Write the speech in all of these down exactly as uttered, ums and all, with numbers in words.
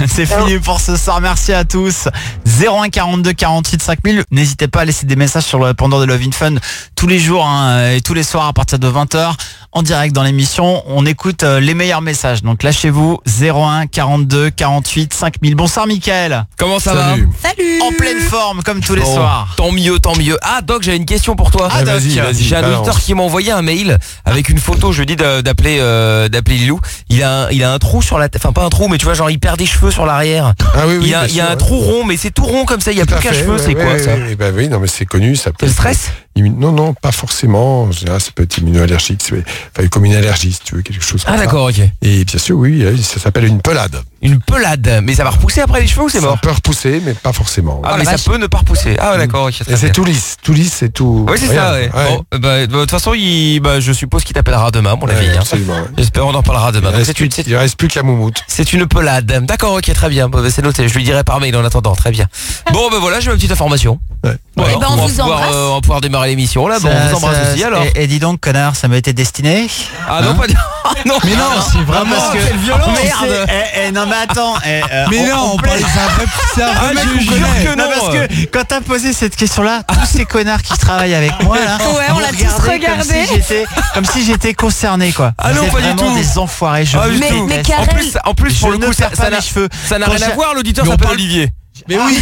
C'est fini pour ce soir. Merci à tous. zéro un quarante-deux quarante-huit cinq mille. N'hésitez pas à laisser des messages sur le répondeur de Love in Fun tous les jours hein, et tous les soirs à partir de vingt heures en direct dans l'émission. On écoute euh, les meilleurs messages. Donc lâchez-vous. zéro un quarante-deux quarante-huit cinq mille. Bonsoir Mickaël. Comment ça Salut. va? Salut. En pleine forme comme tous les Bon, soirs. Tant mieux, tant mieux. Ah Doc, j'avais une question pour toi. Ah, Doc. vas-y, vas-y. J'ai un balance. auditeur qui m'a envoyé un mail avec une photo. Je lui ai dit de- d'appeler euh, d'appeler Lilou. Il a un, il a un trou sur la tête. Enfin pas un trou, mais tu vois genre il perd des cheveux sur l'arrière. Ah oui, oui, Il y a, bien il y a sûr, un ouais. trou rond, mais c'est tout rond comme ça. Il y a Tout plus à qu'un fait, cheveu. ouais, C'est ouais, quoi ouais, ça? ouais, bah oui, non mais c'est connu, ça peut. C'est le stress? Immu- Non, non, pas forcément. En général, ça peut être immunoallergique, c'est enfin, comme une allergie, si tu veux, quelque chose comme Ah ça. d'accord, ok. Et bien sûr, oui, ça s'appelle une pelade. Une pelade. Mais ça va repousser après les cheveux ou c'est Ça mort? peut repousser, mais pas forcément. Ah Oh, mais la ça vache. peut ne pas repousser. Ah ouais, d'accord, ok. très Et c'est bien. tout lisse, tout lisse, c'est tout. Oui c'est rien, ça, ouais. Bon, euh, bah, de toute façon, il, bah, je suppose qu'il t'appellera demain, à mon avis. Ouais, hein. absolument. ouais. J'espère on en parlera demain. Il Donc, reste c'est plus- une, c'est- il reste plus qu'à Moumoute. c'est une pelade. D'accord, ok, très bien. Bon, bah, c'est noté. Je lui dirai par mail en attendant. Très bien. Bon, ben voilà, j'ai ma petite information. Ouais. Voilà, Eh ben, on va vous pouvoir, embrasse. euh, on va pouvoir démarrer l'émission là. Bon, on vous embrasse Ça- aussi ça- alors. Et, et dis donc connard, ça m'a été destiné. Ah non, pas de... Ah, non. Mais non, c'est vraiment. parce que quelle violence. Oh, Merde. c'est- eh, eh, non mais attends. eh, euh, Mais non, on parle, c'est un vrai, c'est un vrai Ah, mec je qu'on jure connaît. que Non, non. parce que quand t'as posé cette question-là, tous ces connards qui travaillent avec moi là, Ouais, on m'ont l'a tous regardé regardé. Comme si j'étais, comme si j'étais concerné quoi. Ah non, Vous êtes pas du vraiment tout. des enfoirés. Je Ah, vous du Mais- tout. mais déteste. En Karel- plus, en plus Je pour le ne coup, ça perds ça pas n'a mes cheveux. ça n'a Quand rien à j'ai- voir. L'auditeur Mais on s'appelle parle- Olivier. Mais oui.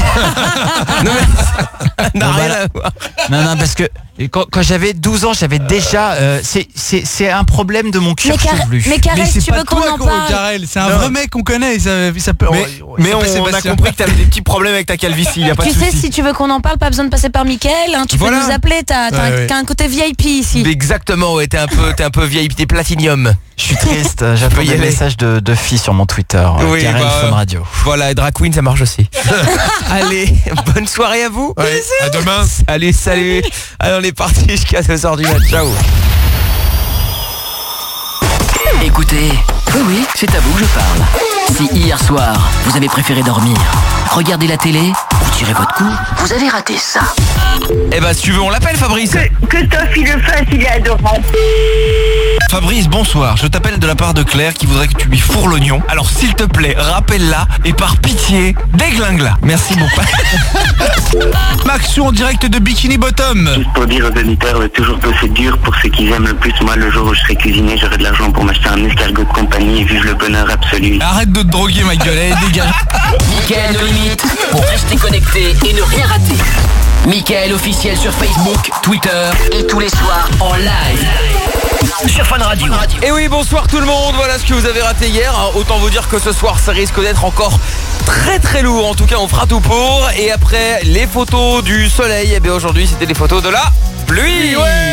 Non, mais ça n'a Bon, rien bah, à voir. Non non parce que quand, quand j'avais douze ans, j'avais déjà. euh, c'est c'est c'est un problème de mon cuir Mais, Car- chevelu. mais Karel, Mais c'est tu pas veux qu'on toi, en qu'on- parle? Karel. C'est un Non. vrai mec qu'on connaît. Ça, ça peut. Mais, oh, mais c'est on, pas on a Sébastien. compris que t'avais des petits problèmes avec ta calvitie. Y a pas Tu de sais, souci. si tu veux qu'on en parle, pas besoin de passer par Mickaël, hein, tu peux Voilà. nous appeler, t'as t'as Ouais, un, ouais. t'as un côté V I P ici. Exactement, ouais, t'es un peu, t'es un peu vieille, t'es platinium. Je suis triste. J'attends peux y des aller. messages de, de filles sur mon Twitter. euh, Oui, Karel bah, Fun Radio. Voilà, et Drag Queen, ça marche aussi. Allez, bonne soirée à vous. Ouais, à demain. Allez, salut. Allez, on est parti jusqu'à deux heures du mat. Ciao. Écoutez, oui oui, c'est à vous que je parle. Si hier soir, vous avez préféré dormir, regarder la télé ou tirer votre coup, vous avez raté ça. Eh ben, si tu veux, on l'appelle Fabrice. Que Toff il le fasse, il est adorant. Fabrice, bonsoir. Je t'appelle de la part de Claire qui voudrait que tu lui fourres l'oignon. Alors, s'il te plaît, rappelle-la et par pitié, déglingue-la. Merci beaucoup. Maxou en direct de Bikini Bottom. Juste pour dire aux auditeurs de toujours bosser dur pour ceux qu'ils aiment le plus. Moi, le jour où je serai cuisinier, j'aurai de l'argent pour m'acheter un escargot de compagnie et vivre le bonheur absolu. Arrête de te droguer, ma gueule. Allez, dégage. Mickaël No Limite pour rester connecté et ne rien rater. Mickaël officiel sur Facebook, Twitter et tous les soirs en live sur Fun Radio. Et oui, bonsoir tout le monde. Voilà ce que vous avez raté hier. hein. Autant vous dire que ce soir, ça risque d'être encore très très lourd. En tout cas, on fera tout pour. Et après, les photos du soleil. Et bien aujourd'hui, c'était les photos de la pluie.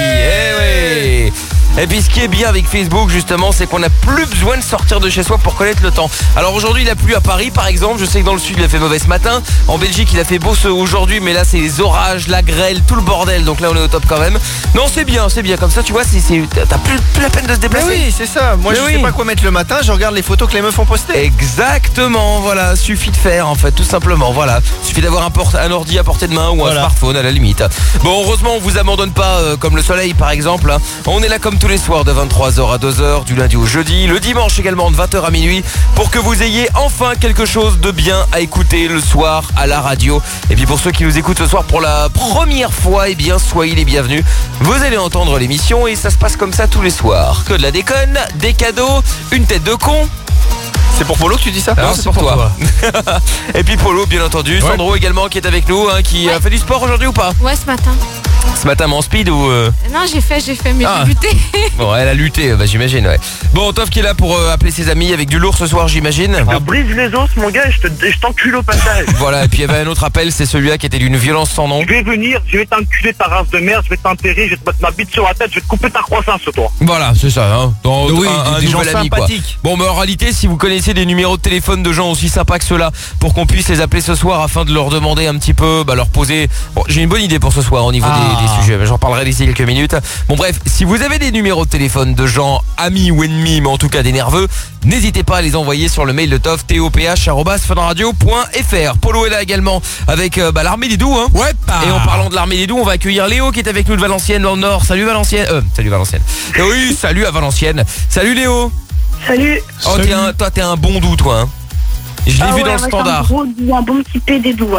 Eh oui. Et puis ce qui est bien avec Facebook justement, c'est qu'on n'a plus besoin de sortir de chez soi pour connaître le temps. Alors aujourd'hui il a plu à Paris par exemple, je sais que dans le sud il a fait mauvais ce matin. En Belgique il a fait beau ce aujourd'hui, mais là c'est les orages, la grêle, tout le bordel. Donc là on est au top quand même. Non c'est bien, c'est bien, comme ça tu vois, c'est, c'est, t'as plus, plus la peine de se Mais déplacer. oui, c'est ça. Moi, Mais je oui. sais pas quoi mettre le matin. Je regarde les photos que les meufs ont postées. Exactement, voilà, suffit de faire en fait, tout simplement, voilà. Suffit d'avoir un, porte, un ordi à portée de main ou Voilà. un smartphone à la limite. Bon, heureusement, on vous abandonne pas euh, comme le soleil par exemple. hein. On est là comme tous les soirs de vingt-trois heures à deux heures, du lundi au jeudi, le dimanche également de vingt heures à minuit, pour que vous ayez enfin quelque chose de bien à écouter le soir à la radio. Et puis pour ceux qui nous écoutent ce soir pour la première fois, eh bien soyez les bienvenus. Vous allez entendre l'émission et ça se passe comme ça tous les soirs. Que de la déconne, des cadeaux, une tête de con. C'est pour Polo que tu dis ça? Non, c'est pour, toi. Et puis Polo, bien entendu. Sandro également qui est avec nous, hein, qui a fait du sport aujourd'hui ou pas? Ouais, ce matin. Ce matin, mais en speed ou... euh, Non, j'ai fait, j'ai fait, mais Ah. j'ai lutté. Bon, elle a lutté, bah, j'imagine, ouais. Bon, Toff qui est là pour euh, appeler ses amis avec du lourd ce soir, j'imagine. Je brise les os, mon gars, et je te- je t'encule au passage. Voilà, et puis il y avait un autre appel, c'est celui-là qui était d'une violence sans nom. Je vais venir, je vais t'enculer ta race de merde, je vais t'enterrer, je vais te mettre ma bite sur la tête, je vais te couper ta croissance, toi. Voilà, c'est ça, hein. Dans, Oui, un, un des gens nouvel ami, quoi. sympathiques. Bon, mais en réalité, si vous connaissez des numéros de téléphone de gens aussi sympas que ceux-là, pour qu'on puisse les appeler ce soir afin de leur demander un petit peu, bah, leur poser... Bon, j'ai une bonne idée pour ce soir au niveau Ah. des, des sujets, mais j'en parlerai d'ici quelques minutes. Bon, bref, si vous avez des numéros de téléphone de gens amis ou ennemis, mais en tout cas des nerveux, n'hésitez pas à les envoyer sur le mail de Toff, top arobase funradio point fr. Polo est là également avec euh, bah, l'armée des doux, hein. Ouais, pas. Et en parlant de l'armée des doux, on va accueillir Léo qui est avec nous de Valenciennes dans le Nord. Salut Valenciennes. Euh, salut Valenciennes. Euh, oui, salut à Valenciennes. Salut Léo. Salut. Oh, t'es un, toi, t'es un bon doux, toi. Hein. Je l'ai Ah vu ouais, dans le avec standard. Un gros doigt, un bon petit P des doigts.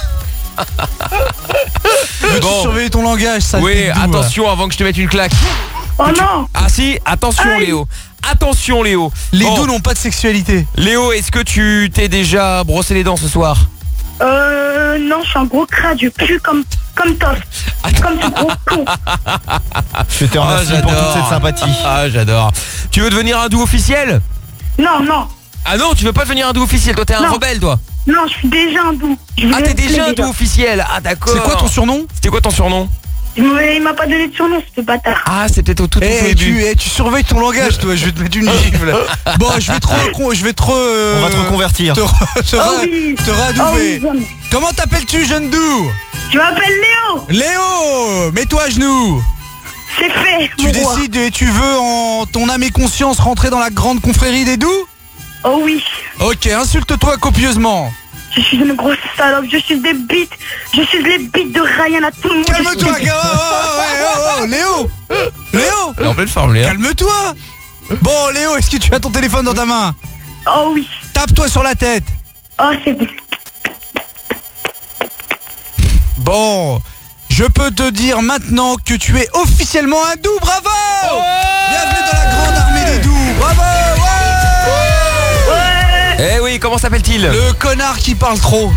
Veux-tu Bon. surveiller ton langage, ça Oui, attention avant que je te mette une claque. Oh non. Ah si, attention Aïe. Léo. Attention Léo. Les Bon, doux n'ont pas de sexualité. Léo, est-ce que tu t'es déjà brossé les dents ce soir? Euh, non, je suis un gros crade, je pue comme, comme Toff. Comme ce gros con. Je te remercie Ah, pour toute j'adore. cette sympathie. Ah, j'adore. Tu veux devenir un doux officiel? Non, non, Ah non, tu veux pas devenir un doux officiel. Toi, t'es un Non. rebelle, toi. non, je suis déjà un doux. Je Ah, voulais t'es déjà un l'appeler doux officiel. Ah, d'accord. C'est quoi ton surnom? C'était quoi ton surnom? Mais il m'a pas donné de surnom, ce bâtard. Ah, c'est peut-être au tout, tout Eh, début. tu, eh, tu surveilles ton langage, toi. Je vais te mettre une gifle. Bon, je vais te re- je vais te re- On va te reconvertir. te, re- te, Oh re- oui. te Oh radouver. oui, j'aime. Comment t'appelles-tu, jeune doux? Je m'appelle Léo. Léo, mets-toi à genoux. C'est fait, Tu mon roi. décides et tu veux en ton âme et conscience rentrer dans la grande confrérie des doux? Oh oui. Ok, insulte-toi copieusement. Je suis une grosse salope, je suis des bites. Je suis les bites de Ryan à tout le monde. Calme-toi, gars. Oh, oh, oh, oh, Léo. Léo, Elle est en pleine forme, Léo. calme-toi. Bon, Léo, est-ce que tu as ton téléphone dans ta main? Oh oui. Tape-toi sur la tête. Oh, c'est bon. Bon, je peux te dire maintenant que tu es officiellement un doux, bravo. Bienvenue dans la grande armée des doux, bravo. Eh oui, comment s'appelle-t-il? Le connard qui parle trop.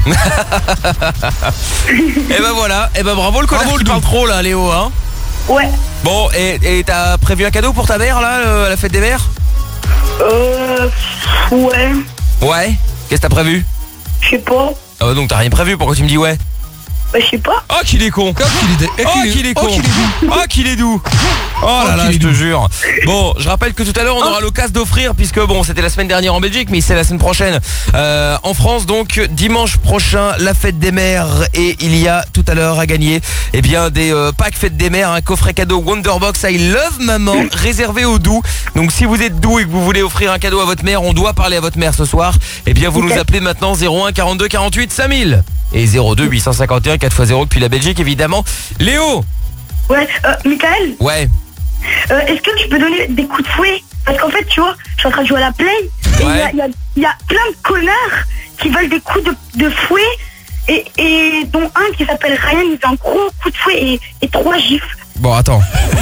Eh ben voilà, eh ben bravo le connard Bravo, qui le parle doux. trop là, Léo, hein. Ouais. Bon, et et t'as prévu un cadeau pour ta mère là, euh, à la fête des mères? Euh. Ouais. Ouais. Qu'est-ce que t'as prévu? Je sais pas. Ah bah donc t'as rien prévu, pourquoi tu me dis ouais? Bah, je sais pas. Oh qu'il est con. Oh, qu'il est, dé- Oh qu'il est con. Oh qu'il est doux. Oh là là, je te jure. Bon, je rappelle que tout à l'heure on aura l'occasion d'offrir, puisque bon, c'était la semaine dernière en Belgique, mais c'est la semaine prochaine euh, en France. Donc dimanche prochain, la fête des mères, et il y a tout à l'heure à gagner eh bien des euh, packs fête des mères, un coffret cadeau Wonderbox I Love Maman réservé aux doux. Donc si vous êtes doux et que vous voulez offrir un cadeau à votre mère, on doit parler à votre mère ce soir. Eh bien vous nous appelez maintenant zéro un quarante-deux quarante-huit cinq mille et zéro deux huit cent cinquante et un quatre fois zéro depuis la Belgique évidemment. Léo. Ouais. Euh, Michael, Ouais. euh, est-ce que tu peux donner des coups de fouet? Parce qu'en fait, tu vois, je suis en train de jouer à la play. Et il Ouais. y, a, il y, a, il y a plein de connards qui veulent des coups de, de fouet. Et, et dont un qui s'appelle Ryan, il fait un gros coup de fouet et, et trois gifles. Bon, attends.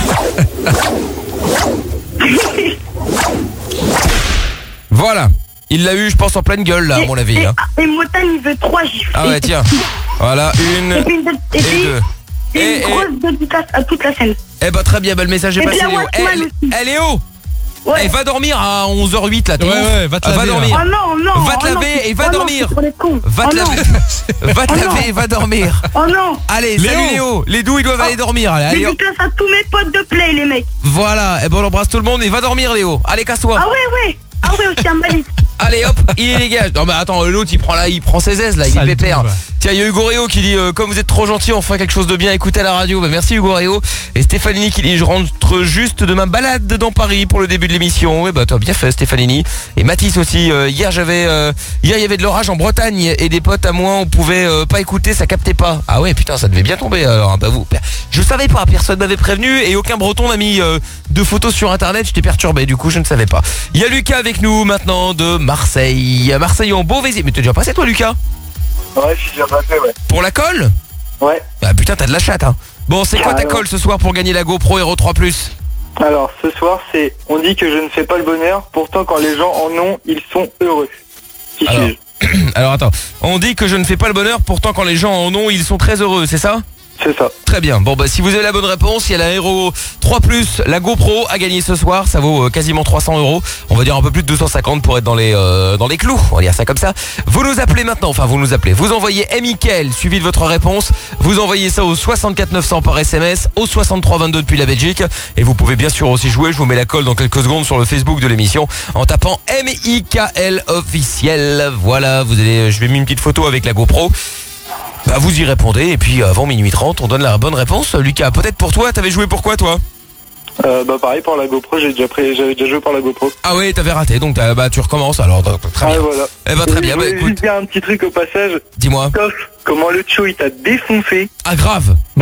Voilà. Il l'a eu, je pense, en pleine gueule, là, à mon avis. Et, hein. et Motan, il veut trois gifles. Ah ouais, Et- tiens. Voilà, une Et puis, une- et et puis, deux. et Et, une et- grosse dédicace à toute la scène. Eh bah très bien, bah, le message est Et passé, puis la Léo. Walkman Eh, aussi. eh, Léo. Ouais. Eh, va dormir à onze heures huit, là, t'es Ouais, ouf. ouais, va te Ah, va laver, dormir. Oh non, non. Va te oh non, laver c'est- et va oh non, dormir. c'est pour les cons. Va oh te non. laver. Va te Oh laver non. et va dormir. Oh non. Allez, salut Léo. Les doux, ils doivent aller dormir. Allez, allez, Dédicace à tous mes potes de play, les mecs. voilà, eh ben on embrasse tout le monde et va dormir, Léo. Allez, casse-toi. Ah ouais, ouais. Ah ouais, aussi un malice. Allez hop, il dégage. Non mais attends, l'autre il prend là, il prend ses aises là, il est Sale pépère. double. Tiens, il y a Hugo Réo qui dit euh, comme vous êtes trop gentil, on fera quelque chose de bien, écoutez à la radio. Bah merci Hugo Réo. Et Stéphanini qui dit je rentre juste de ma balade dans Paris pour le début de l'émission. Ouais bah toi bien fait Stéphanini. Et Mathis aussi, euh, hier j'avais euh, hier il y avait de l'orage en Bretagne et des potes à moi on pouvait euh, pas écouter, ça captait pas. Ah ouais putain, ça devait bien tomber alors hein, bah vous. Je savais pas, personne m'avait prévenu et aucun breton n'a mis euh, de photos sur internet, j'étais perturbé, du coup je ne savais pas. Il y a Lucas avec nous maintenant de Marseille. Marseille en Beauvaisis. Mais t'es déjà passé toi Lucas? Ouais, je suis déjà passé, ouais. Pour la colle? Ouais. Bah putain t'as de la chatte hein. Bon c'est quoi ta colle ce soir pour gagner la GoPro Hero trois plus? Alors, ce soir, c'est on dit que je ne fais pas le bonheur, pourtant quand les gens en ont, ils sont heureux. Qui Alors, suis-je? alors attends, on dit que je ne fais pas le bonheur, pourtant quand les gens en ont, ils sont très heureux, c'est ça? C'est ça. Très bien, bon bah si vous avez la bonne réponse, il y a la Hero trois plus, la GoPro à gagner ce soir, ça vaut euh, quasiment trois cents euros, on va dire un peu plus de deux cent cinquante pour être dans les euh, dans les clous, on va dire ça comme ça. Vous nous appelez maintenant, enfin vous nous appelez, vous envoyez Mickaël suivi de votre réponse, vous envoyez ça au soixante-quatre neuf cents par S M S, au soixante-trois vingt-deux depuis la Belgique, et vous pouvez bien sûr aussi jouer, je vous mets la colle dans quelques secondes sur le Facebook de l'émission en tapant M I K L officiel. Voilà, vous allez, je vais mettre une petite photo avec la GoPro. Bah vous y répondez et puis avant minuit trente on donne la bonne réponse. Lucas, peut-être pour toi, t'avais joué pour quoi toi? Euh, bah pareil pour la GoPro, j'ai déjà pris, j'avais déjà joué pour la GoPro. Ah oui, t'avais raté, donc t'as- bah tu recommences alors, donc, très Ah bien. voilà. Eh bah très Et bien, je bah voulais écoute, juste dire un petit truc au passage. dis-moi. Toff, comment le show il t'a défoncé? Ah grave. Ouais.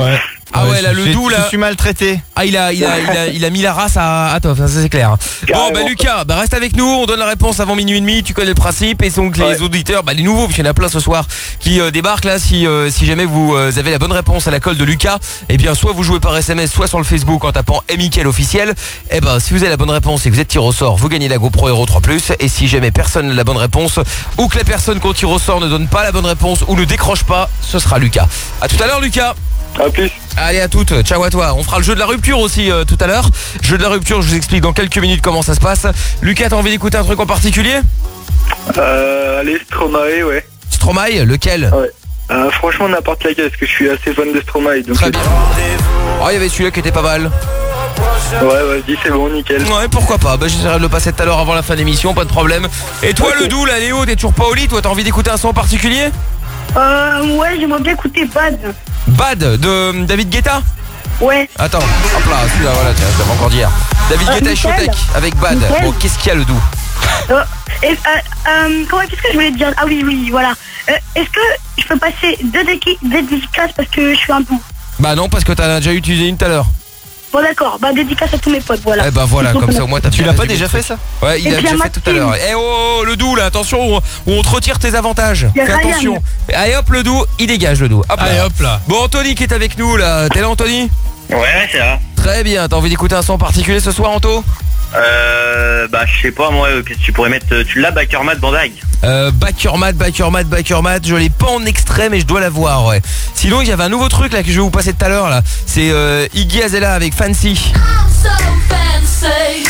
Ah ouais, là le doux là. Je suis maltraité. Ah il a il a il a il a mis la race à à toi, ça c'est clair. Bon bah Lucas, bah reste avec nous, on donne la réponse avant minuit et demi, tu connais le principe et donc les ouais. auditeurs, bah les nouveaux, parce qu'il y en a plein ce soir qui euh, débarquent là, si euh, si jamais vous euh, avez la bonne réponse à la colle de Lucas, eh bien soit vous jouez par S M S, soit sur le Facebook en tapant Mickaël officiel. Eh ben si vous avez la bonne réponse et que vous êtes tiré au sort, vous gagnez la GoPro Hero trois plus, et si jamais personne n'a la bonne réponse ou que la personne qu'on tire au sort ne donne pas la bonne réponse ou ne décroche pas, ce sera Lucas. À tout à l'heure Lucas. À plus. Allez à toutes, ciao à toi. On fera le jeu de la rupture aussi euh, tout à l'heure. Jeu de la rupture, je vous explique dans quelques minutes comment ça se passe. Lucas, t'as envie d'écouter un truc en particulier? Euh, allez, Stromae, ouais. Stromae, lequel? Ouais. Euh, franchement, n'importe laquelle, parce que je suis assez fan de Stromae. Donc très bien. Oh, il y avait celui-là qui était pas mal. Ouais, vas-y, c'est bon, nickel. Ouais, pourquoi pas. Bah, j'essaierai de le passer tout à l'heure avant la fin de l'émission, pas de problème. Et toi, okay. Le doux, là, Léo, t'es toujours pas au lit? Toi, t'as envie d'écouter un son en particulier? Euh, ouais, j'aimerais bien écouter Bad. Bad de David Guetta? Ouais. Attends, hop là, celui-là, voilà, tiens, je l'avais encore d'hier. David euh, Guetta et Showtek avec Bad. Nickel. Bon, qu'est-ce qu'il y a le doux? euh, et, euh, euh, comment, qu'est-ce que je voulais te dire? Ah oui, oui, voilà. Euh, est-ce que je peux passer deux dédicaces parce que je suis un doux? Bah non, parce que t'en as déjà utilisé une tout à l'heure. Bon d'accord, bah dédicace à tous mes potes, voilà. Eh bah voilà, comme ça au moins t'as. Tu l'as pas déjà fait ça? Ouais, il a déjà fait tout à l'heure. Eh oh, le doux là, attention, où on te retire tes avantages. Fais attention. Allez hop le doux, il dégage le doux. Hop là. Allez hop là. Bon, Anthony qui est avec nous là, t'es là Anthony? Ouais, c'est là. Très bien, t'as envie d'écouter un son particulier ce soir Anto? Euh, bah je sais pas moi, qu'est-ce que tu pourrais mettre? Tu l'as, Bakermat Bandai? Euh, Bakermat, Bakermat, Bakermat, je l'ai pas en extrait mais je dois l'avoir, ouais. Sinon il y avait un nouveau truc là que je vais vous passer tout à l'heure là. C'est euh, Iggy Azalea avec Fancy. So fancy.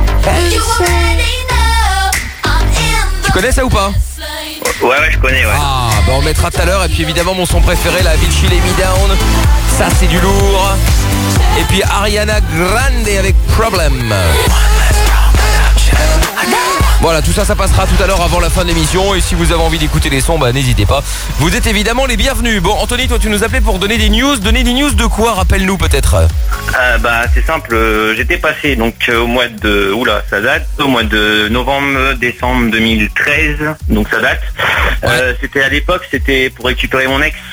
Tu connais ça ou pas? Ouais ouais je connais ouais. Ah bah on mettra tout à l'heure. Et puis évidemment mon son préféré, la Avicii Lay Me Down. Ça c'est du lourd. Et puis Ariana Grande avec Problem. Voilà, tout ça, ça passera tout à l'heure avant la fin de l'émission. Et si vous avez envie d'écouter les sons, bah n'hésitez pas. Vous êtes évidemment les bienvenus. Bon, Anthony, toi tu nous appelais pour donner des news. Donner des news de quoi? Rappelle-nous peut-être. euh, Bah c'est simple, euh, j'étais passé donc euh, au mois de... Oula, ça date. Au mois de novembre, décembre deux mille treize. Donc ça date. Ouais. euh, C'était à l'époque, c'était pour récupérer mon ex.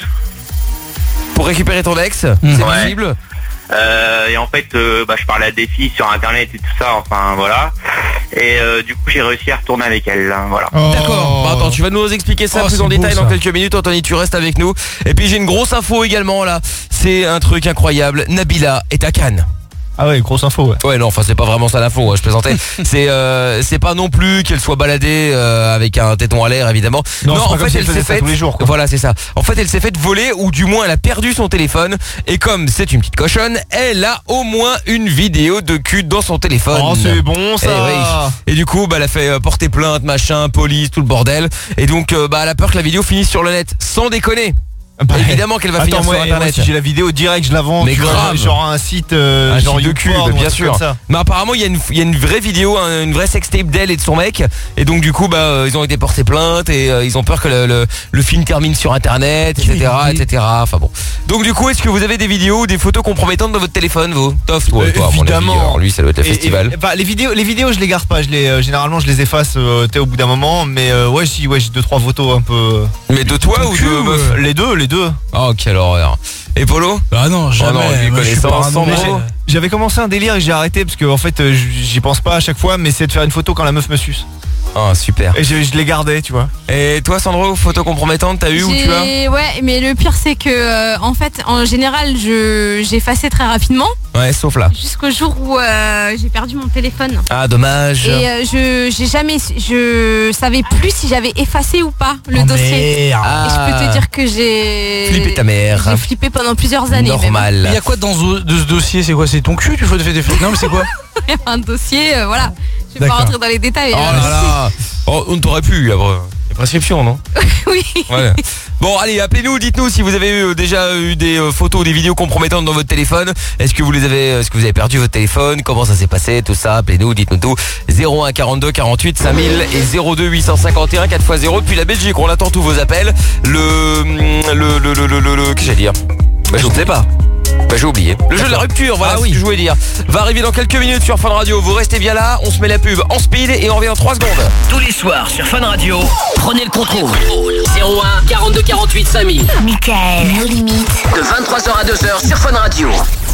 Pour récupérer ton ex? Mmh. C'est ouais. possible? Euh, et en fait, euh, bah, je parlais à des filles sur internet et tout ça, enfin voilà. Et euh, du coup, j'ai réussi à retourner avec elle, hein, voilà. Oh. D'accord. Bah, attends, tu vas nous expliquer ça oh, plus en détail beau, dans quelques minutes. Anthony, tu restes avec nous. Et puis j'ai une grosse info également là. C'est un truc incroyable. Nabila est à Cannes. Ah ouais, grosse info ouais. Ouais non, enfin c'est pas vraiment ça l'info, hein, je plaisantais. c'est euh, c'est pas non plus qu'elle soit baladée euh, avec un téton à l'air évidemment. Non, non en fait elle s'est faite tous les jours quoi. Voilà, c'est ça. En fait, elle s'est faite voler ou du moins elle a perdu son téléphone et comme c'est une petite cochonne, elle a au moins une vidéo de cul dans son téléphone. Oh, c'est bon ça. Et, oui. Et du coup, bah elle a fait euh, porter plainte, machin, police, tout le bordel et donc euh, bah elle a peur que la vidéo finisse sur le net, sans déconner. Bah, évidemment qu'elle va attends, finir moi, sur internet. Moi, si j'ai la vidéo direct, je la vends. Mais grave. Genre un site euh, un genre site de cul, bien sûr. Mais apparemment il y a une il y a une vraie vidéo, hein, une vraie sextape d'elle et de son mec. Et donc du coup bah euh, ils ont été portés plainte et euh, ils ont peur que le, le, le film termine sur internet, et cetera, et cetera. Enfin bon. Donc du coup, est-ce que vous avez des vidéos ou des photos compromettantes dans votre téléphone, vous? Tof, toi, euh, toi, évidemment. Alors, lui, ça doit être le et, festival. Et, bah, les vidéos, les vidéos, je les garde pas. Je les euh, généralement je les efface euh, au bout d'un moment. Mais euh, ouais, si, ouais, j'ai deux trois photos un peu. Mais de toi ou de meuf? Les deux, les deux. Oh quelle horreur. Et Polo? Ah non, jamais. Oh non, moi, je suis pas un J'avais commencé un délire et j'ai arrêté parce que en fait euh, j'y pense pas à chaque fois, mais c'est de faire une photo quand la meuf me suce. Ah super. Et je, je les gardais, tu vois. Et toi Sandro, photo compromettante, t'as eu ou tu as? Ouais, mais le pire c'est que euh, en fait en général je j'effaçais très rapidement. Ouais, sauf là. Jusqu'au jour où euh, j'ai perdu mon téléphone. Ah dommage. Et euh, je j'ai jamais je savais plus si j'avais effacé ou pas le oh, dossier. Ah. Et je peux te dire que j'ai flippé ta mère. J'ai flippé pendant plusieurs années. Normal. Il y a quoi dans ce, de ce dossier? C'est quoi? C'est ton cul? Tu fais des Non mais c'est quoi? Un dossier, euh, voilà. Je vais pas rentrer dans les détails. Oh là là. Oh, on t'aurait pu, là, les prescriptions, non? Oui. Ouais. Bon, allez, appelez-nous, dites-nous si vous avez eu, déjà eu des euh, photos ou des vidéos compromettantes dans votre téléphone. Est-ce que vous les avez, est-ce que vous avez perdu votre téléphone? Comment ça s'est passé? Tout ça, appelez-nous, dites-nous tout. zéro un quarante-deux quarante-huit cinq mille et zéro deux huit cent cinquante et un quatre fois zéro depuis la Belgique. On attend tous vos appels. Le, le, le, le, le, le, le qu'est-ce que j'allais dire? Bah, je ne sais pas. Bah j'ai oublié. Le jeu de la rupture, voilà ah, oui. ce que je voulais dire. Va arriver dans quelques minutes sur Fun Radio. Vous restez bien là, on se met la pub en speed et on revient en trois secondes. Tous les soirs sur Fun Radio, prenez le contrôle. zéro un quarante-deux quarante-huit cinq mille. Mickaël, nos limites. De vingt-trois heures à deux heures sur Fun Radio.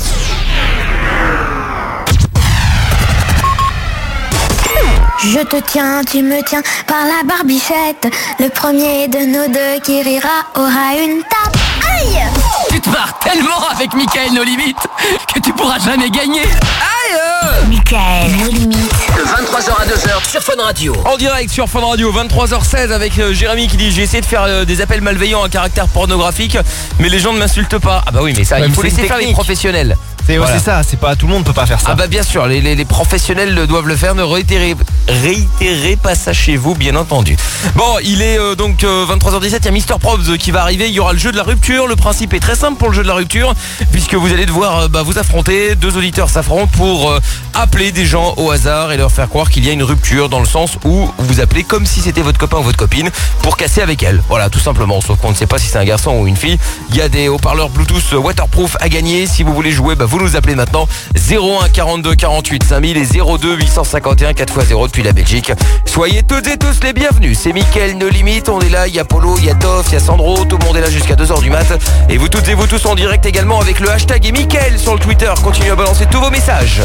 Je te tiens, tu me tiens par la barbichette. Le premier de nous deux qui rira aura une tape. Aïe! Tu te marres tellement avec Mickaël No Limites que tu pourras jamais gagner. Aïe! Mickaël, nos limites. De vingt-trois heures à deux heures sur Fun Radio. En direct sur Fun Radio, vingt-trois heures seize avec euh, Jérémy qui dit j'ai essayé de faire euh, des appels malveillants à caractère pornographique, mais les gens ne m'insultent pas. Ah bah oui, mais ça, Ouais, il mais faut c'est laisser une faire les technique. professionnels. C'est ouais, Voilà. c'est ça, c'est pas tout le monde peut pas faire ça. Ah bah bien sûr, les, les, les professionnels doivent le faire, ne réitérez, réitérez pas ça chez vous, bien entendu. Bon, il est euh, donc euh, vingt-trois heures dix-sept, il y a Mister Probs qui va arriver, il y aura le jeu de la rupture. Le principe est très simple pour le jeu de la rupture, puisque vous allez devoir euh, bah, vous affronter, deux auditeurs s'affrontent pour euh, appeler des gens au hasard et leur faire croire qu'il y a une rupture, dans le sens où vous appelez comme si c'était votre copain ou votre copine pour casser avec elle. Voilà, tout simplement, sauf qu'on ne sait pas si c'est un garçon ou une fille. Il y a des haut-parleurs Bluetooth waterproof à gagner. Si vous voulez jouer, bah, vous nous appelez maintenant zéro un quarante-deux quarante-huit cinq mille et zéro deux huit cent cinquante et un quatre fois zéro depuis la Belgique. Soyez toutes et tous les bienvenus. C'est Mickaël No Limites, on est là, il y a Polo, il y a Toff, il y a Sandro, tout le monde est là jusqu'à deux heures du mat. Et vous toutes et vous tous en direct également avec le hashtag et Mickaël sur le Twitter. Continuez à balancer tous vos messages.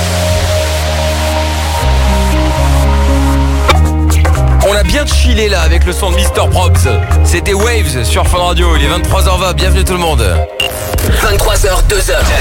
On a bien chillé là avec le son de Mister Probs. C'était Waves sur Fun Radio, il est vingt-trois heures vingt, bienvenue tout le monde. vingt-trois heures deux heures.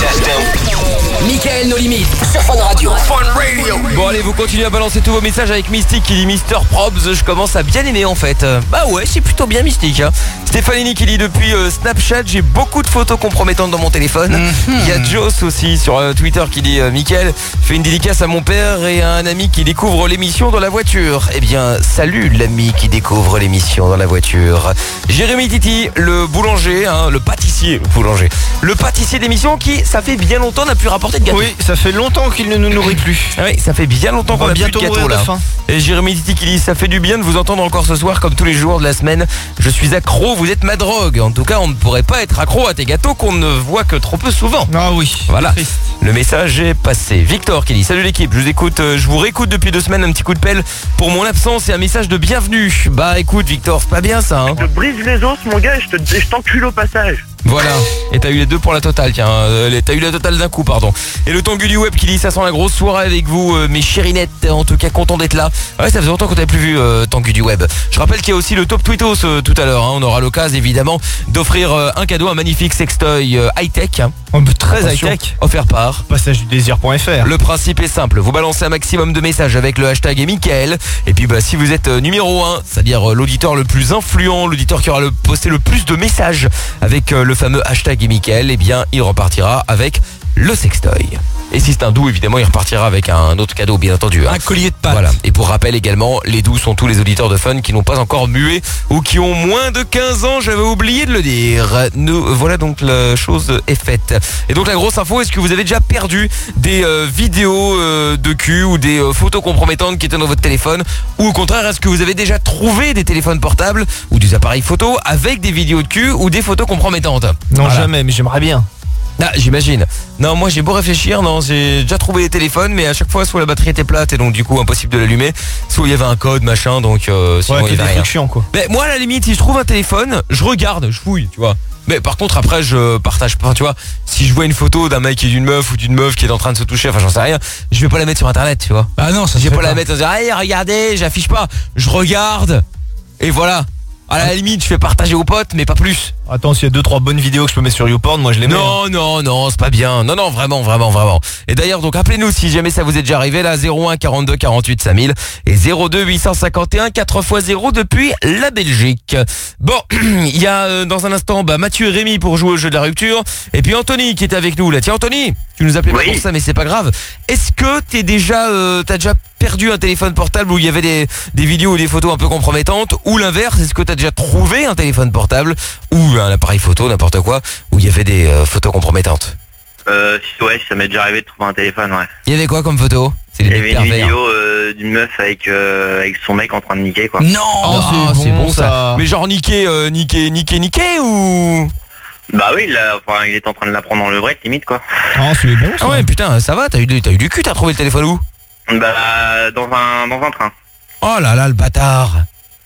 Mickaël No Limites sur Fun Radio. Fun Radio. Bon allez, vous continuez à balancer tous vos messages avec Mystique qui dit Mister Probs, je commence à bien aimer en fait. Bah ouais, c'est plutôt bien Mystique hein. Stéphanie qui dit depuis euh, Snapchat, j'ai beaucoup de photos compromettantes dans mon téléphone. Mm-hmm. Il y a Joss aussi sur euh, Twitter qui dit euh, Mickaël fait une dédicace à mon père et à un ami qui découvre l'émission dans la voiture. Eh bien, salut l'ami qui découvre l'émission dans la voiture. Jérémy Titi, le boulanger, hein, le pâtissier, le boulanger, le pâtissier d'émission qui, ça fait bien longtemps, n'a plus rapporté de gâteau. Oui, ça fait longtemps qu'il ne nous nourrit plus. Oui, ça fait bien longtemps On qu'on va a plus de bientôt gâteau mourir de là. faim. Et Jérémy Titi qui dit ça fait du bien de vous entendre encore ce soir comme tous les jours de la semaine. Je suis accro, vous êtes ma drogue. En tout cas, on ne pourrait pas être accro à tes gâteaux qu'on ne voit que trop peu souvent. Ah oui. Voilà, le message est passé. Victor qui dit salut l'équipe, je vous écoute, euh, je vous réécoute depuis deux semaines, un petit coup de pelle pour mon absence et un message de bienvenue. Bah écoute Victor, c'est pas bien ça hein. Je brise les os mon gars et je te- je t'encule au passage. Voilà, et t'as eu les deux pour la totale, tiens, euh, les- t'as eu la totale d'un coup, pardon. Et le Tangu du web qui dit ça sent la grosse soirée avec vous, euh, mes chérinettes, en tout cas content d'être là. Ouais, ça faisait longtemps qu'on t'avait plus vu, euh, Tangu du web. Je rappelle qu'il y a aussi le Top Tweetos euh, tout à l'heure, hein. On aura l'occasion évidemment d'offrir euh, un cadeau, un magnifique sextoy euh, high-tech, hein. Très Attention, high-tech. offert par Passage du désir point F R. Le principe est simple, vous balancez un maximum de messages avec le hashtag et Mickaël. Et puis bah, si vous êtes euh, numéro un, c'est-à-dire euh, l'auditeur le plus influent, l'auditeur qui aura le, posté le plus de messages avec euh, le fameux hashtag et Mickaël, eh bien il repartira avec le sextoy. Et si c'est un doux, évidemment, il repartira avec un autre cadeau, bien entendu. hein. Un collier de pâtes. Voilà. Et pour rappel également, les doux sont tous les auditeurs de Fun qui n'ont pas encore mué ou qui ont moins de quinze ans, j'avais oublié de le dire. Nous, voilà donc la chose est faite. Et donc la grosse info, est-ce que vous avez déjà perdu des euh, vidéos euh, de cul ou des euh, photos compromettantes qui étaient dans votre téléphone? Ou au contraire, est-ce que vous avez déjà trouvé des téléphones portables ou des appareils photo avec des vidéos de cul ou des photos compromettantes? Non, Voilà. jamais, mais j'aimerais bien. Ah, j'imagine. Non, moi j'ai beau réfléchir, non, j'ai déjà trouvé les téléphones, mais à chaque fois soit la batterie était plate et donc du coup impossible de l'allumer, soit il y avait un code machin, donc euh, sinon Ouais, il y qu'il y a avait des rien. trucs chiants, quoi. Mais moi à la limite, si je trouve un téléphone, je regarde, je fouille, tu vois. Mais par contre après je partage pas, tu vois. Si je vois une photo d'un mec et d'une meuf ou d'une meuf qui est en train de se toucher, enfin j'en sais rien, je vais pas la mettre sur internet, tu vois. Ah non, ça Je se vais fait pas la pas. mettre en disant hey, regardez, j'affiche pas, je regarde et voilà. À la limite, je fais partager aux potes, mais pas plus. Attends, s'il y a deux trois bonnes vidéos que je peux mettre sur YouPorn, moi je les mets. Non, non, non, c'est pas bien. Non, non, vraiment, vraiment, vraiment. Et d'ailleurs, donc appelez-nous si jamais ça vous est déjà arrivé, là, zéro un quarante-deux quarante-huit cinq mille et zéro deux huit cent cinquante et un quatre fois zéro depuis la Belgique. Bon, il y a euh, dans un instant bah, Mathieu et Rémi pour jouer au jeu de la rupture. Et puis Anthony qui est avec nous là. Tiens Anthony, tu nous appelais pas Oui. pour ça, mais c'est pas grave. Est-ce que t'es déjà, euh, t'as déjà perdu un téléphone portable où il y avait des, des vidéos ou des photos un peu compromettantes? Ou l'inverse, est-ce que t'as déjà trouvé un téléphone portable ou un appareil photo, n'importe quoi, où il y avait des euh, photos compromettantes? Euh, si, ouais, ça m'est déjà arrivé de trouver un téléphone, ouais. Il y avait quoi comme photo? C'est Il les y mecs avait une pervers. vidéo euh, d'une meuf avec, euh, avec son mec en train de niquer, quoi. Non, Oh, ah, c'est c'est bon, bon ça. ça. Mais genre niquer, euh, niquer, niquer, niquer ou? Bah oui, là, enfin, il est en train de la prendre dans le vrai, limite, quoi. Ah, c'est bon ça. Ah ouais, putain, ça va, t'as eu, du- t'as eu du cul, t'as trouvé le téléphone où? Bah, dans un, dans un train. Oh là là, le bâtard.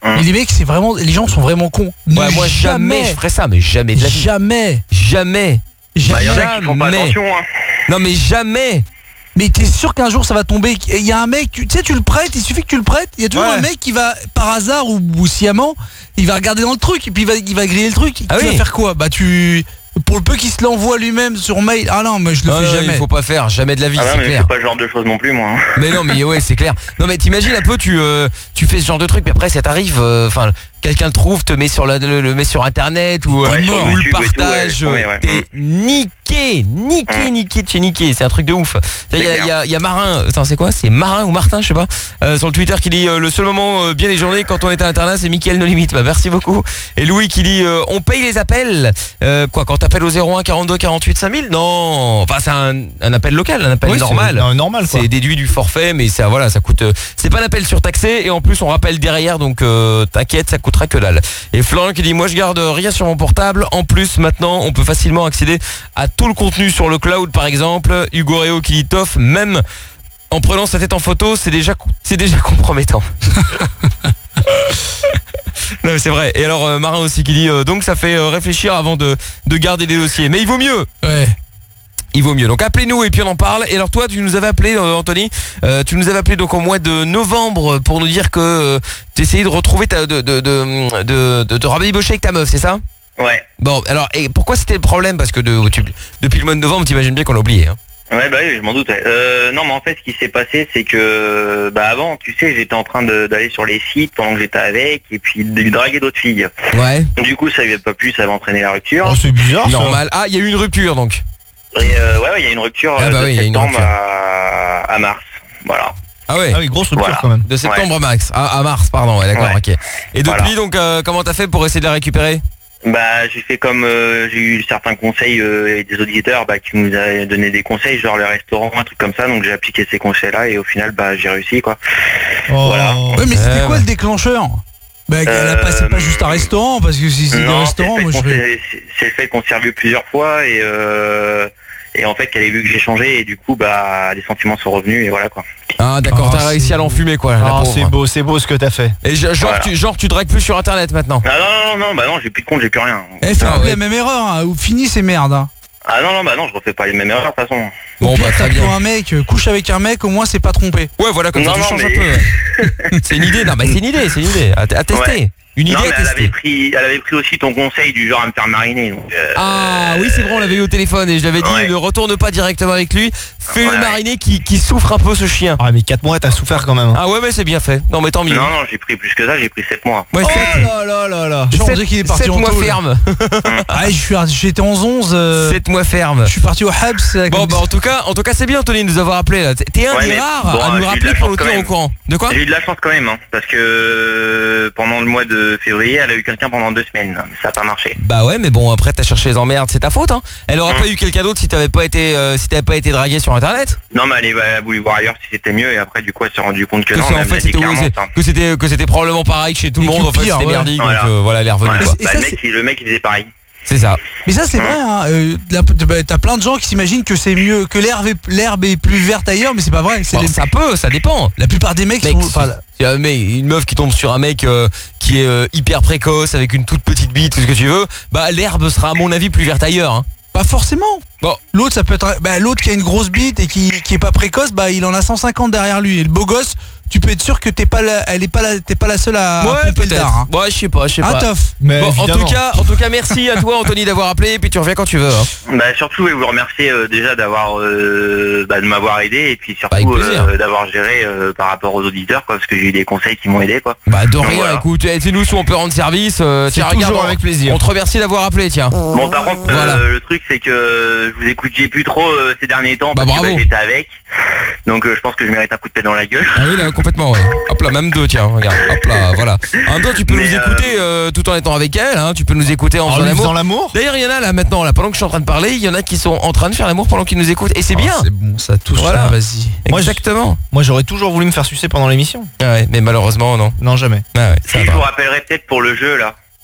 Mais les mecs, c'est vraiment, les gens sont vraiment cons. Ouais, moi jamais je ferais ça, mais jamais de la vie. Jamais. Jamais. Bah, y en a qui font pas Jamais. attention, hein. Non mais jamais. Mais t'es sûr qu'un jour ça va tomber. Il y a un mec, tu tu sais, tu le prêtes, il suffit que tu le prêtes. Il y a toujours Ouais. un mec qui va, par hasard ou, ou sciemment, il va regarder dans le truc et puis il va, il va griller le truc. Ah tu oui. vas faire quoi? Bah tu, pour le peu qu'il se l'envoie lui-même sur mail. Ah non, mais je le Non, fais non, jamais. il faut pas faire, jamais de la vie, Ah non, c'est mais clair. c'est pas le genre de choses non plus, moi. hein. Mais non, mais ouais, c'est clair. Non, mais t'imagines un peu, tu euh, tu fais ce genre de truc, mais après ça t'arrive, enfin, quelqu'un le trouve, te met sur la, le, le met sur internet ou, Ouais, euh, sur ou le YouTube et tout, ouais, partage. ouais, ouais. T'es niqué, niqué, niqué de chez niqué. C'est un truc de ouf. Il y a, il y a, il y a Marin, attends, c'est quoi? C'est Marin ou Martin, je sais pas, euh, sur le Twitter qui dit euh, le seul moment euh, bien les journées quand on est à internat, c'est Mickaël No Limite. Bah merci beaucoup. Et Louis qui dit euh, on paye les appels. Euh, quoi, quand t'appelles au zéro un quarante-deux quarante-huit cinq mille? Non, enfin c'est un, un appel local, un appel Oui, c'est normal. un normal, quoi. C'est déduit du forfait, mais ça voilà, ça coûte. euh, c'est pas un appel surtaxé et en plus on rappelle derrière, donc euh, t'inquiète, ça coûtera que dalle. Et Florian qui dit moi je garde rien sur mon portable. En plus maintenant on peut facilement accéder à tout le contenu sur le cloud par exemple. Hugo Réo qui dit tof, même en prenant sa tête en photo, c'est déjà c'est déjà compromettant. Non mais c'est vrai. Et alors euh, Marin aussi qui dit euh, donc ça fait euh, réfléchir avant de, de garder des dossiers. Mais il vaut mieux. Ouais. Il vaut mieux. Donc appelez-nous et puis on en parle. Et alors toi tu nous avais appelé euh, Anthony, euh, tu nous avais appelé donc au mois de novembre pour nous dire que euh, tu essayais de retrouver ta de de de de, de, de rabibocher avec ta meuf, c'est ça? Ouais. Bon, alors et pourquoi c'était le problème? Parce que de, tu- depuis le mois de novembre, t'imagines bien qu'on l'a oublié. Hein. Ouais, bah oui, je m'en doute. ouais. Euh, non, mais en fait, ce qui s'est passé, c'est que, bah avant, tu sais, j'étais en train de- d'aller sur les sites pendant que j'étais avec, et puis de draguer d'autres filles. Ouais. Du coup, ça n'avait pas plu, ça avait entraîné la rupture. Oh, c'est bizarre. ça. Normal. Ah, il y a eu une rupture donc. Et euh, ouais, ouais, il y a une rupture Ah euh, bah de oui, il y a une septembre rupture. à, à mars. Voilà. Ah ouais. Ah oui, grosse rupture Voilà. quand même. De septembre à max. Ah, à mars, pardon. Ouais, d'accord, Ouais. ok. Et depuis Voilà. donc, euh, comment t'as fait pour essayer de la récupérer? Bah, j'ai fait comme euh, j'ai eu certains conseils euh, et des auditeurs bah, qui nous avaient donné des conseils, genre le restaurant, un truc comme ça. Donc j'ai appliqué ces conseils-là et au final, bah, j'ai réussi, quoi. Oh. Voilà. Ouais, mais c'était Ouais, quoi ouais. le déclencheur? Bah, elle a pas, c'est pas juste un restaurant, parce que si c'est des Non, c'est restaurants, le moi fait je qu'on vais. s'est- c'est- c'est le fait qu'on s'est revu plusieurs fois et euh, et en fait qu'elle ait vu que j'ai changé et du coup bah les sentiments sont revenus et voilà quoi. Ah d'accord, Ah, t'as réussi c'est à l'enfumer quoi. la Ah, pauvre. c'est beau, c'est beau ce que t'as fait. Et je- genre, Voilà. tu, genre tu dragues plus sur internet maintenant. Ah non non non, non bah non j'ai plus de compte, j'ai plus rien. Eh, fais Ah, plus ouais. la même erreur, hein, ou finis ces merdes. Hein. Ah non non bah non je refais pas les mêmes erreurs de toute façon. Bon bah très Tape bien. pour un mec, euh, couche avec un mec, au moins c'est pas trompé. Ouais voilà, comme ça Non, tu non, changes mais- un peu. ouais. C'est une idée, non mais c'est une idée, c'est une idée. À, à tester. Ouais. Une idée Non mais à elle avait tester. pris elle avait pris aussi ton conseil du genre à me faire mariner donc. euh, Ah oui c'est vrai, on l'avait eu au téléphone et je l'avais dit Ouais. ne retourne pas directement avec lui. Fais-le Ouais. mariner qui, qui souffre un peu ce chien. Ah mais quatre mois t'as souffert quand même. hein. Ah ouais mais c'est bien fait. Non mais tant mieux. Non non j'ai pris plus que ça, j'ai pris sept mois. Ouais, Oh sept- là là là là. Genre, on sept- dirait qu'il est parti sept en mois tôle. ferme. Ah, je suis, j'étais en onze. euh, sept mois ferme. Je suis parti au Habs. euh, Bon comme- bah en tout cas, en tout cas c'est bien Anthony de nous avoir appelé là. T'es- T'es un Ouais, des mais rares bon, à j'ai nous eu de rappeler la pour chance le quand tenir au même. courant. De quoi? J'ai eu de la chance quand même hein, parce que euh, pendant le mois de février elle a eu quelqu'un pendant deux semaines, ça a pas marché. Bah ouais mais bon après t'as cherché les emmerdes, c'est ta faute hein. Elle aurait Hum. pas eu quelqu'un d'autre si t'avais pas été euh, si t'avais pas été dragué sur internet. Non mais elle, est- elle a voulu voir ailleurs si c'était mieux et après du coup elle s'est rendu compte que, Que non, c'est- mais en elle fait m'a dit c'était clairement ouais, ça. que c'était que c'était probablement pareil chez tout le Et monde que en fait pire, c'était ouais. merdique Voilà. donc euh, voilà elle est revenue Voilà. quoi. Et Bah, ça, le, mec, il- le mec il faisait pareil. C'est ça. Mais ça c'est vrai, hein, euh, la- bah, t'as plein de gens qui s'imaginent que c'est mieux, que l'herbe est, l'herbe est plus verte ailleurs, mais c'est pas vrai. C'est Bon, les- ça peut, ça dépend. La plupart des mecs Mec, sont. si- enfin, si un mec- une meuf qui tombe sur un mec euh, qui est euh, hyper précoce avec une toute petite bite, tout ce que tu veux, bah l'herbe sera à mon avis plus verte ailleurs. Hein. pas forcément. Bon. L'autre ça peut être, bah, l'autre qui a une grosse bite et qui, qui est pas précoce, bah il en a cent cinquante derrière lui. Et le beau gosse, tu peux être sûr que t'es pas la, elle est pas la, t'es pas la seule à. à Ouais pomper le peut-être. dard, hein. Ouais je sais pas, je sais Hein, pas. Toff Mais Bon, en évidemment. tout cas, en tout cas, merci à toi Anthony d'avoir appelé et puis tu reviens quand tu veux. Hein. Bah surtout je voulais vous remercier euh, déjà d'avoir euh, bah, de m'avoir aidé et puis Avec surtout plaisir. euh, d'avoir géré euh, par rapport aux auditeurs quoi, parce que j'ai eu des conseils qui m'ont aidé quoi. Bah de Donc, rien, voilà. écoute, eh, c'est nous si on peut rendre service. Euh, C'est tiens, toujours regarde, avec plaisir. On te remercie d'avoir appelé, tiens. Bon par contre Voilà. euh, le truc c'est que je vous écoutiez plus trop euh, ces derniers temps Bah, parce que bravo. bah, j'étais avec. Donc euh, je pense que je mérite un coup de pied dans la gueule. Ah oui là complètement ouais. Hop là, même deux tiens, regarde. Hop là, voilà. En même temps tu peux Mais, nous euh, écouter euh, tout en étant avec elle, hein. Tu peux nous écouter en En faisant lui faisant l'amour. l'amour. D'ailleurs il y en a là maintenant, là, pendant que je suis en train de parler, il y en a qui sont en train de faire l'amour pendant qu'ils nous écoutent. Et c'est bien. Oh, c'est bon, ça touche. Voilà. Là, vas-y. Moi, je- Exactement. Moi j'aurais toujours voulu me faire sucer pendant l'émission. Ah ouais, mais malheureusement non. Non jamais. Ah ouais, ça Si je va. vous rappellerai peut-être pour le jeu là.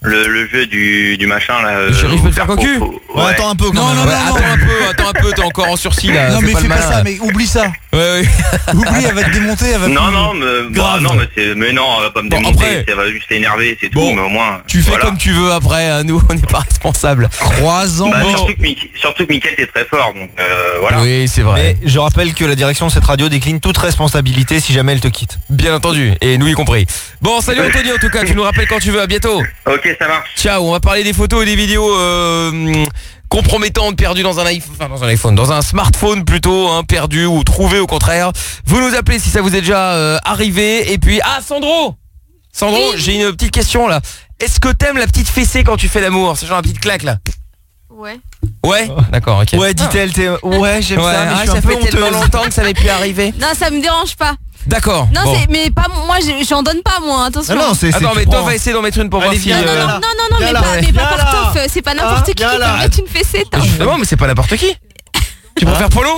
le, le jeu du, du machin là. Le chéri, je peux te faire cocu. Ouais, attends un peu quand Non, même. non, Ouais, non, attends non. un peu, attends un peu, t'es encore en sursis là. Non, fais mais pas fais le pas malin. ça, mais oublie ça. Ouais, ouais. Oublie, elle va te démonter, elle va Non, plus- non, mais, Grave. bah, non, mais, c'est, mais non, elle va pas me Bon, démonter, après- elle va juste s'énerver, c'est Bon, tout, mais au moins. Tu fais voilà. comme tu veux après, hein, nous on n'est pas responsables. Croisant. Bah, Bon. surtout, que Mick- surtout que Mickaël est très fort, donc euh, voilà. Oui, c'est vrai. Mais je rappelle que la direction de cette radio décline toute responsabilité si jamais elle te quitte. Bien entendu, et nous y compris. Bon, salut Anthony en tout cas, tu nous rappelles quand tu veux, à bientôt. Ok, ça marche. Ciao, on va parler des photos et des vidéos euh, compromettantes perdues dans un iPhone, enfin dans un iPhone, dans un smartphone plutôt, hein, perdu ou trouvé au contraire. Vous nous appelez si ça vous est déjà euh, arrivé. Et puis, ah Sandro Sandro, Oui. j'ai une petite question là. Est-ce que t'aimes la petite fessée quand tu fais l'amour? C'est genre la petite claque là. Ouais. Ouais, d'accord, ok. Ouais, dit-elle, t'es... Ouais, j'aime Ouais, ça, mais ah, je suis ça un peu fait tellement honteuse. longtemps que ça m'est plus arrivé. Non, ça me dérange pas. D'accord. Non, bon. c'est mais pas moi, je- j'en donne pas moi. Attention. Non, non, c'est... c'est- Attends, tu mais toi prends- va essayer d'en mettre une pour voir Allez, si... viens, Non, non, euh, non, non, non, non, Viens mais là, pas, ouais. mais pas Viens là. par teuf. C'est pas n'importe Ah, qui qui viens peut là. mettre une fessette. hein. Justement, mais c'est pas n'importe qui. Tu préfères Polo?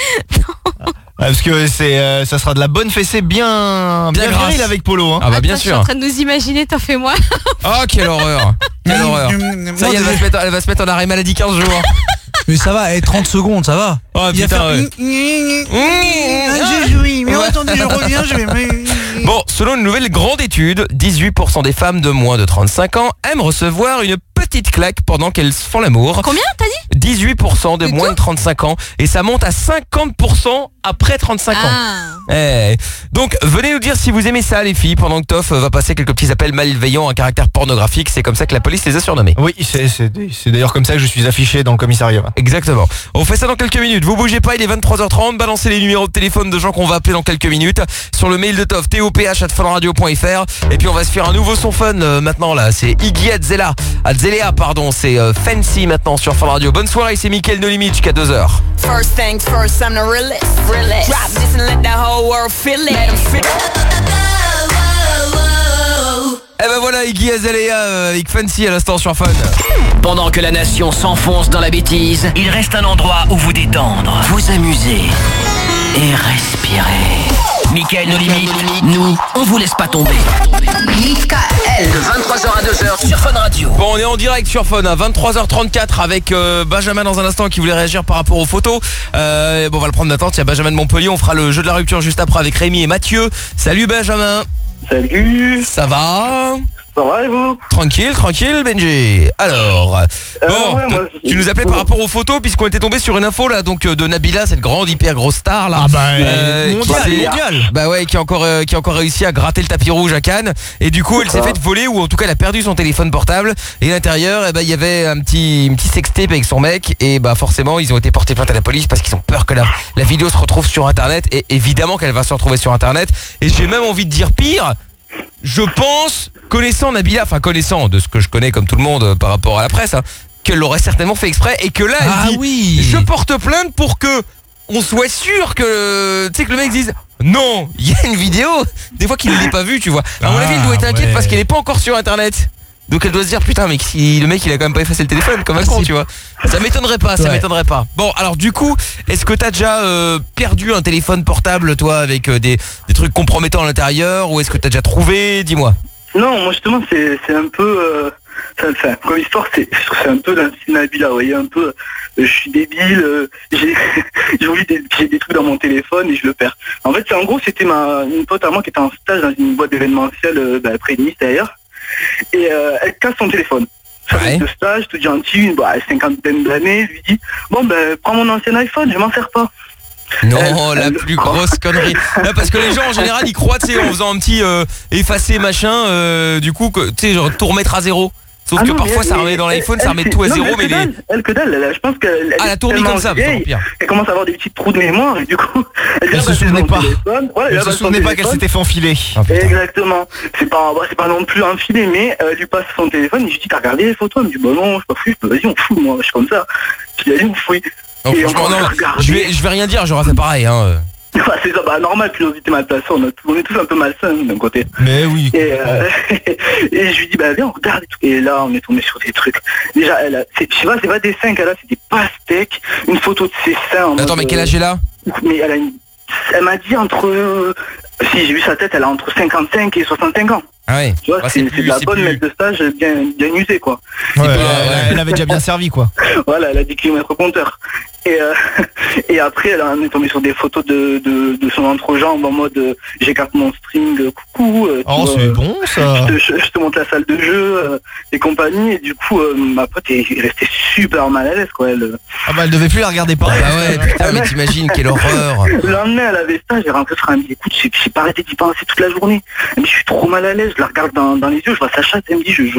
Ah, parce que c'est, euh, ça sera de la bonne fessée bien, Bien bien grasse. viril avec Polo. Hein. Ah bah bien Attends, je suis sûr. en train de nous imaginer, t'en fais moi. Oh quelle horreur. Quelle horreur. Ça y est, elle va se mettre, elle va se mettre en arrêt maladie quinze jours. Mais ça va, eh, trente secondes, ça va. Oh Il va putain, faire- ouais. Ah, j'ai joui, mais Ouais. attendez, je reviens, je vais... Bon, selon une nouvelle grande étude, dix-huit pour cent des femmes de moins de trente-cinq ans aiment recevoir une petite claque pendant qu'elles font l'amour. Combien t'as dit? dix-huit pour cent de Du moins tout de trente-cinq ans et ça monte à cinquante pour cent après trente-cinq ans. Ah. Eh. Donc venez nous dire si vous aimez ça les filles pendant que Toff va passer quelques petits appels malveillants à caractère pornographique. C'est comme ça que la police les a surnommés. Oui, c'est, c'est, c'est d'ailleurs comme ça que je suis affiché dans le commissariat. Exactement. On fait ça dans quelques minutes. Vous bougez pas, il est vingt-trois heures trente. Balancez les numéros de téléphone de gens qu'on va appeler dans quelques minutes sur le mail de Toff, top arobase funradio point fr. Et puis on va se faire un nouveau son fun euh, maintenant là. C'est Iggy Azalea, Azalea pardon. C'est euh, Fancy maintenant sur Fun Radio. Bonne soirée, c'est Mickaël No Limit jusqu'à deux heures. First things first, I'm the realest. realest. Drop this and let the whole world feel it. Let 'em feel it. Eh ben voilà, Iggy Azalea euh, avec Fancy à l'instant sur Fun. Pendant que la nation s'enfonce dans la bêtise, il reste un endroit où vous détendre, vous amuser et respirer. Mickaël No Limit, nous, on vous laisse pas tomber. Mickaël, de vingt-trois heures à deux heures sur Fun Radio. Bon, on est en direct sur Fun à vingt-trois heures trente-quatre avec euh, Benjamin dans un instant qui voulait réagir par rapport aux photos. Euh, bon, on va le prendre maintenant. Il y a Benjamin de Montpellier. On fera le jeu de la rupture juste après avec Rémi et Mathieu. Salut Benjamin. Salut. Ça va? Ça va et vous? Tranquille, tranquille Benji. Alors, Euh, bon, ouais, moi, tu nous appelais par rapport aux photos puisqu'on était tombé sur une info là donc euh, de Nabila, cette grande hyper grosse star là. Ah bah, Euh, mondial, qui s'est- mondial. Bah ouais, qui a encore euh, qui a encore réussi à gratter le tapis rouge à Cannes et du coup elle s'est faite voler ou en tout cas elle a perdu son téléphone portable et à l'intérieur eh ben il y avait un petit un petit sextape avec son mec et bah forcément ils ont été portés plainte à la police parce qu'ils ont peur que la, la vidéo se retrouve sur internet et évidemment qu'elle va se retrouver sur internet et j'ai même envie de dire pire. Je pense, connaissant Nabila, enfin connaissant de ce que je connais comme tout le monde euh, par rapport à la presse, hein, qu'elle l'aurait certainement fait exprès et que là elle Ah dit oui. je porte plainte pour que on soit sûr que tu sais que le mec dise non, il y a une vidéo, des fois qu'il ne l'ait pas vue, tu vois. À mon Ah, avis, il doit être inquiète ouais. parce qu'elle est pas encore sur internet. Donc elle doit se dire putain mais si le mec il a quand même pas effacé le téléphone comme un con, tu vois. Ça m'étonnerait pas, ça Ouais. m'étonnerait pas. Bon alors du coup, est-ce que t'as déjà euh, perdu un téléphone portable toi avec euh, des, des trucs compromettants à l'intérieur ou est-ce que t'as déjà trouvé? Dis-moi. Non, moi justement, c'est c'est un peu... Euh, ça, ça, comme histoire, c'est je trouve que c'est un peu l'insigne Nabila, vous voyez, un peu... euh, je suis débile, euh, j'ai j'ai oublié des, j'ai des trucs dans mon téléphone et je le perds. En fait, c'est en gros, c'était ma une pote à moi qui était en stage dans une boîte d'événementiel euh, bah, près de Nice d'ailleurs. Et euh, elle casse son téléphone. Ouais. De stage, toute gentille, une bah, cinquantaine d'années, je lui dis, bon ben, prends mon ancien iPhone, je m'en sers pas. Non, Elle- la elle- plus grosse connerie. Là, parce que les gens en général ils croient, tu sais, en faisant un petit euh, effacer machin, euh, du coup, que, tu sais, genre tout remettre à zéro. Sauf Ah que non, parfois mais ça elle- remet dans elle- l'iPhone, elle, ça remet c'est- tout à non, zéro, elle mais que les. dalle, elle que dalle, elle, je pense qu'elle Ah, elle la est tourne tellement comme ça, c'est vieille, encore pire. elle commence à avoir des petits trous de mémoire et du coup, elle, Elle vient se passer souvenait son pas. téléphone. Ouais, Elle vient se passer son souvenait pas qu'elle téléphone. s'était fait enfiler. Ah, putain. Exactement. C'est pas, bah, c'est pas non plus enfilé, mais euh, elle lui passe son téléphone et je lui dis t'as regardé les photos? Elle me dit bah non, je suis pas fou. Je dis, vas-y on fout, moi, je suis comme ça. Je dis allez on fouille. Non, Et franchement, on non, a regardé. je vais, je vais rien dire, j'aurais fait pareil, hein. Bah, c'est ça, bah normal, curiosité mal placée, on, a, on est tous un peu malsains d'un côté. Mais oui. Et, euh, et je lui dis bah viens on regarde et tout. Et là on est tombé sur des trucs. Déjà elle a, c'est, je sais pas, c'est pas des seins qu'elle a, c'est des pastèques, une photo de ses seins. en Attends, mode, mais quel euh, âge est là? Mais elle a une, elle m'a dit entre, euh, si j'ai vu sa tête, elle a entre cinquante-cinq et soixante-cinq ans. Ah ouais. Tu vois, Ah, c'est c'est c'est plus- de la c'est bonne plus- lettre de stage bien, bien usée, quoi. Ouais, elle, elle avait déjà bien servi quoi. Voilà, elle a des kilomètres au compteur. Et, euh, et après, elle en est tombée sur des photos de, de, de son entrejambe en mode euh, j'écarte mon string, euh, coucou. euh, tu Oh vois, c'est euh, bon ça. Je te, je, je te montre la salle de jeu euh, et compagnie. Et du coup, euh, ma pote est restée super mal à l'aise, quoi. Elle, Ah bah elle devait plus la regarder pareil. Bah ouais, putain, mais t'imagines quelle horreur. Le lendemain, elle avait ça, j'ai rentré sur un, elle me dit, écoute, j'ai j'ai pas arrêté d'y penser toute la journée. Elle me dit, je suis trop mal à l'aise, je la regarde dans, dans les yeux, je vois sa chatte, elle me dit, je... je...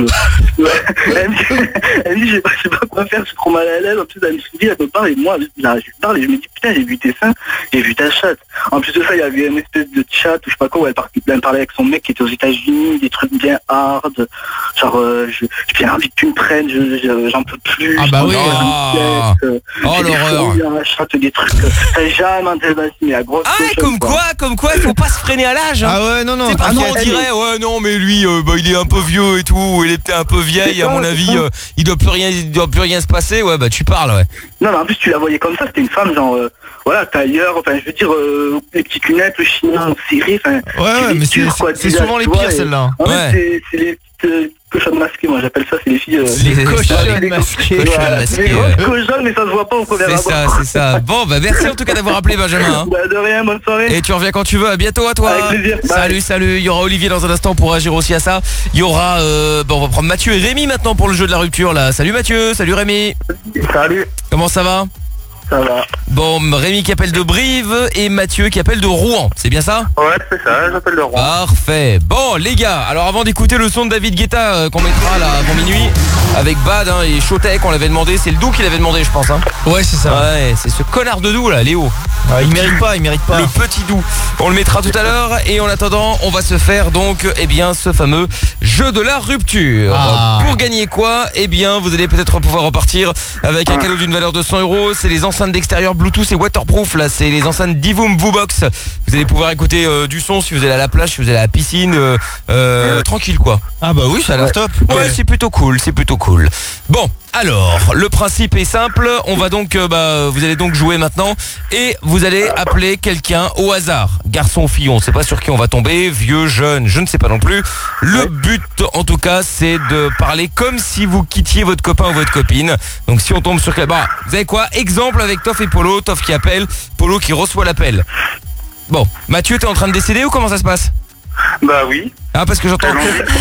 elle me dit, elle me dit, je sais pas, je sais pas quoi faire, je suis trop mal à l'aise. En plus, elle me dit, elle me parle, et moi, là, je lui parle, et je me dis, putain, j'ai vu tes seins, j'ai vu ta chatte. En plus de ça, il y avait une espèce de chat, ou je sais pas quoi, où elle, par- elle me parlait avec son mec qui était aux États-Unis, des trucs bien hard, genre, euh, je- j'ai envie que tu me prennes, je- je- j'en peux plus. Ah bah je oui. t'envoie Ah. une pièce, euh, Oh, j'ai des l'horreur. fouilles dans la chatte, des trucs, euh, t'as jamais entendu, mais à grosse Ah, cochonne, comme quoi, comme quoi, il faut pas se freiner à l'âge. Hein. Ah ouais non non. C'est parfois t'inquiète. on dirait ouais non mais lui euh, bah il est un peu vieux et tout, il est peut-être un peu vieille C'est à ça, mon c'est avis ça. euh, il doit plus rien il doit plus rien se passer. Ouais bah tu parles ouais. Non, mais en plus, tu la voyais comme ça, c'était une femme, genre, euh, voilà, tailleur, enfin, je veux dire, euh, les petites lunettes, le chignon serré, enfin. Ouais ouais mais c'est dur, quoi, c'est déjà, souvent les tu vois, pires et- celles-là. En Ouais. fait, c'est- c'est les petites euh, cochonnes masquées, moi, j'appelle ça, c'est les filles. euh, Les les- cochonnes les- masquées. Cochonnes Voilà, masquées, les grosses ouais. cochonnes, mais ça se voit pas au premier C'est ça abord. c'est ça. Bon bah merci en tout cas d'avoir appelé Benjamin. Hein. Bah, de rien, bonne soirée. Et tu reviens quand tu veux, à bientôt à toi. Avec plaisir. Bye. Salut, salut. Il y aura Olivier dans un instant pour réagir aussi à ça. Il y aura, euh, bon, on va prendre Mathieu et Rémi maintenant pour le jeu de la rupture là. Salut Mathieu, salut Rémi. Salut. Comment ça va? Ça va. Bon, Rémi qui appelle de Brive et Mathieu qui appelle de Rouen. C'est bien ça? Ouais, c'est ça, j'appelle le roi. Parfait. Bon les gars, alors avant d'écouter le son de David Guetta euh, qu'on mettra là avant minuit avec Bad hein, et Showtek, on l'avait demandé, c'est le Doux qui l'avait demandé je pense hein. Ouais c'est ça. Ouais, c'est ce connard de Doux là, Léo. Ah, il mérite pas, il mérite pas. Le petit Doux. On le mettra tout à l'heure et en attendant, on va se faire donc eh bien ce fameux jeu de la rupture. Ah. Pour gagner quoi? Eh bien, vous allez peut-être pouvoir repartir avec un cadeau d'une valeur de cent euros. C'est les enceintes d'extérieur Bluetooth et waterproof. Là, c'est les enceintes Divoom Vobox. Vous allez pouvoir écouter euh, du son si vous allez à la plage, si vous allez à la piscine, euh, euh, tranquille quoi. Ah bah oui ça a l'air top. Ouais, c'est plutôt cool, c'est plutôt cool. Bon, alors, le principe est simple. On va donc, euh, bah, vous allez donc jouer maintenant et vous allez appeler quelqu'un au hasard. Garçon ou fille, on ne sait pas sur qui on va tomber. Vieux, jeune, je ne sais pas non plus. Le but, en tout cas, c'est de parler comme si vous quittiez votre copain ou votre copine. Donc, si on tombe sur quel... Bah, vous savez quoi? Exemple avec Toff et Polo. Toff qui appelle, Polo qui reçoit l'appel. Bon, Mathieu, t'es en train de décider ou comment ça se passe? Bah oui. Ah, parce que j'entends...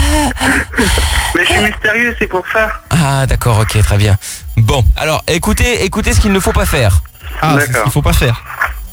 Mais je suis mystérieux, c'est pour ça. Ah d'accord, ok, très bien. Bon, alors écoutez, écoutez ce qu'il ne faut pas faire. Ah c'est ce qu'il faut pas faire.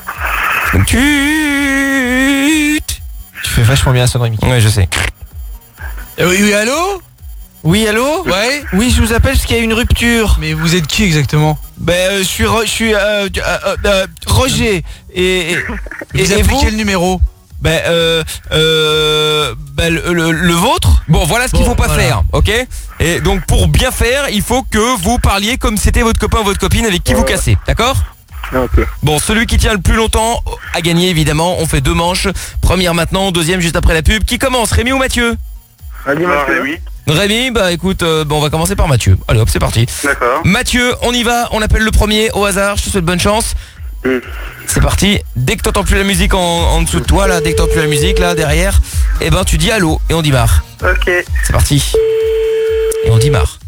Tu Tu fais vachement bien la sonnerie Mickey. Ouais je sais. Euh, oui, oui allô? Oui allô? Ouais. Oui je vous appelle parce qu'il y a une rupture. Mais vous êtes qui exactement? Ben euh, je suis Ro- je suis euh, euh, euh, Roger et et, et vous appelez quel numéro? Ben euh, euh, ben le, le, le vôtre. Bon voilà ce qu'il Bon, faut pas voilà. faire, ok? Et donc pour bien faire, il faut que vous parliez comme c'était votre copain ou votre copine avec qui vous cassez, d'accord? Ok. Bon, celui qui tient le plus longtemps a gagné évidemment. On fait deux manches. Première maintenant, deuxième juste après la pub. Qui commence, Rémi ou Mathieu? Allez, Rémi. Rémi, bah écoute, euh, bon, on va commencer par Mathieu. Allez hop, c'est parti. D'accord. Mathieu, on y va, on appelle le premier au hasard, je te souhaite bonne chance. Mm. C'est parti. Dès que t'entends plus la musique en, en dessous de toi, là, dès que t'entends plus la musique, là, derrière, eh ben tu dis allô et on démarre. Ok. C'est parti. Et on démarre.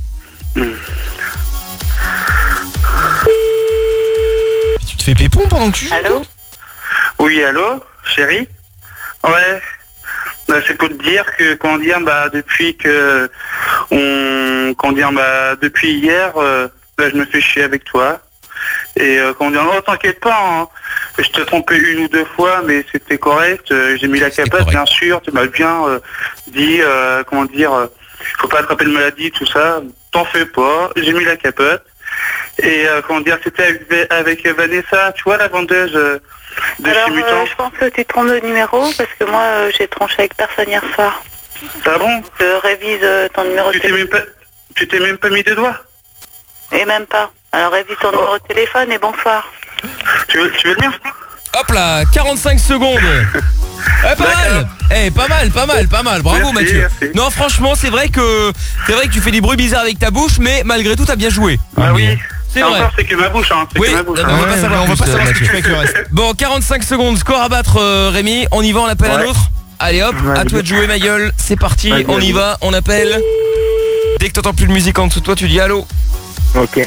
Tu te fais pépon pendant que tu joues? Allô? Oui, allô, chérie? Ouais. Bah, c'est pour te dire que, comment dire, bah, depuis que, on, comment dire, bah, depuis hier, euh, bah, je me fais chier avec toi. Et, euh, comment dire, oh, t'inquiète pas, hein. Je te trompais une ou deux fois, mais c'était correct. Euh, j'ai mis la capote, bien sûr. Tu m'as bien euh, dit, euh, comment dire, euh, faut pas attraper de maladie, tout ça. T'en fais pas. J'ai mis la capote. Et, euh, comment dire, c'était avec, avec Vanessa, tu vois, la vendeuse euh, de Alors, chez euh, Mutant. je pense que tu te trompes de numéro parce que moi, euh, j'ai tranché avec personne hier soir. Ah bon? Je révise euh, ton numéro de Tu t'es même téléphone. pas, tu t'es même pas mis des doigts? Et même pas. Alors, révise ton numéro de téléphone et bonsoir. Tu veux, tu veux le mien? Hop là, quarante-cinq secondes. Eh, pas mal. Eh, pas mal, pas mal, pas mal. Bravo Merci, Mathieu. merci. Non, franchement, c'est vrai que c'est vrai que tu fais des bruits bizarres avec ta bouche, mais malgré tout, t'as bien joué. Ah oui. C'est Et vrai. encore, c'est que ma bouche, hein. C'est Oui, que ma bouche. non, hein. on va pas savoir, on va plus, pas savoir euh, ce que tu Mathieu. fais avec le reste. Bon, quarante-cinq secondes, score à battre, euh, Rémi. On y va, on appelle un Ouais. autre. Allez hop, à toi de jouer ma gueule. C'est parti, Vas-y, on y vas-y. va, on appelle. Dès que t'entends plus de musique en dessous de toi, tu dis allô. Ok.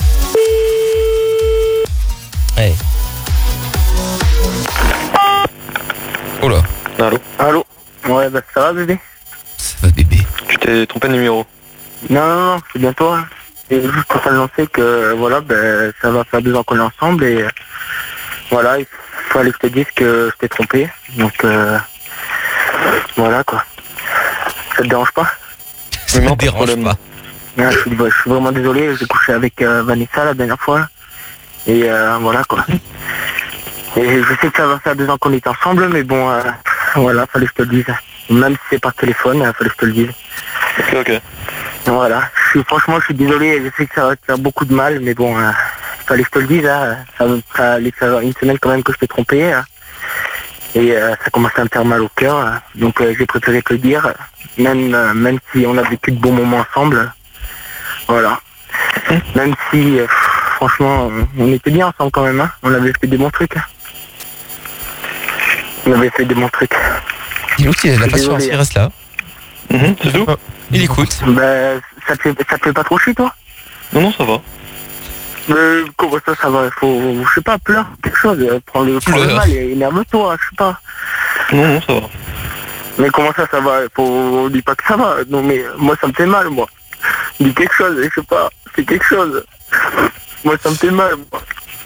Hey. Oh là. Allô. Allô. Ouais, bah ça va bébé. Ça va bébé. Tu t'es trompé de numéro. Non, non, non, c'est bien toi. Et juste pour t'annoncer que voilà, ben ça va faire deux ans qu'on est ensemble et euh, voilà, il fallait que je te dise que je t'ai trompé. Donc euh, voilà quoi. Ça te dérange pas? Ça me dérange pas. Ouais, je, suis, je suis vraiment désolé, j'ai couché avec euh, Vanessa la dernière fois. Et euh, voilà quoi. Et je sais que ça va faire deux ans qu'on est ensemble, mais bon, euh, voilà, fallait que je te le dise. Même si c'est par téléphone, euh, fallait que je te le dise. Ok, ok. Voilà, je suis, franchement, je suis désolé, je sais que ça va te faire beaucoup de mal, mais bon, euh, fallait que je te le dise, hein. Ça, ça allait faire une semaine quand même que je t'ai trompé. Hein. Et euh, ça commençait à me faire mal au cœur, hein. Donc euh, j'ai préféré te le dire, même, euh, même si on a vécu de bons moments ensemble. Voilà. Même si, euh, franchement, on, on était bien ensemble quand même, hein. On avait fait des bons trucs. Hein. On avait fait des bons trucs. Dis-nous qu'il a de la patience, il reste là. Mmh, c'est tout. Il écoute. Bah, ça te fait, ça te fait pas trop chier, toi? Non, non, ça va. Mais comment ça, ça va? Faut, je sais pas, pleure, quelque chose. Prends le, prends le mal et énerve-toi, je sais pas. Non, non, ça va. Mais comment ça, ça va? Faut, on dit pas que ça va. Non, mais moi, ça me fait mal, moi. Dis quelque chose, je sais pas. C'est quelque chose. Moi, ça me fait mal, moi.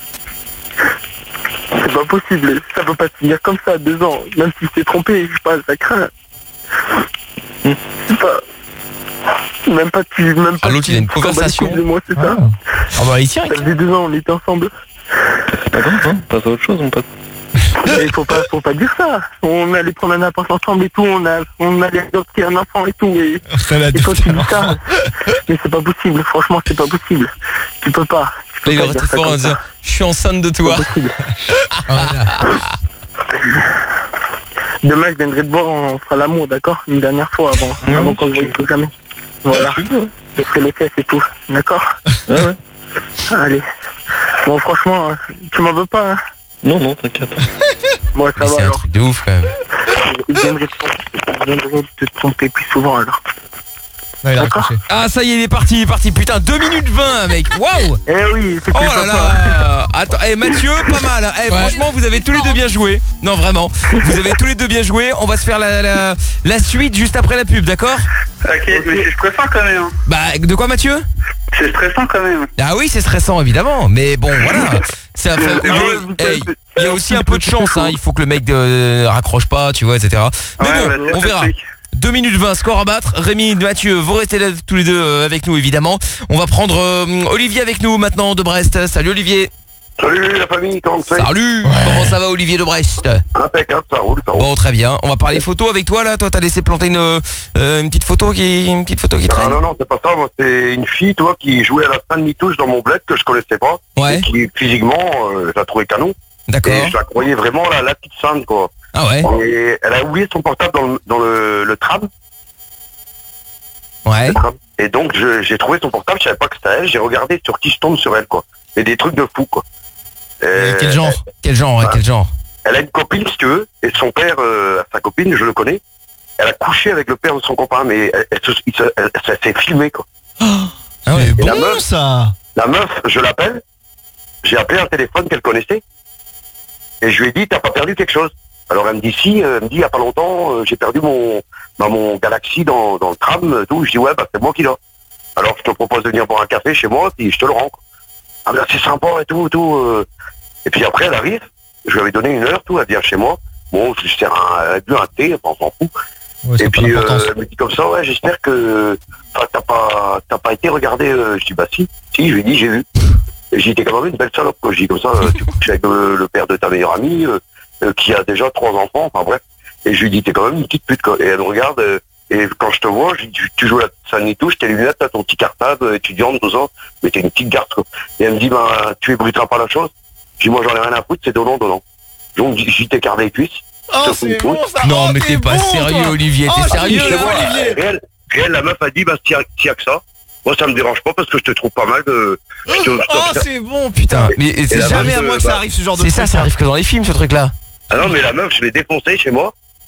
C'est pas possible. Ça peut pas se finir comme ça, deux ans. Même si je t'ai trompé, je sais pas, ça craint. Je sais pas. Même pas tu... Même pas Ah, l'autre, il a une conversation. De moi, c'est ça. Ah bah, il tient. Ça faisait deux ans, on était ensemble. Attends, hein, passe à autre chose, mon pote. Mais faut pas, faut pas dire ça. On allait prendre un appart ensemble et tout, on, a, on allait adopter un enfant et tout. Et, et toi, tu dis ça. Mais c'est pas possible, franchement, c'est pas possible. Tu peux pas. Tu peux Là, il pas aurait dire été ça fort comme à ça. dire je suis enceinte de toi. Demain, je viendrai te voir, on fera l'amour, d'accord? Une dernière fois avant, Mmh. avant qu'on ne voit plus jamais. Voilà. Je ferai les fesses et tout, d'accord? Ouais, ouais. Allez. Bon, franchement, hein, tu m'en veux pas, hein? Non, non, t'inquiète. Bon, ça Mais va c'est un alors. truc de ouf quand même. Je viendrai te tromper, je viendrai te tromper plus souvent alors. D'accord. Ah ça y est, il est parti, il est parti. Putain, deux minutes vingt, mec. Waouh. Eh oui, c'est Oh là là. Attends, eh Mathieu, pas mal. Hein. Eh, franchement, vous avez tous les deux bien joué. Non, vraiment. Vous avez tous les deux bien joué. On va se faire la, la, la suite juste après la pub, d'accord? Ok, mais c'est stressant quand même. Bah, de quoi, Mathieu? C'est stressant quand même. Ah oui, c'est stressant, évidemment. Mais bon, voilà. Ça fait- Il y a- eh, il y a aussi un peu de chance, hein. Il faut que le mec euh, raccroche pas, tu vois, et cetera. Mais Ouais, bon, bah, c'est on verra. pratique. deux minutes vingt, score à battre. Rémi, Mathieu, vous restez là tous les deux euh, avec nous, évidemment. On va prendre euh, Olivier avec nous maintenant de Brest. Salut Olivier. Salut la famille, comment ça va? Salut. Comment ça va Olivier de Brest? Impeccable, ça roule, ça roule. Bon, très bien. On va parler photo avec toi là. Toi, t'as laissé planter une, euh, une petite photo qui, une petite photo qui Non, traîne. non, non, c'est pas ça. Moi, c'est une fille, toi, qui jouait à la fin de mi-touche dans mon bled que je connaissais pas. Ouais. Et qui, physiquement, euh, je la trouvais canon. D'accord. Et je la croyais vraiment la, la petite sainte, quoi. Ah ouais. Et elle a oublié son portable dans le, dans le, le tram. Ouais. Le tram. Et donc, je- j'ai trouvé son portable, je savais pas que c'était elle. J'ai regardé sur qui je tombe sur elle, quoi. Et des trucs de fou, quoi. Euh, quel genre Quel genre ouais, bah, Quel genre Elle a une copine, si tu veux, et son père, euh, sa copine, je le connais, elle a couché avec le père de son copain, mais elle, elle, se- il se- elle- ça s'est filmé, quoi. Ah ouais. Et la meuf, ça la meuf, je l'appelle, j'ai appelé un téléphone qu'elle connaissait, et je lui ai dit, t'as pas perdu quelque chose? Alors elle me dit, si, euh, elle me dit, il y a pas longtemps, euh, j'ai perdu mon, bah, mon Galaxy dans, dans le tram, euh, tout. Je dis, ouais, bah c'est moi qui l'ai. Alors je te propose de venir boire un café chez moi, puis je te le rends, quoi. Ah ben c'est sympa et tout, tout. euh. Et puis après, elle arrive, je lui avais donné une heure, tout, elle vient chez moi. Bon, je lui sers un, elle a bu un thé, enfin, on s'en fout. Ouais, ça et a pas puis, euh, d'importance. elle me dit comme ça, ouais, j'espère que enfin, t'as pas, t'as pas été regardé. euh. Je dis, bah si, si, je lui ai dit, j'ai vu. Et j'ai dit, t'es quand même une belle salope, quoi. Je dis comme ça, euh, tu couches avec le, le père de ta meilleure amie, euh, euh, qui a déjà trois enfants, enfin bref. Et je lui dis, t'es quand même une petite pute, quoi. Et elle me regarde, euh, et quand je te vois, je dis, tu, tu joues à la Sanitouche, tes lunettes, t'as ton petit cartable, euh, étudiante, tout ça, mais t'es une petite garce, quoi. Et elle me dit, bah, tu ébruiteras pas la chose. Je dis, moi, j'en ai rien à foutre, c'est donnant, donnant. Donc, j'y t'écarte les cuisses. Oh, je te fous une pouce. Non, mais t'es pas sérieux, Olivier. T'es sérieux Je te là, vois, Olivier? réel, réel, la meuf a dit, bah, s'il y a- s'il y a que ça, moi, ça me dérange pas parce que je te trouve pas mal de... je te- je te- Oh, c'est bon, Putain, mais Et c'est la jamais meuf, à moi euh, que ça bah, arrive ce genre de de C'est ça, truc, ça hein. arrive que dans les films, ce truc-là. Ah non, mais la meuf, je l'ai défoncée chez moi.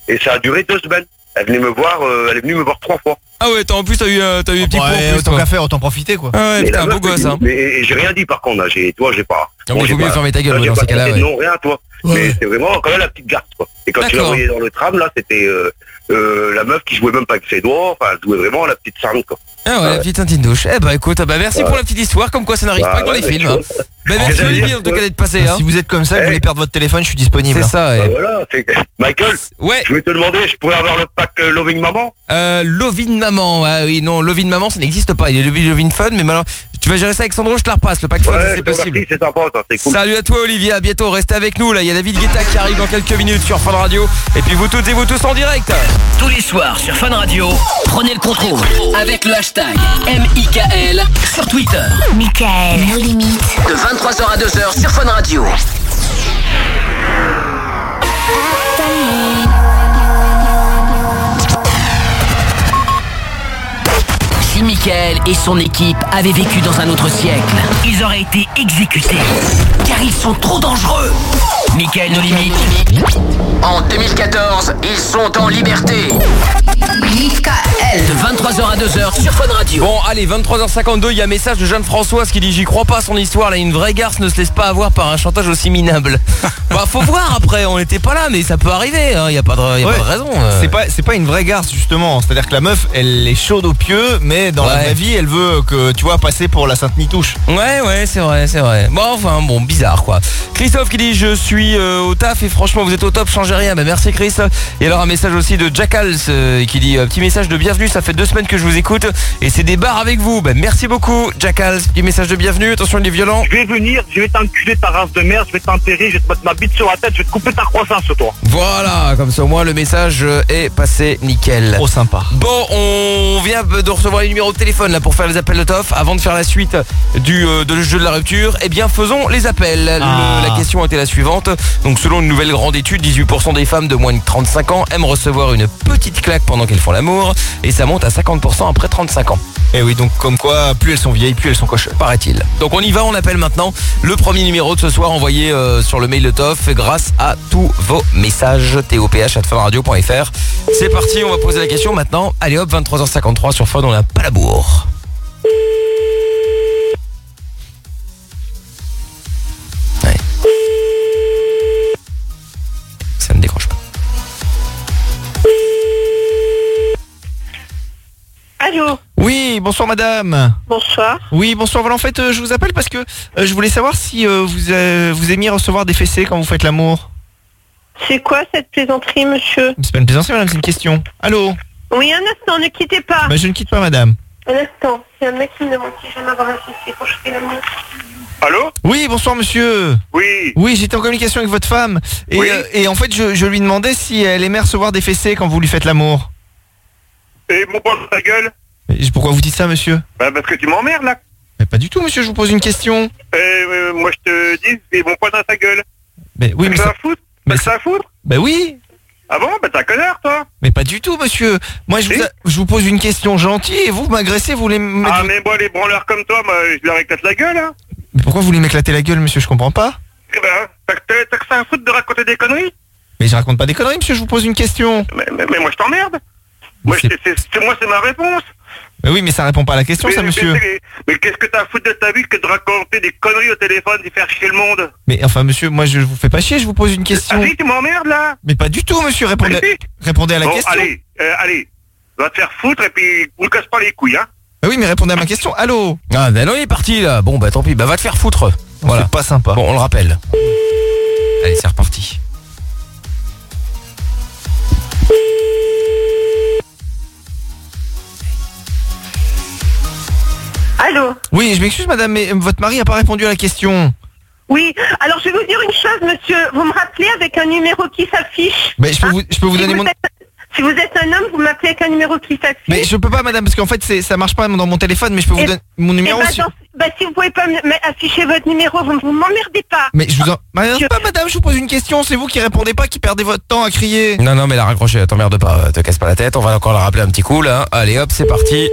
et ça a duré deux semaines. Elle venait me voir, euh, elle est venue me voir trois fois. Ah ouais, t'as, en plus t'as eu, euh, t'as eu des petits pots en Ouais, plus, autant toi. qu'à faire, autant profiter quoi. Ah ouais, Mais putain, la beau meuf, gosse, mais- hein. Mais et j'ai rien dit par contre, là, j'ai, toi, j'ai pas. Non, mais il j'ai faut mieux pas- fermer ta gueule, là, j'ai dans pas ces cas-là, traité de ouais. Non, rien, toi. Mais c'est vraiment quand même la petite garce, quoi. Et quand tu la D'accord. voyais dans le tram, là, c'était euh, euh, la meuf qui jouait même pas avec ses doigts, enfin, elle jouait vraiment la petite sarne, quoi. Ah ouais, la petite Tintine douche. Eh bah écoute, bah merci Ouais. pour la petite histoire, comme quoi ça n'arrive Bah pas que dans ouais, les mais films. chaud. Bah merci J'allais Olivier dire en tout cas que- d'être passé, hein. Si vous êtes comme ça, vous Eh. voulez perdre votre téléphone, je suis disponible. C'est ça, Bah ouais. voilà, c'est... Michael, Ouais. je vais te demander, je pourrais avoir le pack euh, Loving Maman? Euh, Lovin Maman, ah oui, non, Lovin Maman, ça n'existe pas. Il y a Lovin Lovin Fun, mais maintenant, tu vas gérer ça avec Sandro, je te la repasse, le pack Fun, Ouais, si je c'est te possible. remercie, c'est sympa, ça, c'est cool. Salut à toi Olivier, à bientôt, restez avec nous là, il y a David Guetta qui arrive dans quelques minutes sur Fun Radio et puis vous toutes et vous tous en direct. Tous les soirs sur Fun Radio, prenez le contrôle avec le hashtag M I K L sur Twitter. Michael, nos limites. De vingt-trois heures à deux heures sur Fun Radio. Si Michael et son équipe avaient vécu dans un autre siècle, ils auraient été exécutés. Car ils sont trop dangereux. Michael nos limites. En deux mille quatorze, ils sont en liberté. Michael. De vingt-trois heures à deux heures sur Fun Radio. Bon allez, vingt-trois heures cinquante-deux, il y a un message de Jeanne-Françoise qui dit j'y crois pas à son histoire, là une vraie garce ne se laisse pas avoir par un chantage aussi minable. Bah faut voir après, on n'était pas là mais ça peut arriver, il hein, y a pas de, y a Ouais. pas de raison. euh. C'est pas, c'est pas une vraie garce justement. C'est-à-dire que la meuf, elle est chaude au pieu, mais dans la Ouais. vraie vie, elle veut que tu vois passer pour la Sainte Nitouche. Ouais ouais c'est vrai c'est vrai. Bon enfin bon bizarre quoi. Christophe qui dit je suis euh, au taf et franchement vous êtes au top, changez rien. Bah merci Chris. Et alors un message aussi de Jackals euh, qui dit euh, petit message de bienvenue, ça fait deux semaines que je vous écoute et c'est des bars avec vous. Bah merci beaucoup Jackals, petit message de bienvenue, attention il est violent. Je vais venir, je vais t'enculer ta race de merde, je vais t'enterrer, je vais te mettre ma bite sur la tête, je vais te couper ta croissance sur toi. Voilà, comme ça au moins le message euh, est passé nickel. Trop sympa. Bon, on vient de recevoir les numéros de téléphone là pour faire les appels de Toff. Avant de faire la suite du euh, de jeu de la rupture, eh bien faisons les appels. Le- Ah. la question était la suivante. Donc selon une nouvelle grande étude, dix-huit pour cent des femmes de moins de trente-cinq ans aiment recevoir une petite claque pendant qu'elles font l'amour et ça monte à cinquante pour cent après trente-cinq ans. Et oui, donc comme quoi, plus elles sont vieilles, plus elles sont cochonnes. Paraît-il. Donc on y va, on appelle maintenant le premier numéro de ce soir envoyé euh, sur le mail de Toff grâce à tous vos messages top arobase funradio point f r. C'est parti, on va poser la question maintenant. Allez hop, vingt-trois heures cinquante-trois sur Fun, on n'a pas la bourre. Ouais. Ça ne décroche pas. Allô, Oui, bonsoir madame. bonsoir. Oui, bonsoir. Voilà, en fait, euh, je vous appelle parce que euh, je voulais savoir si euh, vous, euh, vous aimiez recevoir des fessées quand vous faites l'amour. C'est quoi cette plaisanterie, monsieur? C'est pas une plaisanterie, madame, c'est une question. Allô? Oui, un instant, ne quittez pas. Bah, je ne quitte pas, madame. Un instant, il y a un mec qui me demande si j'aime avoir un fils quand je fais l'amour. Allô? Oui, bonsoir, monsieur. Oui. Oui, j'étais en communication avec votre femme. Et, Oui. euh, et en fait, je, je lui demandais si elle aimait recevoir des fessées quand vous lui faites l'amour. Et mon poing dans ta gueule? Mais pourquoi vous dites ça, monsieur? Bah parce que tu m'emmerdes là. Mais pas du tout, monsieur, je vous pose une question. Et euh, moi je te dis, et mon poing dans ta gueule. Mais oui, mais ça ça... va foutre? mais Bah ça va foutre? Bah oui. Ah bon? Bah t'es un connard toi. Mais pas du tout, monsieur. Moi, je vous, a- je vous pose une question gentille et vous, vous m'agressez, vous voulez me mettre... Ah mais moi les branleurs comme toi, moi je leur éclate la gueule hein. Mais pourquoi vous voulez m'éclater la gueule, monsieur? Je comprends pas. Eh ben, t'as t'as- t'as que ça à foutre de raconter des conneries? Mais je raconte pas des conneries, monsieur, je vous pose une question. Mais, mais, mais moi je t'emmerde. Moi c'est- c'est c'est- c'est- moi c'est ma réponse. Mais oui, mais ça répond pas à la question, Mais, ça, mais monsieur. c'est- mais qu'est-ce que t'as à foutre de ta vie que de raconter des conneries au téléphone, d'y faire chier le monde? Mais enfin, monsieur, moi, je vous fais pas chier, je vous pose une question. Ah si, tu m'emmerdes là. Mais pas du tout, monsieur, répondez, Mais si. répondez à la Bon, question. allez, euh, allez, va te faire foutre et puis on ne casse pas les couilles, hein. Bah oui, mais répondez à ma question. Allô? Ah ben non, il est parti là. Bon bah tant pis, bah va te faire foutre. Voilà. C'est pas sympa. Bon, on le rappelle. Allez, c'est reparti. Allô? Oui, je m'excuse, madame, mais euh, votre mari a pas répondu à la question. Oui, alors je vais vous dire une chose, monsieur. Vous me rappelez avec un numéro qui s'affiche. Mais je peux vous, je peux vous Si donner vous mon... êtes- Si vous êtes un homme, vous m'appelez avec un numéro qui s'affiche. Mais je peux pas, madame, parce qu'en fait, c'est, ça marche pas dans mon téléphone, mais je peux vous Et- donner mon numéro. Eh ben, si... dans- bah, si vous pouvez pas me- me- afficher votre numéro, vous, vous m'emmerdez pas. Mais je vous en... M'emmerde pas, madame, je vous pose une question. C'est vous qui répondez pas, qui perdez votre temps à crier. Non, non, mais la raccroché, t'emmerde pas, euh, te casse pas la tête, on va encore la rappeler un petit coup là. Allez hop, c'est parti.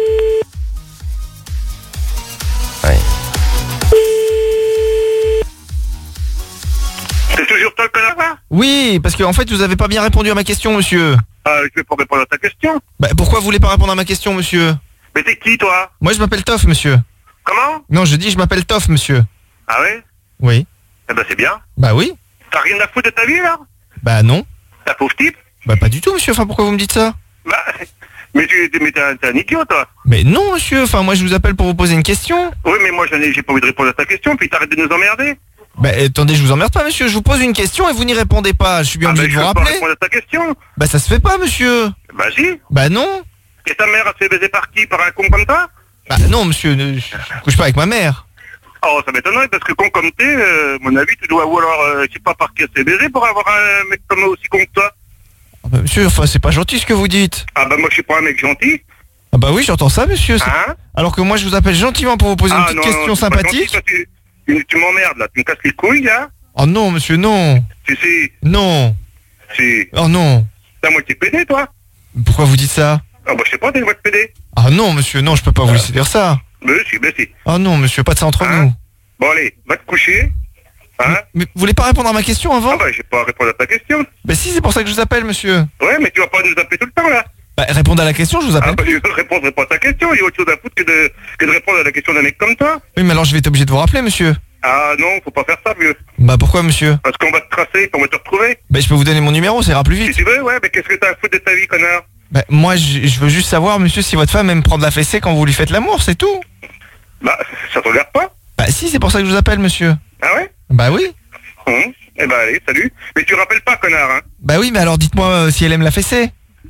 Ouais. C'est toujours toi le connard là? Oui, parce que en fait, vous avez pas bien répondu à ma question, monsieur. Euh, je vais pas répondre à ta question. Bah, pourquoi vous voulez pas répondre à ma question, monsieur? Mais t'es qui, toi? Moi, je m'appelle Toff, monsieur. Comment? Non, je dis je m'appelle Toff, monsieur. Ah ouais? Oui. Eh ben, c'est bien. Bah oui. T'as rien à foutre de ta vie, là? Bah non. T'as pauvre type? Bah pas du tout, monsieur. Enfin, pourquoi vous me dites ça? Bah, mais tu mais t'es un, t'es un idiot, toi. Mais non, monsieur. Enfin, moi, je vous appelle pour vous poser une question. Oui, mais moi, j'en ai, j'ai pas envie de répondre à ta question, puis t'arrêtes de nous emmerder. Bah attendez, je vous emmerde pas, monsieur. Je vous pose une question et vous n'y répondez pas. Je suis bien Ah, obligé ben, de vous je peux pas rappeler. répondre à ta question. Bah ça se fait pas, monsieur. Bah si. Bah non. Et ta mère, elle se fait baiser par qui? Par un con comme toi? Bah non, monsieur. ne- Je je couche pas avec ma mère. Oh, ça m'étonnerait, parce que con comme t'es, euh, mon avis, tu dois, ou alors, euh, je sais pas par qui elle s'est baisée pour avoir un mec comme aussi con que toi. Ah bah, monsieur, enfin, c'est pas gentil ce que vous dites. Ah bah moi, je suis pas un mec gentil. Ah bah oui, j'entends ça, monsieur. c'est- Hein? Alors que moi, je vous appelle gentiment pour vous poser une Ah petite non, question non, c'est pas sympathique. gentil, toi, tu tu, tu m'emmerdes, là. Tu me casses les couilles, là. Oh non, monsieur, non. Si, si. Non. Si. Oh non. T'es à moitié pédé, toi. Pourquoi vous dites ça? Ah bah je sais pas, t'es une moitié pédé. Ah non, monsieur, non, je peux pas vous laisser dire ça. Bah si, bah si. Oh non, monsieur, pas de ça entre nous. Bon allez, va te coucher. Hein? Mais vous voulez pas répondre à ma question avant? Ah bah j'ai pas à répondre à ta question. Bah si, c'est pour ça que je vous appelle, monsieur. Ouais, mais tu vas pas nous appeler tout le temps, là. Bah répondez à la question, je vous appelle. Ah bah je répondrai pas à ta question, il y a autre chose à foutre que de, que de répondre à la question d'un mec comme toi. Oui, mais alors je vais être obligé de vous rappeler, monsieur. Ah non, faut pas faire ça, vieux. Bah pourquoi, monsieur? Parce qu'on va te tracer et qu'on va te retrouver. Bah je peux vous donner mon numéro, ça ira plus Si vite. tu veux, ouais, mais qu'est-ce que t'as à foutre de ta vie, connard? Bah moi, je je veux juste savoir, monsieur, si votre femme aime prendre la fessée quand vous lui faites l'amour, c'est tout. Bah, ça te regarde pas? Bah si, c'est pour ça que je vous appelle, monsieur. Ah ouais? Bah oui. Hum, eh bah allez, salut. Mais tu rappelles pas, connard, hein? Bah oui, mais alors dites-moi euh, si elle aime la fessée.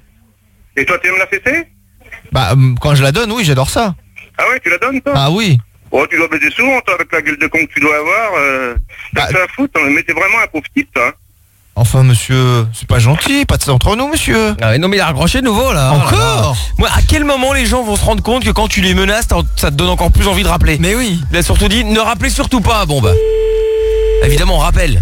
Et toi, tu aimes la fessée? Bah euh, quand je la donne, oui, j'adore ça. Ah ouais, tu la donnes, toi? Ah oui. Oh, tu dois baiser souvent, toi, avec la gueule de con que tu dois avoir. Euh, T'as que ça à foutre, hein, mais t'es vraiment un pauvre type, toi. Enfin, monsieur, c'est pas gentil, pas de ça entre nous, monsieur. Ah ouais, non mais il a raccroché de nouveau là. Encore Oh là là. Moi, à quel moment les gens vont se rendre compte que quand tu les menaces, t'en- ça te donne encore plus envie de rappeler? Mais oui. Il a surtout dit ne rappelez surtout pas. Bon bah. Évidemment, on rappelle.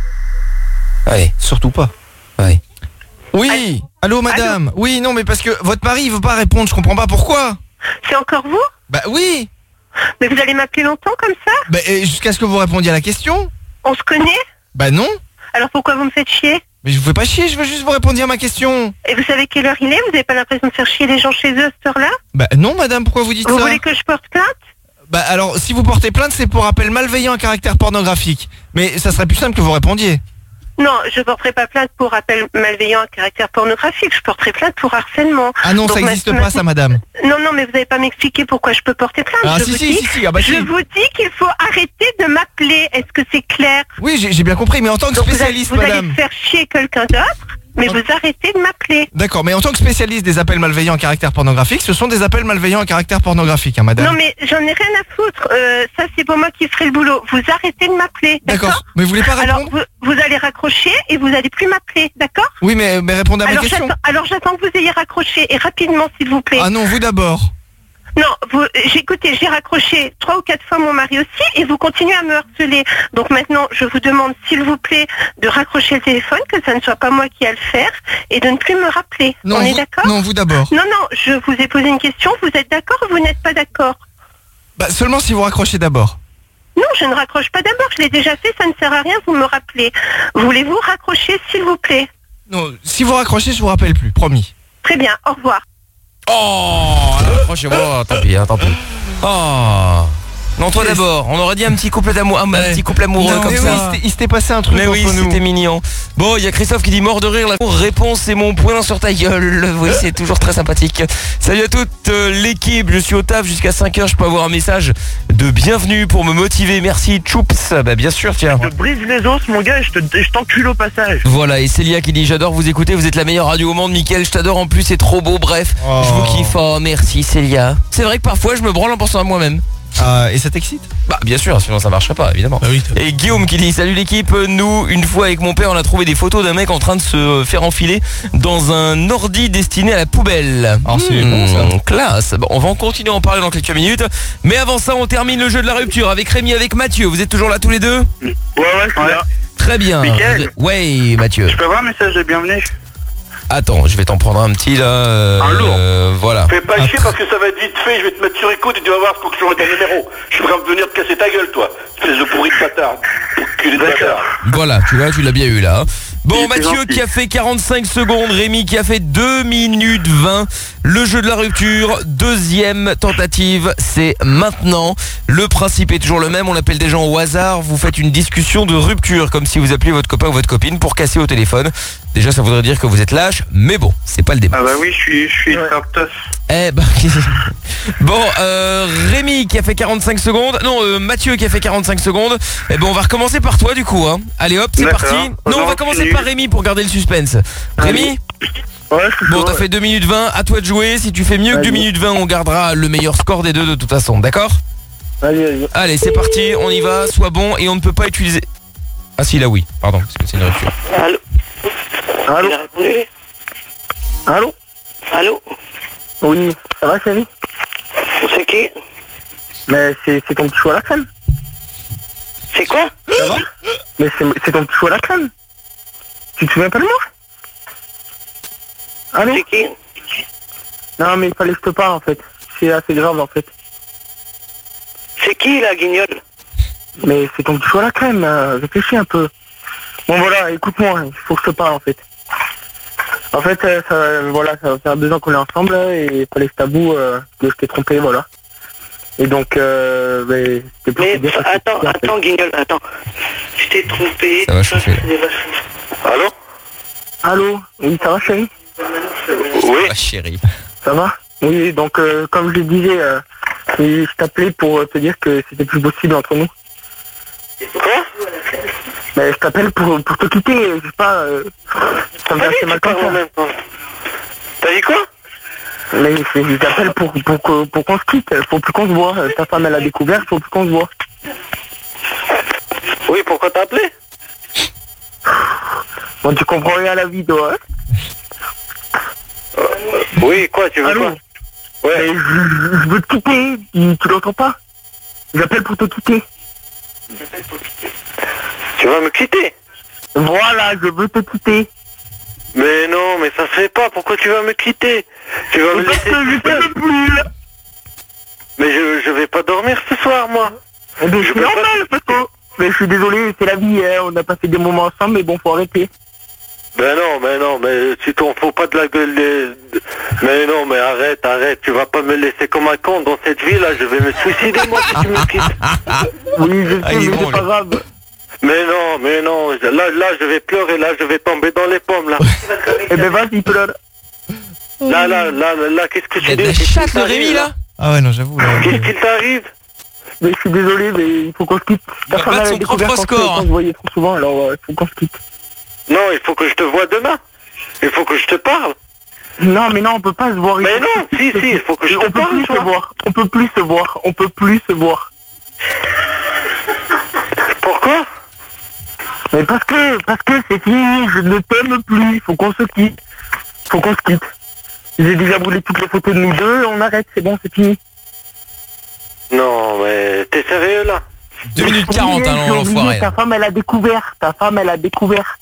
Allez. Surtout pas. Ouais. Oui. Allô, madame. Oui, non, mais parce que votre mari il veut pas répondre, je comprends pas pourquoi. C'est encore vous? Bah oui. Mais vous allez m'appeler longtemps comme ça? Bah et jusqu'à ce que vous répondiez à la question. On se connaît? Bah non. Alors pourquoi vous me faites chier? Mais je vous fais pas chier, je veux juste vous répondre à ma question. Et vous savez quelle heure il est? Vous n'avez pas l'impression de faire chier les gens chez eux à cette heure-là? Bah non, madame, pourquoi vous dites Vous ça? voulez que je porte plainte? Bah alors, si vous portez plainte, c'est pour appel malveillant à caractère pornographique. Mais ça serait plus simple que vous répondiez. Non, je porterai pas plainte pour appel malveillant à caractère pornographique. Je porterai plainte pour harcèlement. Ah non, Donc, ça ma- n'existe ma- pas, ça, madame. Non, non, mais vous n'avez pas m'expliqué pourquoi je peux porter plainte. Ah, je si, vous si, dis, si, si, ah bah je si. vous dis qu'il faut arrêter de m'appeler. Est-ce que c'est clair? Oui, j'ai j'ai bien compris, mais en tant que Donc, vous allez- spécialiste, vous allez, madame. faire chier quelqu'un d'autre, mais vous arrêtez de m'appeler. D'accord, mais en tant que spécialiste des appels malveillants à caractère pornographique, ce sont des appels malveillants à caractère pornographique, hein, madame. Non, mais j'en ai rien à foutre. Euh, ça, c'est pour moi qui ferai le boulot. Vous arrêtez de m'appeler. D'accord, mais vous voulez pas répondre? Alors, vous, vous allez raccrocher et vous allez plus m'appeler, d'accord? Oui, mais, mais répondez à ma alors, question. j'attends- alors j'attends que vous ayez raccroché et rapidement, s'il vous plaît. Ah non, vous d'abord. Non, vous, j'ai écoutez, j'ai raccroché trois ou quatre fois mon mari aussi et vous continuez à me harceler. Donc maintenant, je vous demande, s'il vous plaît, de raccrocher le téléphone, que ça ne soit pas moi qui ai à le faire et de ne plus me rappeler. Non, On est vous- d'accord? non, vous d'abord. Non, non, je vous ai posé une question, vous êtes d'accord ou vous n'êtes pas d'accord? Bah seulement si vous raccrochez d'abord. Non, je ne raccroche pas d'abord, je l'ai déjà fait, ça ne sert à rien, vous me rappelez. Voulez-vous raccrocher, s'il vous plaît? Non, si vous raccrochez, je vous rappelle plus, promis. Très bien, au revoir. Oh, là, raccrochez-moi, tant pis, hein, tant pis. Oh. Non, toi d'abord, on aurait dit un petit couple d'amour, un, un petit couple amoureux Non, comme mais ça. oui, il s'était- il s'était passé un truc Mais oui, entre nous. c'était mignon. Bon, il y a Christophe qui dit mort de rire. La réponse, c'est mon poing sur ta gueule. Oui, c'est toujours très sympathique. Salut à toute euh, l'équipe. Je suis au taf jusqu'à cinq heures. Je peux avoir un message de bienvenue pour me motiver. Merci, Choups. Bah, bien sûr, tiens. Je te brise les os, mon gars, et je te- et je t'encule au passage. Voilà, et Célia qui dit j'adore vous écouter, vous êtes la meilleure radio au monde, Mickaël, je t'adore en plus, c'est trop beau, bref, Oh. je vous kiffe, oh merci Célia. C'est vrai que parfois je me branle en pensant à moi-même. Ah, et ça t'excite? Bah bien sûr, sinon ça marcherait pas évidemment. Et Guillaume qui dit salut l'équipe, nous une fois avec mon père on a trouvé des photos d'un mec en train de se faire enfiler dans un ordi destiné à la poubelle. Ah, c'est bon, ça. Classe. Bon, on va en continuer à en parler dans quelques minutes, mais avant ça on termine le jeu de la rupture avec Rémi, avec Mathieu. Vous êtes toujours là tous les deux? Ouais, ouais, je suis là. Très bien. Mickaël. Ouais Mathieu. Je peux avoir un message de bienvenue? Attends, je vais t'en prendre un petit là. euh, Un lourd. euh, voilà. Fais pas chier parce que ça va être vite fait, je vais te mettre sur écoute et tu vas voir pour que je remette un numéro. Je suis prêt à venir te casser ta gueule, toi. Espèce de pourri de bâtard. Culé de bâtard. Voilà, tu vois, tu l'as bien eu là. Bon, Bon, C'est Mathieu gentil. qui a fait quarante-cinq secondes, Rémi qui a fait deux minutes vingt. Le jeu de la rupture, deuxième tentative, c'est maintenant. Le principe est toujours le même, on appelle des gens au hasard. Vous faites une discussion de rupture, comme si vous appeliez votre copain ou votre copine pour casser au téléphone. Déjà, ça voudrait dire que vous êtes lâche, mais bon, c'est pas le débat. Ah bah oui, je suis, je suis top. Eh ben, bon, euh, Rémi qui a fait quarante-cinq secondes, non, euh, Mathieu qui a fait quarante-cinq secondes. Eh ben, on va recommencer par toi du coup. Hein. Allez hop, c'est D'accord. parti. Oh Non, on non, va commencer c'est par nul. Rémi pour garder le suspense. Rémi. Ouais, je suis Bon, chaud, t'as ouais. fait deux minutes vingt, à toi de jouer. Si tu fais mieux que Vas-y. deux minutes vingt, on gardera le meilleur score des deux de toute façon, d'accord? Vas-y, vas-y. Allez, c'est parti, on y va, sois bon et on ne peut pas utiliser... Ah si, là oui, pardon, parce que c'est une rupture. Allô. Allô. Il a répondu. Allô. Allô. Oui, ça va, chérie? C'est qui? Mais c'est c'est ton petit chou à la crème. C'est quoi? Ça va? Mais c'est c'est ton petit chou à la crème. Tu te souviens pas de moi? Allô? C'est qui? Non, mais il fallait que je te parle, en fait. C'est assez grave, en fait. C'est qui, la guignole? Mais c'est ton petit chou à la crème, euh, réfléchis un peu. Bon, voilà, écoute-moi, il faut que je te parle, en fait. En fait, euh, ça, voilà, ça va faire deux ans qu'on est ensemble, et il fallait que je t'avoue euh, que je t'ai trompé, voilà. Et donc, euh, mais, c'était pour Mais te dire que attends, c'était- attends, guignole, attends. Je t'ai trompé. Ça va chauffer. Allô? Allô? Oui, ça va, chérie? Oui. Ah, chérie. Ça va? Oui, donc, euh, comme je le disais, euh, je t'appelais pour te dire que c'était plus possible entre nous. Quoi? Mais je t'appelle pour, pour te quitter, je sais pas, euh, ça me fait assez mal comme ça. T'as dit quoi? Mais c'est- je t'appelle pour, pour, que- pour qu'on se quitte, faut plus qu'on se voit. Ta femme elle a découvert, faut plus qu'on se voit. Oui, pourquoi t'as appelé? Bon, tu comprends rien à la vie, toi, hein? Oui, quoi, tu veux Allô? quoi? Ouais. Mais je, je- je veux te quitter, tu, tu l'entends pas? J'appelle pour te quitter. Tu vas me quitter? Voilà, je veux te quitter. Mais non, mais ça se fait pas, pourquoi tu vas me quitter? Tu vas me Parce laisser... que je t'aime plus, là. Mais je, je vais pas dormir ce soir, moi. Eh ben, Je c'est peux pas- normal, parce que... Mais je suis désolé, c'est la vie, hein. On a passé des moments ensemble, mais bon, faut arrêter. Ben non, mais non, mais tu t'en fous pas de la gueule des... Mais non, mais arrête, arrête, tu vas pas me laisser comme un con dans cette vie, là, je vais me suicider, moi, si tu me quittes. Oui, je sais, Ah, il est mais bon, c'est pas lui. grave. Mais non, mais non, là, là, je vais pleurer, là, je vais tomber dans les pommes, là. Eh ben, vas-y, pleure. Là, là, là, là, là, qu'est-ce que Il y a tu de la dis? Qu'est-ce chatte, qui le t'arrive, Rémi, là? Ah ouais, non, j'avoue. là. Qu'est-ce qui t'arrive? Mais je suis désolé, mais il faut qu'on se quitte. Ta va femme battre elle a son découvert propre qu'on se- score, qu'on hein. se voyait trop souvent, alors il faut qu'on se quitte. Non, il faut que je te voie demain. Il faut que je te parle. Non, mais non, on peut pas se voir. il Mais faut non, que- si, si, il faut que je te On peut parle, plus toi. se voir. On peut plus se voir. On peut plus se voir. Pourquoi? Mais parce que, parce que c'est fini, je ne t'aime plus. Il faut qu'on se quitte. Faut qu'on se quitte. J'ai déjà voulu toutes les photos de nous deux, on arrête, c'est bon, c'est fini. Non, mais t'es sérieux, là? deux minutes quarante, hein, J'ai oublié, l'enfoiré. ta femme, elle a découvert. Ta femme, elle a découvert.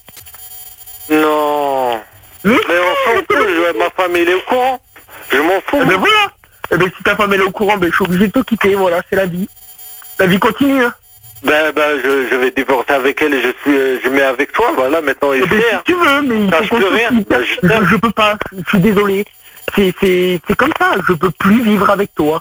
Non. Mais, Mais on s'en fout, je- ma famille elle est au courant. Je m'en fous. Eh ben voilà. Eh ben si ta femme elle est au courant, ben je suis obligé de te quitter, voilà, c'est la vie. La vie continue, hein. Ben, ben, je, je vais divorcer avec elle et je suis, euh, je mets avec toi, voilà, maintenant il Eh ben, est si fier. tu veux, mais il Ça, faut je qu'on peux se rien. quitte. Ben, je Je, t'aime. je peux pas, je suis désolé. C'est, c'est, c'est comme ça, je peux plus vivre avec toi.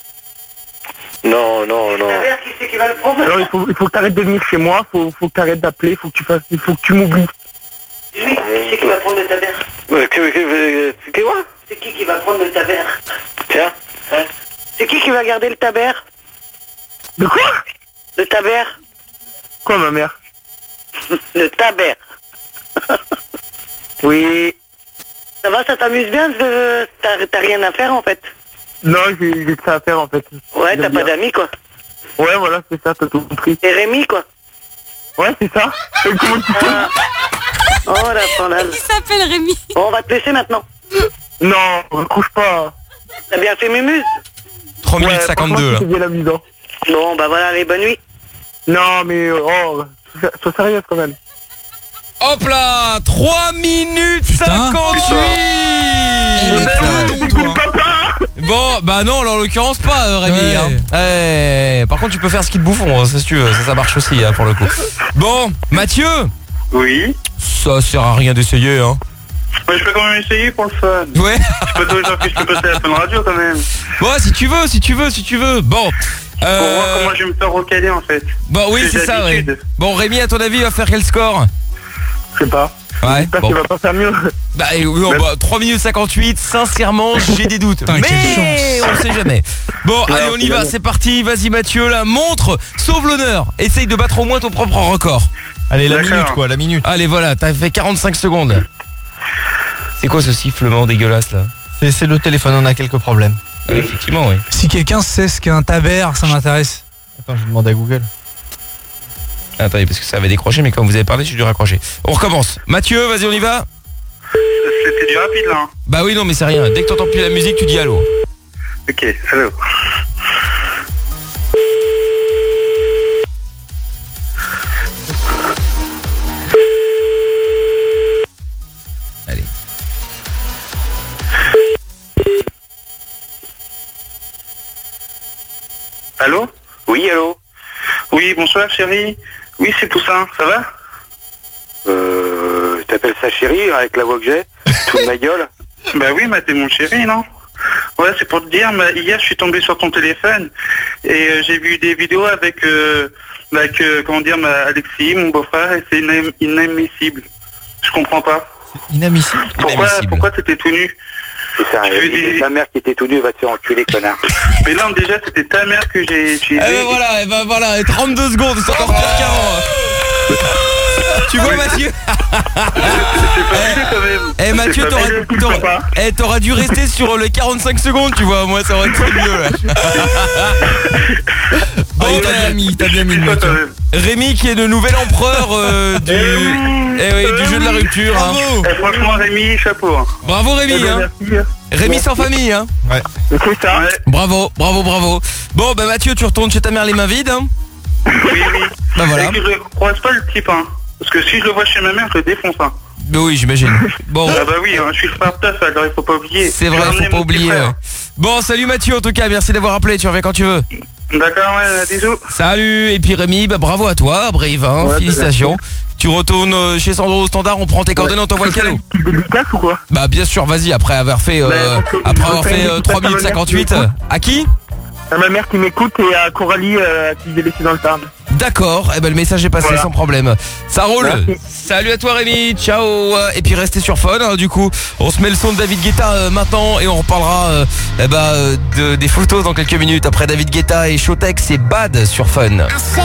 Non, non, non. Qui c'est qui va le prendre? Alors il faut, il faut que tu arrêtes de venir chez moi, faut, faut que tu arrêtes d'appeler, faut que tu fasses, il faut que tu m'oublies. Oui, qui c'est qui va prendre de ta mère? Ouais, que, que, que, que quoi? C'est qui qui va prendre le taber? Tiens. C'est qui qui va garder le taber? De quoi? Le taber? Quoi, ma mère? Le taber. Oui. Ça va, ça t'amuse bien? euh, T'as t'as rien à faire en fait? Non, j'ai, j'ai que ça à faire en fait. Ouais, J'aime t'as pas bien. d'amis quoi? Ouais, voilà, c'est ça, t'as tout compris. Et Rémi quoi? Ouais, c'est ça. Et comment tu sais? Oh la pandale. Il s'appelle Rémi. Bon, on va te laisser maintenant. Non, recouche pas. T'as bien fait Mumuse? trois minutes cinquante-deux, là. C'est bien amusant. Bon, bah voilà, allez, bonne nuit. Non, mais oh, sois- sois sérieuse quand même. Hop là, trois minutes cinquante-huit. Bon, bah non, en l'occurrence pas, euh, Rémi. Ouais. Hein. Eh, par contre, tu peux faire ski de bouffon, hein, ça, si tu veux, ça, ça marche aussi, hein, pour le coup. Bon, Mathieu, Oui. Ça sert à rien d'essayer, hein. Mais je peux quand même essayer pour le fun. Ouais. Je peux tous les gens que je peux passer à la Fun Radio quand même. Bon, si tu veux, si tu veux, si tu veux. Bon. Euh... Pour voir comment je vais me faire recaler en fait. Bon, oui, c'est ça, ouais. Bon, Rémi, à ton avis, il va faire quel score? Je sais pas. Ouais. J'espère Bon. qu'il va pas faire mieux. Bah, et, oui, oh, bah trois minutes cinquante-huit, sincèrement, j'ai des doutes. Putain, mais on sait jamais. Bon, ouais, allez, on y va, c'est parti. Vas-y, Mathieu, la montre, sauve l'honneur. Essaye de battre au moins ton propre record. Allez, la minute quoi, la minute. Allez, voilà, t'as fait quarante-cinq secondes. C'est quoi ce sifflement dégueulasse là? C'est le téléphone, on a quelques problèmes. Ouais, effectivement, oui. Si quelqu'un sait ce qu'est un tabert, ça m'intéresse. Attends, je vais demander à Google. Attendez, parce que ça avait décroché, mais quand vous avez parlé, j'ai dû raccrocher. On recommence. Mathieu, vas-y, on y va. C'était du rapide là. Hein. Bah oui, non, mais c'est rien. Dès que t'entends plus la musique, tu dis allô. Ok, allô. Allez. Allô? Oui, allô? Oui, bonsoir chérie. Oui, c'est Toussaint, ça va? Euh... T'appelles ça chérie avec la voix que j'ai? Tout de ma gueule? Bah oui, mais t'es mon chéri, non? Ouais, c'est pour te dire, mais hier je suis tombé sur ton téléphone et euh, j'ai vu des vidéos avec, euh, avec euh, comment dire, ma Alexis, mon beau-frère, et c'est inam- inadmissible. Je comprends pas. Inadmissible? Pourquoi, Inadmissible. pourquoi t'étais tout nu? C'est ça, dis... ta mère qui était tout nue va te faire enculer, connard. Mais non, déjà c'était ta mère que j'ai utilisée. Eh ben voilà, eh ben voilà, trente-deux secondes, c'est encore pire qu'avant. Tu vois, Mathieu? Eh Mathieu, t'aurais, t'aurais, eh, t'aurais dû rester sur les quarante-cinq secondes, tu vois, moi ça aurait été mieux. Là. Bon, oh, t'as bien mis, t'as bien mis le Mathieu. Rémi qui est le nouvel empereur euh, du, eh oui, du jeu de la rupture. Bravo. Hein. Eh, franchement Rémi, chapeau. Hein. Bravo Rémi. Eh ben, hein. Rémi sans famille. Hein. Ouais. C'est ça. Ouais. Bravo, bravo, bravo. Bon, bah Mathieu, tu retournes chez ta mère les mains vides. Hein. Oui, oui. Bah voilà. Et que je croise pas le type, hein. Parce que si je le vois chez ma mère, je le défonce. Hein. Bah oui, j'imagine. Bon. Ah bah oui, hein, je suis le frère de taf, alors il faut pas oublier. C'est vrai, faut pas oublier. Ouais. Bon, salut Mathieu, en tout cas, merci d'avoir appelé, tu reviens quand tu veux. D'accord, ouais, bisous. Salut, et puis Rémi, bah bravo à toi, brave, hein, ouais, félicitations. Tu retournes chez Sandro au standard, on prend tes coordonnées, on t'envoie le cadeau. Tu veux dédicace ou quoi? Bah bien sûr, vas-y, après avoir fait euh, après avoir fait euh, trois minutes cinquante-huit. À qui? À ma mère qui m'écoute et à Coralie euh, qui j'ai laissé dans le Tarn. D'accord, et eh ben le message est passé voilà. Sans problème. Ça roule. Merci. Salut à toi Rémi, ciao. Et puis restez sur Fun, hein, du coup. On se met le son de David Guetta euh, maintenant et on reparlera euh, eh ben, euh, de, des photos dans quelques minutes. Après David Guetta et Showtek, c'est Bad sur Fun.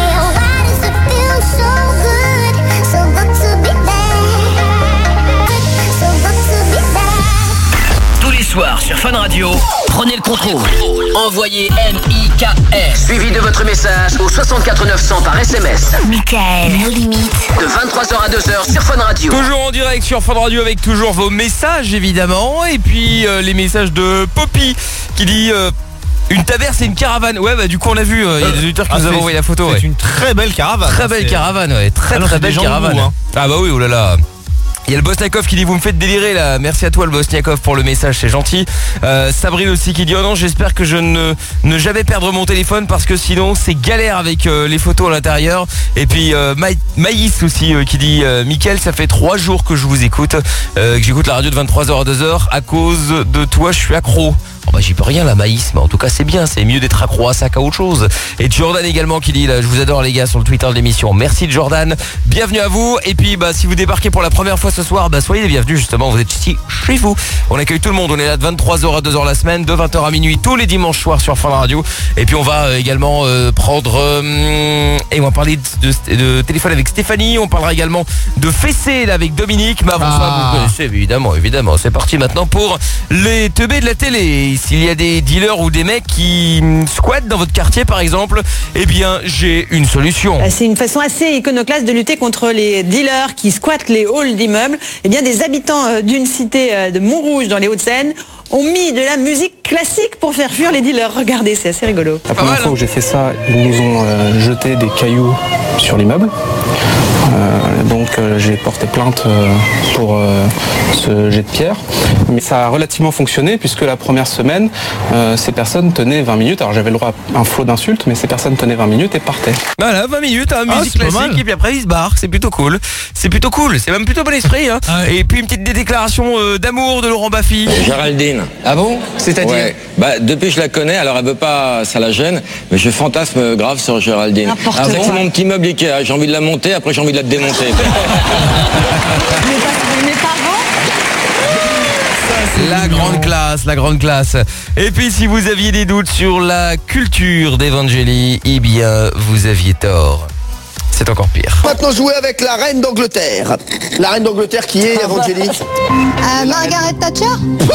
Soir sur Fun Radio, prenez le contrôle. Envoyez M I K S suivi de votre message au soixante-quatre neuf cents par S M S. Mickaël, nos limites. De vingt-trois heures à deux heures sur Fun Radio. Toujours en direct sur Fun Radio avec toujours vos messages évidemment. Et puis euh, les messages de Poppy qui dit... Euh, une taverne, c'est une caravane. Ouais, bah du coup on a vu, il euh, y a des auditeurs qui ah, nous ont envoyé la photo. C'est ouais. une très belle caravane. Très belle caravane, ouais. Très ah non, très belle caravane. Goût, hein. Ah bah oui, oh là là. Il y a le Bosniakov qui dit vous me faites délirer là. Merci à toi le Bosniakov pour le message, c'est gentil. euh, Sabrine aussi qui dit oh non, j'espère que je ne, ne jamais perdre mon téléphone parce que sinon c'est galère avec euh, les photos à l'intérieur. Et puis euh, Ma- Maïs aussi euh, qui dit euh, Mickaël, ça fait trois jours que je vous écoute, euh, que j'écoute la radio de vingt-trois heures à deux heures. À cause de toi je suis accro. Oh bah j'y peux rien la Maïs, mais en tout cas c'est bien, c'est mieux d'être accro à ça qu'à autre chose. Et Jordan également qui dit là, je vous adore les gars sur le Twitter de l'émission. Merci Jordan, bienvenue à vous. Et puis bah si vous débarquez pour la première fois ce soir, bah soyez les bienvenus justement, vous êtes ici chez vous. On accueille tout le monde, on est là de vingt-trois heures à deux heures la semaine, de vingt heures à minuit tous les dimanches soirs sur Fun Radio. Et puis on va euh, également euh, prendre euh, et on va parler de, de, de téléphone avec Stéphanie. On parlera également de fessée là avec Dominique. Mais avant ah. ça vous connaissez évidemment, évidemment. C'est parti maintenant pour les teubés de la télé. S'il y a des dealers ou des mecs qui squattent dans votre quartier par exemple, eh bien j'ai une solution. C'est une façon assez iconoclaste de lutter contre les dealers qui squattent les halls d'immeubles. Eh bien des habitants d'une cité de Montrouge dans les Hauts-de-Seine ont mis de la musique classique pour faire fuir les dealers. Regardez, c'est assez rigolo. La première fois où j'ai fait ça, ils nous ont euh, jeté des cailloux sur l'immeuble. Euh, donc euh, j'ai porté plainte euh, pour euh, ce jet de pierre. Mais ça a relativement fonctionné puisque la première semaine, euh, ces personnes tenaient vingt minutes. Alors j'avais le droit à un flot d'insultes, mais ces personnes tenaient vingt minutes et partaient. Voilà, vingt minutes, hein, Ah, musique c'est pas classique mal. et puis après ils se barrent, c'est plutôt cool. C'est plutôt cool, c'est même plutôt bon esprit. Hein. Et puis une petite déclaration euh, d'amour de Laurent Baffy. Géraldine. Ah bon? C'est-à-dire ouais. Bah depuis je la connais, alors elle veut pas, ça la gêne, mais je fantasme grave sur Géraldine. N'importe Ah, c'est quoi. que mon petit meuble Ikea, j'ai envie de la monter, après j'ai envie de la démonter. Mes parents La grande classe, la grande classe. Et puis si vous aviez des doutes sur la culture d'Evangélie, eh bien vous aviez tort. C'est encore pire. Maintenant jouer avec la reine d'Angleterre. La reine d'Angleterre qui est, Evangélie? Euh, Margaret Thatcher.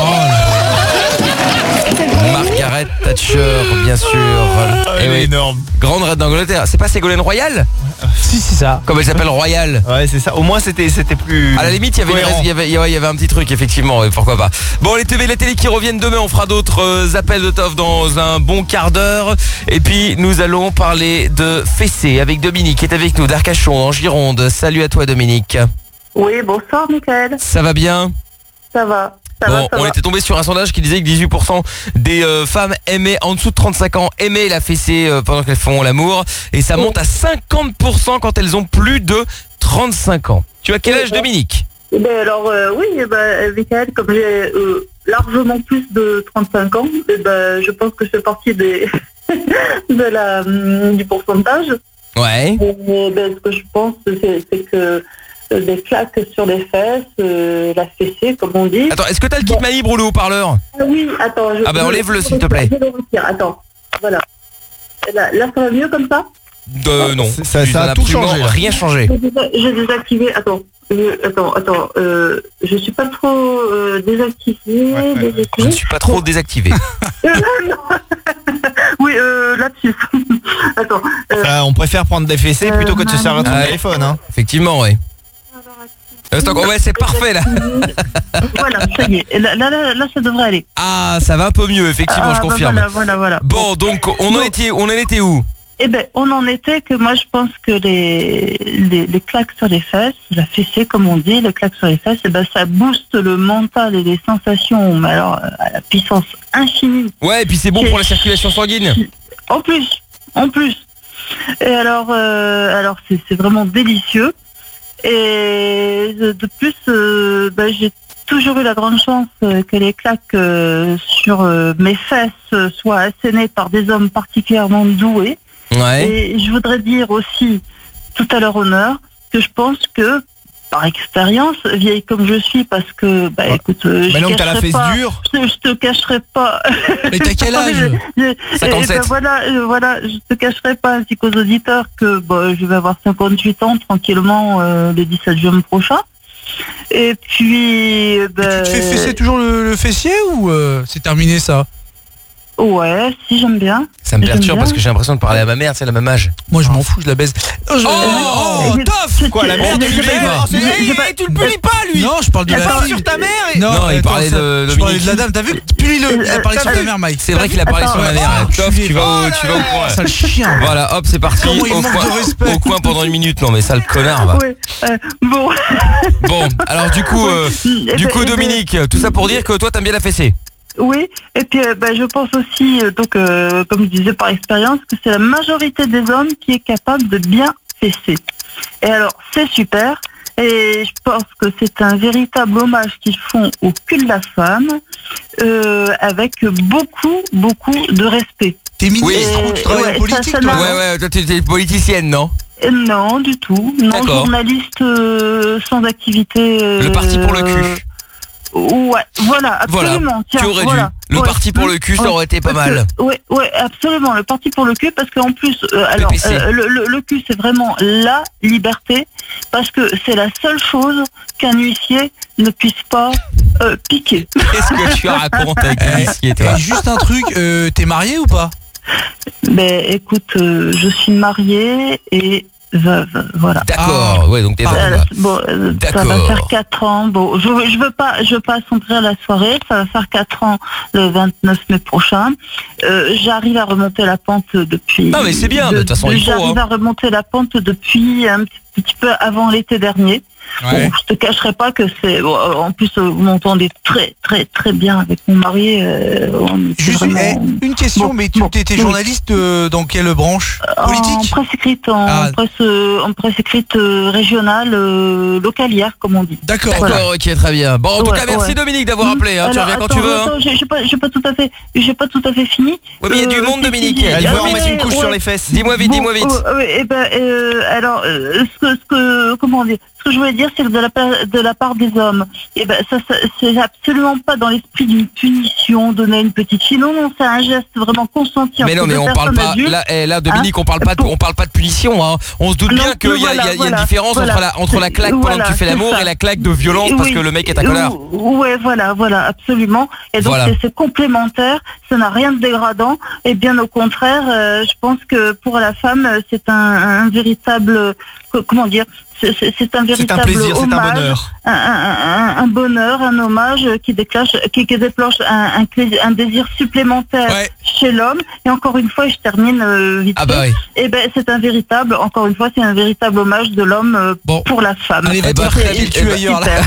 Margaret Thatcher, bien sûr. Elle est énorme. Grande reine d'Angleterre. C'est pas Ségolène Royal? Si, c'est ça. Comme elle s'appelle Royal. Ouais, c'est ça. Au moins, c'était c'était plus. À la limite, il y avait, une cohérent. res- il y avait, ouais, il y avait un petit truc, effectivement, ouais, pourquoi pas. Bon, les T V et la télé qui reviennent demain, on fera d'autres euh, appels de Toff dans un bon quart d'heure. Et puis, nous allons parler de fessées avec Dominique qui est avec nous d'Arcachon, en Gironde. Salut à toi, Dominique. Oui, bonsoir, Mickaël. Ça va bien? Ça va. Ça Bon, va, ça on va. était tombé sur un sondage qui disait que dix-huit pour cent des euh, femmes aimaient, en dessous de trente-cinq ans, aimaient la fessée euh, pendant qu'elles font l'amour. Et ça monte à cinquante pour cent quand elles ont plus de trente-cinq ans. Tu as quel âge, Dominique? Eh ben alors, euh, oui, eh ben, Mickaël, comme j'ai euh, largement plus de trente-cinq ans, eh ben, je pense que je fais partie des de la, hum, du pourcentage. Ouais. Et, ben, ce que je pense, c'est c'est que euh, des claques sur les fesses, euh, la fessée, comme on dit. Attends, est-ce que t'as le kit Malibre ou le haut-parleur? Ah oui, attends. Je, Ah ben, je- enlève-le, je- s'il te plaît. Je le retire, attends. Voilà. Là, là, ça va mieux comme ça? Euh, non. ça- Tu ça n'as a tout absolument changé, là. Rien changé. J'ai désa- J'ai désactivé. Attends, je- attends, attends. Euh, je suis pas trop euh, désactivée. désactivée. Je ne suis pas trop désactivé. Euh, non. Oui, euh, là-dessus. Attends. euh, Enfin, on préfère prendre des fessées plutôt que de se servir de son Ouais. téléphone. Hein. Effectivement, ouais. Euh, c'est encore- ouais, c'est parfait là. Voilà, ça y est. Et Là, là, là, là, ça devrait aller. Ah, ça va un peu mieux, effectivement, Ah, je bah confirme. Voilà, voilà, voilà. Bon, donc on en était, on en était où? Eh ben, on en était que moi, je pense que les, les, les claques sur les fesses, la fessée, comme on dit, les claques sur les fesses, eh ben, ça booste le mental et les sensations, mais alors, à la puissance infinie. Ouais, et puis c'est bon pour la circulation sanguine. En plus, en plus. Et alors, euh, alors c'est c'est vraiment délicieux. Et de, de plus, euh, ben, j'ai toujours eu la grande chance euh, que les claques euh, sur euh, mes fesses euh, soient assénées par des hommes particulièrement doués. Ouais. Et je voudrais dire aussi, tout à leur honneur, que je pense que, par expérience, vieille comme je suis, parce que, bah écoute, euh, Mais je non, t'as la cacherai fesse pas- dure. Je, je te cacherai pas. Mais t'as quel âge? Je- je- cinquante-sept. eh ben voilà, euh, voilà, je te cacherai pas ainsi qu'aux auditeurs que bah, je vais avoir cinquante-huit ans tranquillement euh, le dix-sept juin prochain. Et puis, euh, ben, Tu te fais fesser toujours le, le fessier ou euh, c'est terminé ça? ouais, si j'aime bien. Ça me J'aime perturbe bien. parce que j'ai l'impression de parler à ma mère, c'est la même âge. Moi je m'en fous, je la baise. Oh, je- Oh, Et- Toff Quoi, la mère de J'ai- j'ai- Miguel j'ai- j'ai- j'ai pas- tu le punis pas, lui. Non, je parle de la Attends, fille. sur ta mère et- Non, il attends, parlait ça- de Je parlais Dominique. de la dame, t'as vu? Punis-le, il a parlé sur ta mère, Mike. C'est vrai qu'il a parlé Attends, sur ma mère. attends, Toff, je suis- tu vas au, Oh tu vas au coin. Sale chien. Voilà, hop, c'est parti. Comment il Au manque coin, de respect. au coin pendant une minute. Non, mais sale connard, va. Ouais, euh, bon. Bon, alors du coup, euh, Eh du ben, coup, eh ben, Dominique, tout ça pour dire que toi, t'aimes bien la fessée. Oui, et puis euh, ben, je pense aussi, euh, donc euh, comme je disais par expérience, que c'est la majorité des hommes qui est capable de bien fesser. Et alors, c'est super, et je pense que c'est un véritable hommage qu'ils font au cul de la femme, euh, avec beaucoup, beaucoup de respect. T'es Oui. ministre ou tu travailles ouais, en ça, politique, ça toi? n'a- Ouais, ouais, toi, t'es t'es politicienne, non? Euh, Non, du tout. Non, D'accord. journaliste euh, sans activité. euh, Le parti pour le cul. Ouais, voilà, Voilà, absolument. tu Tiens, aurais voilà. dû. Le Ouais. parti pour le cul, ça Ouais. aurait été pas Parce mal. que- Ouais, ouais, absolument. Le parti pour le cul, parce qu'en plus, euh, alors, P P C. euh, le, le, le cul, c'est vraiment la liberté, parce que c'est la seule chose qu'un huissier ne puisse pas euh, piquer. Qu'est-ce que tu racontes avec Eh, l'huissier, toi? eh, juste un truc, euh, t'es marié ou pas? Ben, écoute, euh, je suis mariée et veuve, voilà. D'accord, ah, ouais, donc t'es veuve. Euh, bon, euh, ça va faire quatre ans. Bon, je, je veux pas, je veux pas assombrir la soirée. Ça va faire quatre ans le vingt-neuf mai prochain. Euh, j'arrive à remonter la pente depuis. Non, mais c'est bien. De toute façon, il faut. J'arrive hein. à remonter la pente depuis un petit, petit peu avant l'été dernier. Ouais. Bon, je te cacherai pas que c'est. Bon, en plus, vous m'entendez très, très, très bien avec mon mari. Euh, Juste vraiment... eh, une question, bon, mais tu bon, étais oui. journaliste euh, dans quelle branche politique? En presse écrite, en, ah. presse, euh, en presse écrite euh, régionale, euh, localière, comme on dit. D'accord, voilà. Ok, très bien. Bon, en tout ouais, cas, merci ouais. Dominique d'avoir appelé. Hein. Alors, tu reviens quand attends, tu veux. Attends, Hein. j'ai, j'ai pas, j'ai pas tout à fait, j'ai pas tout à fait fini. Oui, mais il y a du monde, Dominique. Elle veut remettre une couche ouais. sur les fesses. Dis-moi vite, bon, dis-moi vite. Euh, et ben, euh, alors, euh, ce que, ce que, comment dire, ce que je voulais dire, c'est que de la, de la part des hommes, et ben, ça, ça c'est absolument pas dans l'esprit d'une punition, donner une petite fille. Non, non, c'est un geste vraiment consenti. Mais non, mais on parle pas. Là, eh, là, Dominique, hein, on parle pas, de, on parle pas de punition. Hein. On se doute non, bien qu'il y, voilà, y, y, voilà, y a une différence voilà. entre la, entre la claque voilà, pendant que tu fais l'amour et la claque de violence oui, parce que le mec est à colère. Ouais, voilà, voilà, absolument. Et donc voilà. c'est complémentaire. Ça n'a rien de dégradant. Et bien au contraire, euh, je pense que pour la femme, c'est un, un véritable, comment dire. C'est, c'est, c'est un véritable c'est un plaisir, hommage, c'est un bonheur. Un, un, un, un bonheur, un hommage qui déclenche, qui, qui déclenche un, un, un désir supplémentaire ouais. chez l'homme. Et encore une fois, je termine euh, vite ah bah fait. oui. Et ben c'est un véritable, encore une fois, c'est un véritable hommage de l'homme euh, bon. pour la femme. Allez, va te faire très vite, tu ailleurs là.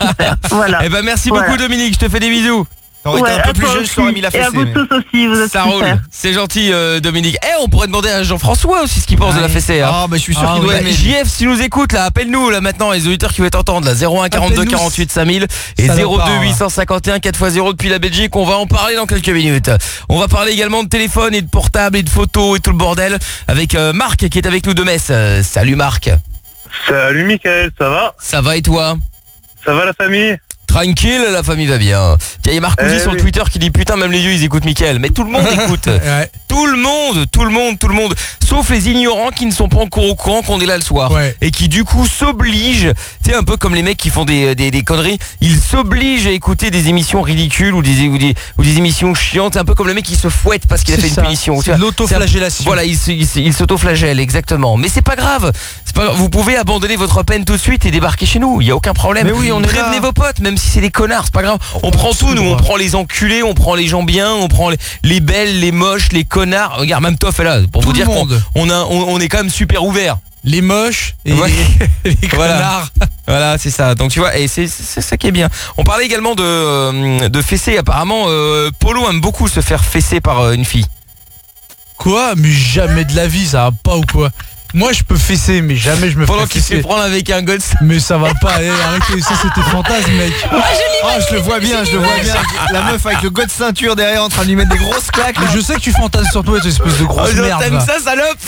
Voilà. Eh ben merci voilà. beaucoup Dominique, je te fais des bisous. T'aurais ouais, été un peu plus jeune, je t'aurais mis la fessée. Et à vous mais... tous aussi, vous êtes ça super. roule, c'est gentil euh, Dominique. Eh, on pourrait demander à Jean-François aussi ce qu'il pense ah, de la fessée. Hein. Ah, bah je suis sûr ah, qu'il doit aimer. J F, si tu nous écoutes là, appelle-nous là maintenant, les auditeurs qui veulent t'entendre là, zéro un quarante-deux quarante-huit cinq mille et zéro deux huit cent cinquante et un quatre fois zéro depuis la Belgique. On va en parler dans quelques minutes. On va parler également de téléphone et de portable et de photos et tout le bordel avec euh, Marc qui est avec nous de Metz. Euh, salut Marc. Salut Mickaël, ça va? Ça va et toi? Ça va la famille? Tranquille, la famille va bien. Tiens, il y a Marc Cousy eh sur oui. le Twitter qui dit putain, même les vieux ils écoutent Mickaël. Mais tout le monde écoute. Ouais. Tout le monde, tout le monde, tout le monde. Sauf les ignorants qui ne sont pas encore au courant qu'on est là le soir. Ouais. Et qui du coup s'obligent, tu sais, un peu comme les mecs qui font des, des, des conneries, ils s'obligent à écouter des émissions ridicules ou des, ou des, ou des émissions chiantes. C'est un peu comme le mec qui se fouette parce qu'il a fait ça. une punition. C'est l'autoflagellation. Voilà, il, il, il s'autoflagelle, exactement. Mais c'est pas grave. C'est pas grave. Vous pouvez abandonner votre peine tout de suite et débarquer chez nous. Il y a aucun problème. Mais oui, on est Prévenez là. vos potes, même si c'est des connards. C'est pas grave. On, on prend tout, nous. On prend les enculés, on prend les gens bien, on prend les, les belles, les moches, les connards. Regarde, même Toff est là pour tout vous dire qu'on on, a, on, on est quand même super ouvert. Les moches et ouais. les, les voilà. connards. Voilà, c'est ça. Donc tu vois, et c'est, c'est ça qui est bien. On parlait également de, euh, de fesser. Apparemment, euh, Polo aime beaucoup se faire fesser par euh, une fille. Quoi? Mais jamais de la vie, ça va pas ou quoi? Moi je peux fesser mais jamais je me Pendant fais qu'il se fesser. fait prendre avec un gosse. Mais ça va pas, eh, arrêtez, ça c'était fantasme mec. Oh, je, oh, je le vois bien, je le vois bien. La meuf avec le god ceinture derrière en train de lui mettre des grosses claques. Mais je sais que tu fantasmes sur toi, cette espèce de grosse oh, merde. T'aimes ça, salope?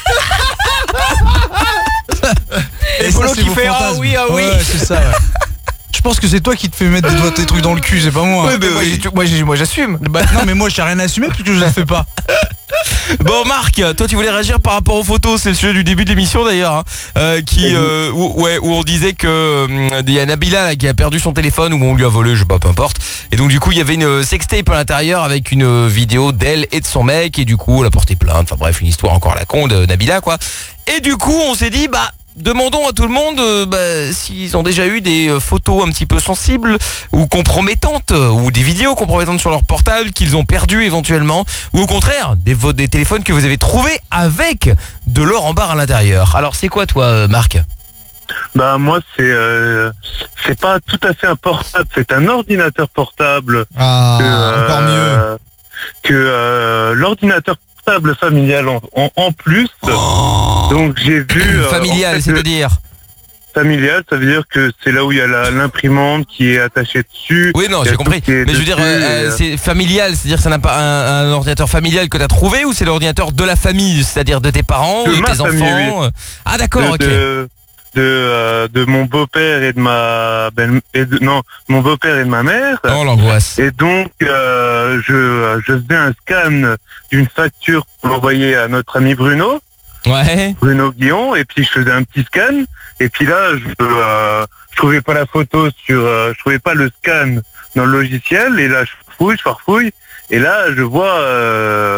Et Polo qui fait ah oui, ah oui. Ouais, c'est ça. Ouais. Je pense que c'est toi qui te fais mettre des doigts tes trucs dans le cul, c'est pas moi. Ouais, bah, moi, oui. moi, j'ai, moi j'assume. Bah non mais moi j'ai rien à assumer puisque je le fais pas. Bon Marc, toi tu voulais réagir par rapport aux photos, c'est le sujet du début de l'émission d'ailleurs, hein, euh, qui euh, où, ouais, où on disait que il euh, y a Nabila là, qui a perdu son téléphone ou on lui a volé, je sais pas, peu importe. Et donc du coup il y avait une sextape à l'intérieur avec une vidéo d'elle et de son mec et du coup elle a porté plainte. Enfin bref, une histoire encore à la con de Nabila quoi. Et du coup on s'est dit bah demandons à tout le monde euh, bah, s'ils ont déjà eu des euh, photos un petit peu sensibles ou compromettantes euh, ou des vidéos compromettantes sur leur portable qu'ils ont perdu éventuellement ou au contraire des, des téléphones que vous avez trouvés avec de l'or en barre à l'intérieur. Alors c'est quoi toi euh, Marc? Bah moi c'est euh, c'est pas tout à fait un portable, c'est un ordinateur portable. Ah, que, euh, encore mieux. Que euh, l'ordinateur portable familial en, en, en plus. Oh. Donc j'ai vu... Euh, familial, en fait, c'est-à-dire familial, ça veut dire que c'est là où il y a la, l'imprimante qui est attachée dessus. Oui, non, j'ai compris. Mais dessus, je veux dire, euh, c'est familial, c'est-à-dire que ça n'a pas un, un ordinateur familial que tu as trouvé ou c'est l'ordinateur de la famille, c'est-à-dire de tes parents de ou de tes famille, enfants oui. Ah d'accord, de, ok. De, de, euh, de mon beau-père et de ma... Ben, et de, non, mon beau-père et de ma mère. Oh, l'angoisse. Et donc, euh, je, je faisais un scan d'une facture pour l'envoyer à notre ami Bruno. Ouais. Bruno Guillon, et puis je faisais un petit scan, et puis là, je, euh, je trouvais pas la photo sur, euh, je trouvais pas le scan dans le logiciel, et là, je fouille, je farfouille, et là, je vois, euh,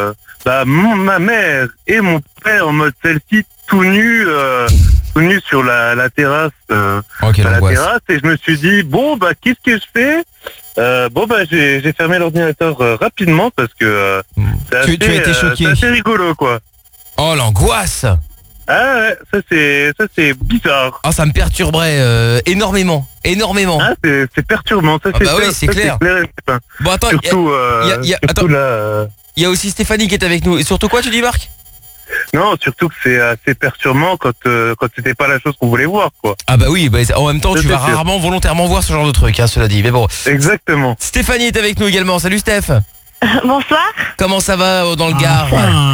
bah, mon, ma mère et mon père en mode selfie tout nu, euh, tout nu sur la, la terrasse, euh, Ok, à la l'angoisse. terrasse, et je me suis dit bon bah qu'est-ce que je fais euh, Bon bah j'ai, j'ai fermé l'ordinateur euh, rapidement parce que euh, c'est assez, Tu- tu as été euh, choqué. c'est assez rigolo quoi. Oh l'angoisse. Ah ouais, ça c'est ça c'est bizarre. Oh ça me perturberait euh, énormément, énormément. Ah c'est, c'est perturbant, ça Ah c'est bah oui, ça, c'est ça, clair. et certain. Bon attends, surtout, euh, il y a- il y a- surtout attends. là. euh, Il y a aussi Stéphanie qui est avec nous. Et surtout quoi tu dis Marc? Non, surtout que c'est assez perturbant quand euh, quand c'était pas la chose qu'on voulait voir quoi. Ah bah oui, bah, en même temps Ça, tu c'est vas sûr. rarement volontairement voir ce genre de truc, hein, cela dit. Mais bon. Exactement. Stéphanie est avec nous également. Salut Steph. Bonsoir, Comment ça va euh, dans le Gard?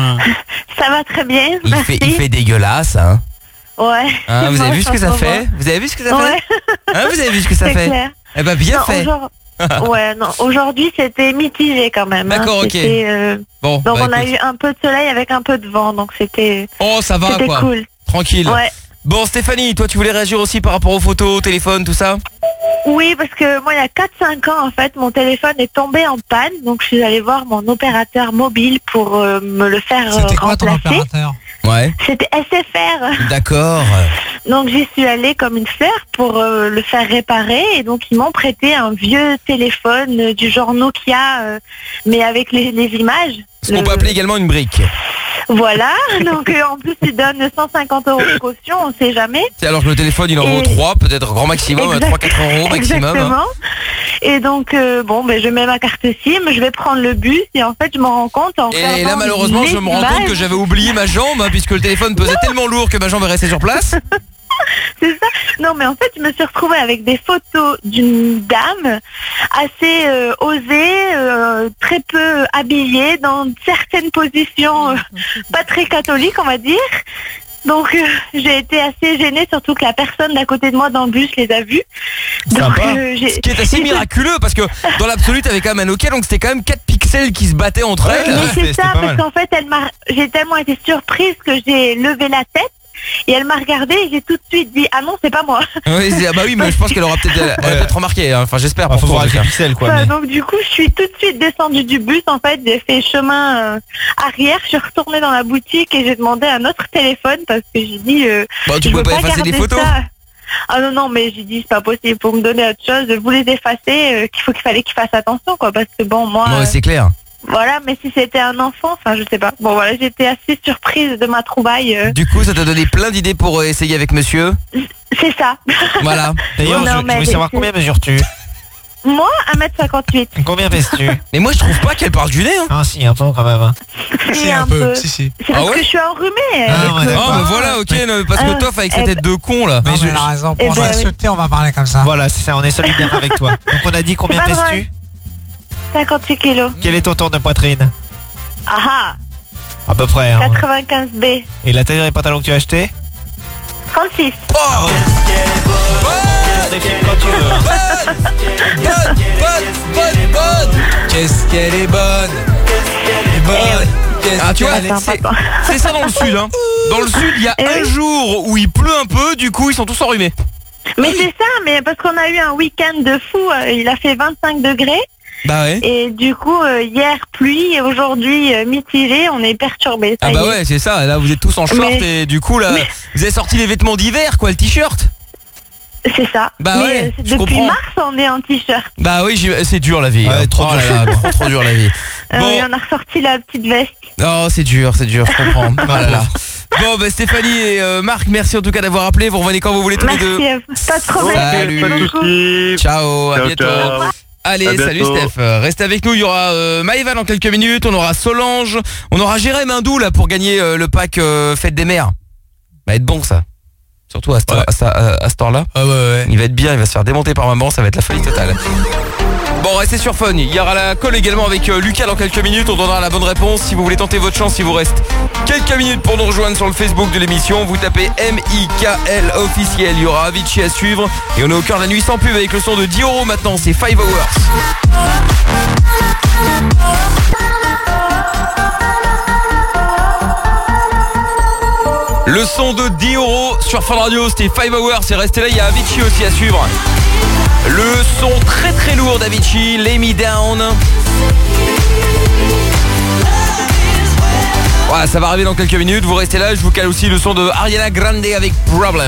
ça va très bien, Il merci. fait, il fait dégueulasse, hein. Ouais. Hein, vous avez vu ce que ça Moi, fait? Vous avez vu ce que ça Ouais. fait? Hein, vous avez vu ce que ça C'est fait? clair. Eh ben bien Non, fait. aujourd- ouais, non, aujourd'hui c'était mitigé quand même. hein. D'accord, ok. C'était, euh, Bon, donc bah, on a écoute. eu un peu de soleil avec un peu de vent, donc c'était. Oh ça va c'était quoi. cool. Tranquille. Ouais. Bon Stéphanie, toi tu voulais réagir aussi par rapport aux photos, téléphone, tout ça? Oui, parce que moi il y a quatre cinq ans en fait, mon téléphone est tombé en panne, donc je suis allée voir mon opérateur mobile pour euh, me le faire euh, C'était quoi ton remplacer. opérateur? Ouais. C'était S F R. D'accord. Donc j'y suis allée comme une fleur pour euh, le faire réparer et donc ils m'ont prêté un vieux téléphone euh, du genre Nokia euh, mais avec les, les images. Ce qu'on Le- peut appeler également une brique. Voilà, donc euh, en plus ils donnent cent cinquante euros de caution, on sait jamais. C'est alors que le téléphone il en vaut Et- trois, peut-être grand maximum, Exact- trois quatre euros maximum. hein. Exactement. Et donc euh, bon ben je mets ma carte SIM, je vais prendre le bus et en fait je me rends compte en Et regardant là malheureusement les je me rends compte images- que j'avais oublié ma jambe hein, puisque le téléphone pesait tellement lourd que ma jambe est restée sur place. C'est ça. Non, mais en fait, je me suis retrouvée avec des photos d'une dame assez euh, osée, euh, très peu habillée, dans certaines positions euh, pas très catholiques, on va dire. Donc, euh, j'ai été assez gênée, surtout que la personne d'à côté de moi dans le bus les a vus. Donc, euh, j'ai- Ce qui est assez j'ai- miraculeux parce que dans l'absolu t'avais quand même un Nokia donc c'était quand même quatre pixels qui se battaient entre elles. Mais c'est ça, parce qu'en fait, elle m'a, j'ai tellement été surprise que j'ai levé la tête. Et elle m'a regardée et j'ai tout de suite dit ah non c'est pas moi. Oui, c'est- ah bah oui mais je pense qu'elle aura peut-être elle a peut-être remarqué hein. Enfin j'espère pour faut toi, voir en tout avec les cas. pixels quoi. Enfin, mais- donc du coup je suis tout de suite descendue du bus en fait, j'ai fait chemin euh, arrière, je suis retournée dans la boutique et j'ai demandé un autre téléphone parce que j'ai dit euh, Bah, tu je peux veux pas effacer garder des photos ça. Ah non non mais j'ai dit c'est pas possible, pour me donner autre chose, vous les effacer, euh, qu'il faut qu'il fallait qu'il fasse attention quoi parce que bon moi Ouais, euh, c'est clair. voilà, mais si c'était un enfant, enfin je sais pas. Bon voilà, j'étais assez surprise de ma trouvaille. euh. Du coup ça t'a donné plein d'idées pour euh, essayer avec monsieur. C'est ça. Voilà. D'ailleurs, Non, je, je mais voulais savoir c'est- combien mesures-tu? Moi, un mètre cinquante-huit. Combien pèses-tu? Mais moi je trouve pas qu'elle parle du nez hein. Ah si, un peu quand même. hein. Si, un peu. Si, si. C'est parce Ah ouais que je suis enrhumée. Ah, avec ouais, le d'accord. Oh vent. bah voilà ok non, parce que Ah, toi avec eh sa tête de con là. Non, Mais mais je- elle a raison. Eh Pour ben, insulter, on va parler comme ça. Voilà, c'est ça, on est solidaire avec toi. Donc on a dit combien C'est pas pèses-tu? vrai. cinquante-huit kilos. Quel est ton tour de poitrine? Ah À peu près. ah, hein. quatre-vingt-quinze B. Et la taille des pantalons que tu as acheté? trente-six. Oh Défile quand tu veux. bonne, bonne, bonne, bonne. Qu'est-ce qu'elle est bonne. Elle est bonne. Qu'est-ce Eh Ah tu vois, Attends, c'est attends. c'est ça dans le sud hein. Dans le sud, il y a Eh un oui. jour où il pleut un peu, du coup ils sont tous enrhumés. Mais c'est ça, mais parce qu'on a eu un week-end de fou, euh, il a fait vingt-cinq degrés. Bah ouais. Et du coup, euh, hier pluie et aujourd'hui euh, mitigé, on est perturbés. Ah bah ouais, c'est ça. Là vous êtes tous en short Mais- et du coup là Mais- vous avez sorti les vêtements d'hiver quoi, le t-shirt. C'est ça. Bah mais ouais, euh, c'est je depuis comprends. mars, on est en t-shirt. Bah oui, j'y- c'est dur la vie. Ouais, hein. trop Oh là dur. là, trop trop dur la vie. Euh, Bon. et on a ressorti la petite veste. Oh c'est dur, c'est dur, je comprends. Oh là là. Bon bah Stéphanie et euh, Marc, merci en tout cas d'avoir appelé. Vous revenez quand vous voulez tous les deux. Merci à vous. Pas de problème. Salut. Merci Pas de beaucoup. soucis. Ciao, à Ciao, bientôt. ciao. Allez, À bientôt. salut Steph. Euh, Restez avec nous, il y aura euh, Maëva dans quelques minutes, on aura Solange, on aura Jérém Hindou là pour gagner euh, le pack euh, Fête des Mères. Va être bon ça. Surtout à, ce- Ouais. à, ce- à- à ce temps-là. Ah ouais, ouais. Il va être bien, il va se faire démonter par maman, ça va être la folie totale. Bon, restez sur Fun. Il y aura la colle également avec euh, Lucas dans quelques minutes. On donnera la bonne réponse. Si vous voulez tenter votre chance, il vous reste quelques minutes pour nous rejoindre sur le Facebook de l'émission. Vous tapez M I K L officiel. Il y aura Avicii à suivre. Et on est au cœur de la nuit sans pub avec le son de Dioro maintenant. C'est Five Hours. Le son de Dioro sur Fun Radio, c'était Five Hours. C'est resté là. Il y a Avicii aussi à suivre. Le son très très lourd d'Avicii, Lay Me Down. Voilà, ça va arriver dans quelques minutes. Vous restez là, je vous cale aussi le son de Ariana Grande avec Problem.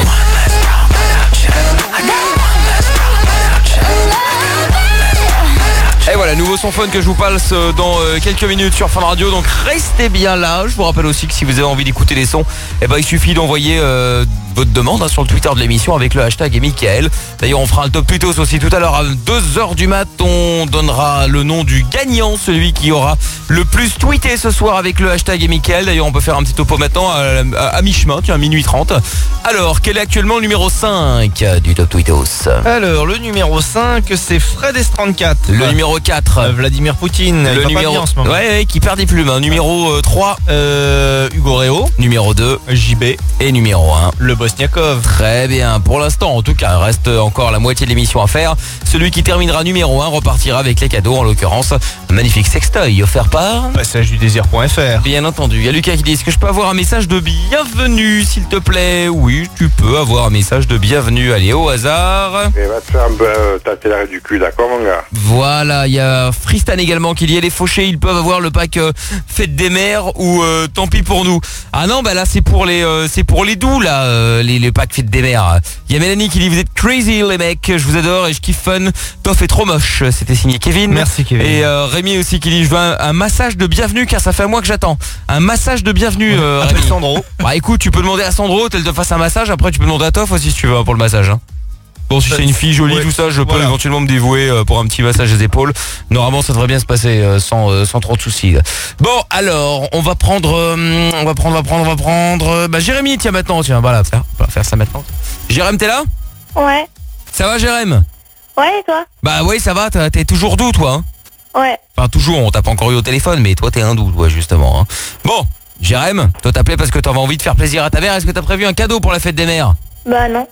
Et voilà, nouveau son fun que je vous passe dans quelques minutes sur Fun Radio. Donc restez bien là. Je vous rappelle aussi que si vous avez envie d'écouter les sons, eh ben, il suffit d'envoyer euh, votre demande hein, sur le Twitter de l'émission avec le hashtag et Mickaël. D'ailleurs, on fera un top tweetos aussi tout à l'heure à deux heures du mat. On donnera le nom du gagnant, celui qui aura le plus tweeté ce soir avec le hashtag et Mickaël. D'ailleurs, on peut faire un petit topo maintenant à, à, à mi-chemin, tiens, à minuit trente. Alors, quel est actuellement le numéro cinq du top tweetos? Alors, le numéro cinq, c'est Fred S trente-quatre. Le numéro quatre, euh, Vladimir Poutine. Le il numéro va pas bien en ce moment. Ouais, ouais, qui perd des plumes. Hein. Numéro euh, trois, euh, Hugo Réo. Numéro deux, J B. Et numéro un, le Bosniakov. Très bien. Pour l'instant, en tout cas, il reste encore la moitié de l'émission à faire. Celui qui terminera numéro un repartira avec les cadeaux, en l'occurrence, un magnifique sextoy offert par passage du désir point F R. Bien entendu. Il y a Lucas qui dit: est-ce que je peux avoir un message de bienvenue, s'il te plaît? Oui, tu peux avoir un message de bienvenue. Allez, au hasard. Et va te faire un peu euh, tâter l'arrêt du cul, d'accord, mon gars? Voilà, il y a Fristan également qui dit: les fauchés, ils peuvent avoir le pack euh, Fête des mères ou euh, tant pis pour nous. Ah non, bah là c'est pour les euh, c'est pour les doux là, euh, les, les packs Fête des mères. Il y a Mélanie qui dit: vous êtes crazy les mecs, je vous adore et je kiffe fun. Toff est trop moche. C'était signé Kevin. Merci Kevin. Et euh, Rémi aussi qui dit: je veux un, un massage de bienvenue car ça fait un mois que j'attends. Un massage de bienvenue. Euh, Appelle Rémi. Sandro. Bah écoute, tu peux demander à Sandro qu'elle te fasse un massage. Après tu peux demander à Toff aussi si tu veux pour le massage. Hein. Bon, si c'est une fille jolie, ouais, tout ça, je peux voilà. éventuellement me dévouer euh, pour un petit massage des épaules. Normalement, ça devrait bien se passer euh, sans, euh, sans trop de soucis. Bon, alors, on va prendre, euh, on va prendre, on va prendre, on va prendre. Euh, bah, Jérémy, tiens maintenant, tiens, voilà, faire, on va faire ça maintenant. Jérém, t'es là? Ouais. Ça va, Jérém? Ouais, et toi? Bah ouais, ça va. T'es t'es toujours doux, toi. Hein? Ouais. Enfin, toujours. On t'a pas encore eu au téléphone, mais toi, t'es un doux, toi, justement. Hein. Bon, Jérém, toi, t'appelais parce que t'avais envie de faire plaisir à ta mère. Est-ce que t'as prévu un cadeau pour la fête des mères? Bah non.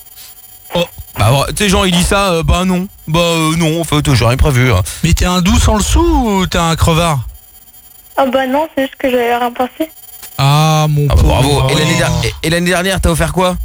Oh. Bah tu sais, Jean il dit ça, euh, bah non, bah euh, non, en fait j'ai rien prévu. Hein. Mais t'es un doux sans le sou ou t'es un crevard? Ah bah non, c'est juste que j'avais rien pensé. Ah mon Ah bah, pauvre. bravo. Et l'année der- et- et l'année dernière t'as offert quoi?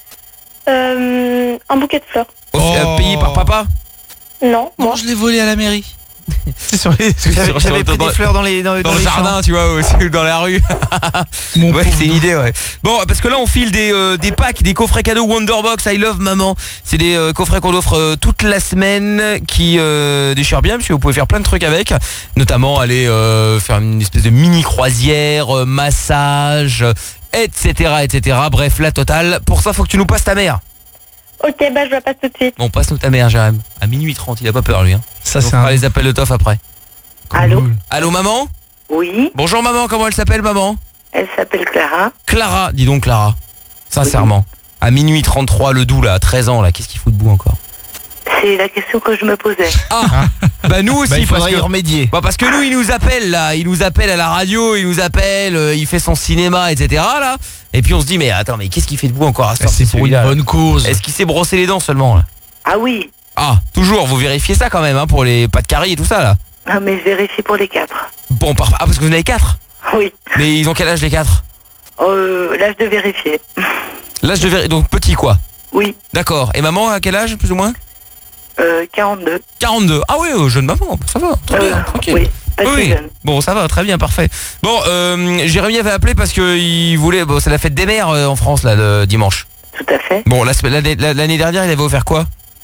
Euh, un bouquet de fleurs. Off- euh, Payé par papa? Non, moi je l'ai volé à la mairie. C'est sur les, J'avais j'avais pris des fleurs dans les dans, dans dans le les jardin, champs. tu vois, aussi, ou dans la rue. Ouais, c'est une idée, ouais. Bon, parce que là, on file des, euh, des packs, des coffrets cadeaux Wonderbox I Love Maman. C'est des euh, coffrets qu'on offre euh, toute la semaine qui euh, déchirent bien, parce que vous pouvez faire plein de trucs avec. Notamment aller euh, faire une espèce de mini croisière, euh, massage, et cetera, et cetera. Bref, la totale. Pour ça, faut que tu nous passes ta mère. Ok, bah je la passe tout de suite. Bon, passe-nous ta mère, Jérém. À minuit trente, il a pas peur, lui. Hein. Ça, on c'est fera un- les appels de Toff après. Allô? Allô, maman? Oui, Bonjour, maman. Comment elle s'appelle, maman? elle s'appelle Clara. Clara, dis donc Clara. Sincèrement. À minuit trente-trois, le doux là, à treize ans là, qu'est-ce qu'il fout debout encore? C'est la question que je me posais. Ah bah nous aussi Bah, il parce faudrait que y remédier. bah parce que nous il nous appelle là, il nous appelle à la radio, il nous appelle, euh, il fait son cinéma, et cetera là. Et puis on se dit mais attends mais qu'est-ce qu'il fait debout encore à ce C'est pour une bonne cause. Est-ce qu'il s'est brossé les dents seulement là? Ah oui. Ah, toujours, vous vérifiez ça quand même hein, pour les pas de caries et tout ça là. Ah mais je vérifie pour les quatre. Bon par... Ah parce que vous en avez quatre? Oui. Mais ils ont quel âge les quatre? Euh, l'âge de vérifier. L'âge de vérifier, donc petit quoi? Oui. D'accord. Et maman à quel âge plus ou moins? Euh, quarante-deux. quarante-deux. Ah oui, euh, jeune maman, ça va, très bien, tranquille. Oui, pas si Oui, jeune. bon ça va, très bien, parfait. Bon, euh, Jérémy avait appelé parce que il voulait, bon c'est la fête des mères euh, en France là, le dimanche. Tout à fait. Bon, la semaine- l'année la- l'année dernière il avait offert quoi?